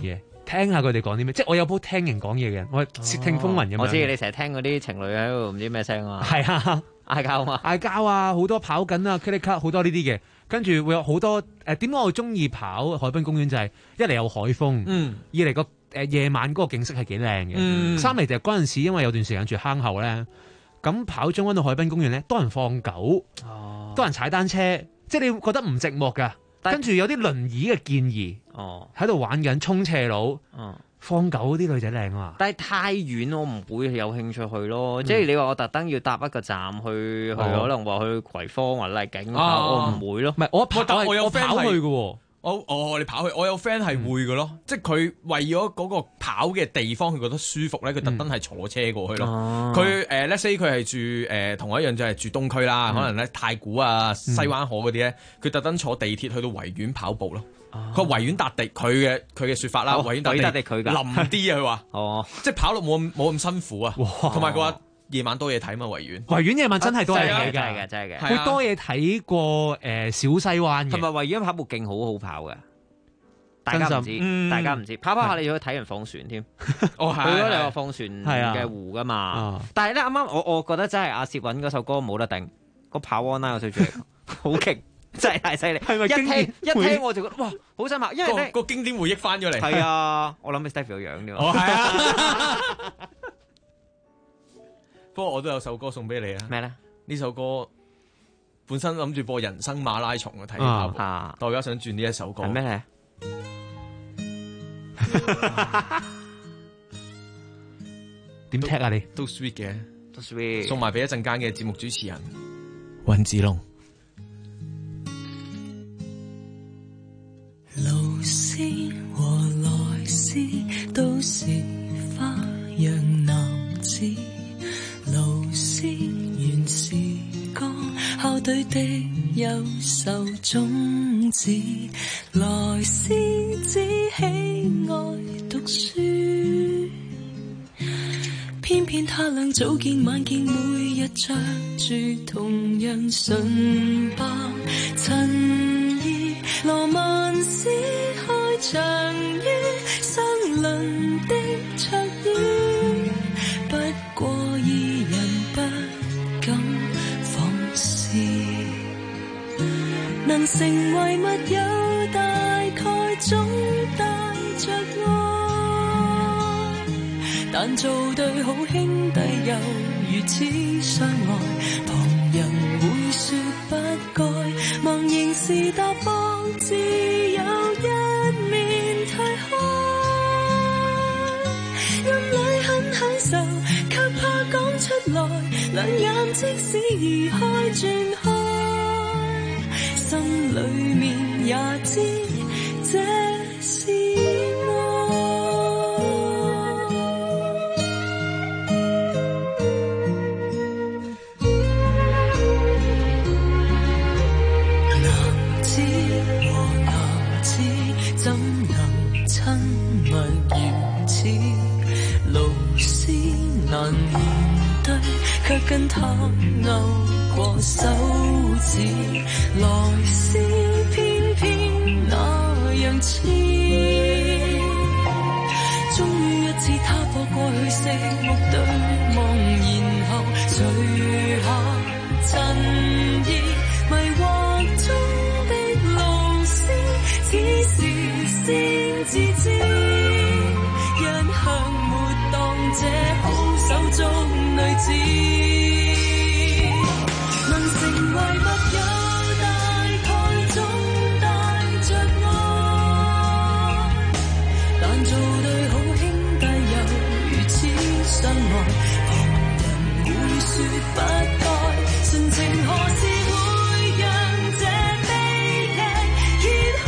聽下佢哋講啲咩。即係我有鋪聽人講嘢嘅人，我竊聽風雲咁樣。 我知你成日聽嗰啲情侶喺度唔知咩聲啊。 係啊， 嗌交啊嘛， 嗌交啊，好多跑緊啊 click click 好多呢啲嘅。跟住會有好多點解我中意跑海濱公園就係一嚟有海風，二嚟個夜晚嗰個景色係幾靚嘅，三嚟就係嗰陣時因為有段時間住坑口咧，咁跑將軍到海濱公園咧多人放狗，多人踩單車，即係你會覺得唔寂寞㗎。跟住有啲輪椅嘅建議，喺度玩緊衝斜路，放狗啲女仔靚啊！ 但係太遠，我唔會有興趣去咯。即係你話我特登要搭一個站去，可能話去葵芳或麗景，我唔會咯。 唔係我有 friend 跑去嘅喎。 你跑去，我有 friend 係會嘅咯，即係佢為咗嗰個跑嘅地方，佢覺得舒服咧，佢特登係坐車過去咯。佢let's say 佢係住同我一樣就係住東區啦，可能咧太古啊、西灣河嗰啲咧，佢特登坐地鐵去到維園跑步咯。佢維園笪地，佢嘅説法啦，維園笪地佢冧啲啊，佢話，即係跑路冇咁辛苦啊，同埋佢話夜晚多嘢睇嘛，維園夜晚真係多嘢睇㗎， 真係嘅， 佢多嘢睇過小西灣嘅， 同埋維園跑步徑好跑嘅，大家唔知，跑下你要去睇人放船添，去咗兩個放船嘅湖㗎嘛，但係咧啱啱我覺得真係阿攝韻嗰首歌冇得頂，個跑 online 我最中意，好勁。真係太犀利！一聽我就覺得哇，好想拍，因為咧個經典回憶翻咗嚟。 係啊，我諗起 Stephy 個樣啫嘛。 哦，係啊。不過我都有首歌送俾你啊。 咩咧？ 呢首歌本身諗住播人生馬拉松嘅睇跑步，但我而家想轉呢一首歌。 係咩咧？ 點踢啊你？ 都 sweet 嘅， 都 sweet。 送埋俾一陣間嘅節目主持人溫子龍。 老師和來師都是花樣男子，老師原是個校隊的優秀種子，來師只喜愛讀書，偏偏他倆早見晚見，每日着住同樣純白襯衣，羅曼史開場於相鄰的桌椅，不過二人不敢放肆，能成為密友大概總帶着愛，但做對好兄弟又如此相愛，旁人會說不該，茫然是答覆，只有一面退開，暗裡很享受，卻怕講出來，兩眼即使移開轉開，心裡面也知這是卻跟他勾過手指，來是偏偏那樣痴，終於一次他播過去四目對望，然後垂下襯衣，迷惑中的老師此時先自知，一向沒當這好手中女子，不該純情何時會讓這悲劇揭開，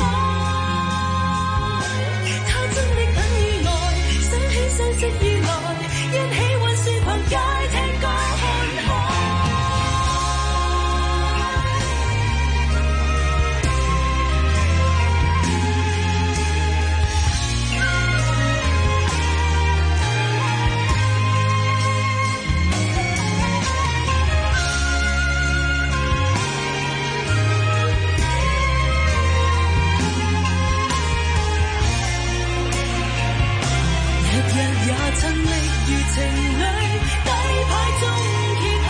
他真的等於愛，想起相識以來，一起溫書逛街聽歌看海。 日也親密如情侶，底牌中揭開，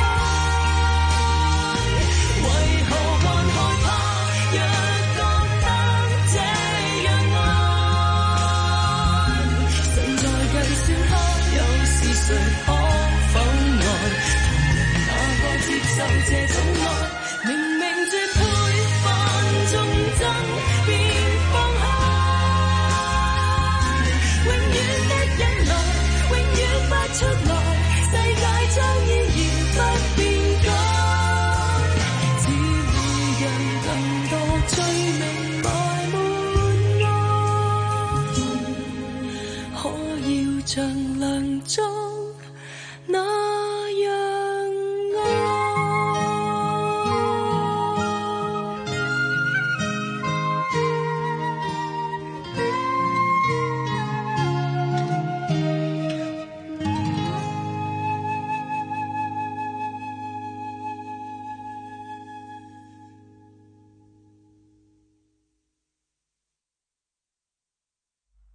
為何還害怕？若覺得這樣愛，尚在計算他又是誰，可否愛？同人哪個接受這種愛？明明這配犯眾憎，便放開，永遠的忍耐，永遠不出來，世界將依然不變改，只會讓更多罪名埋沒愛，可要像亮燭。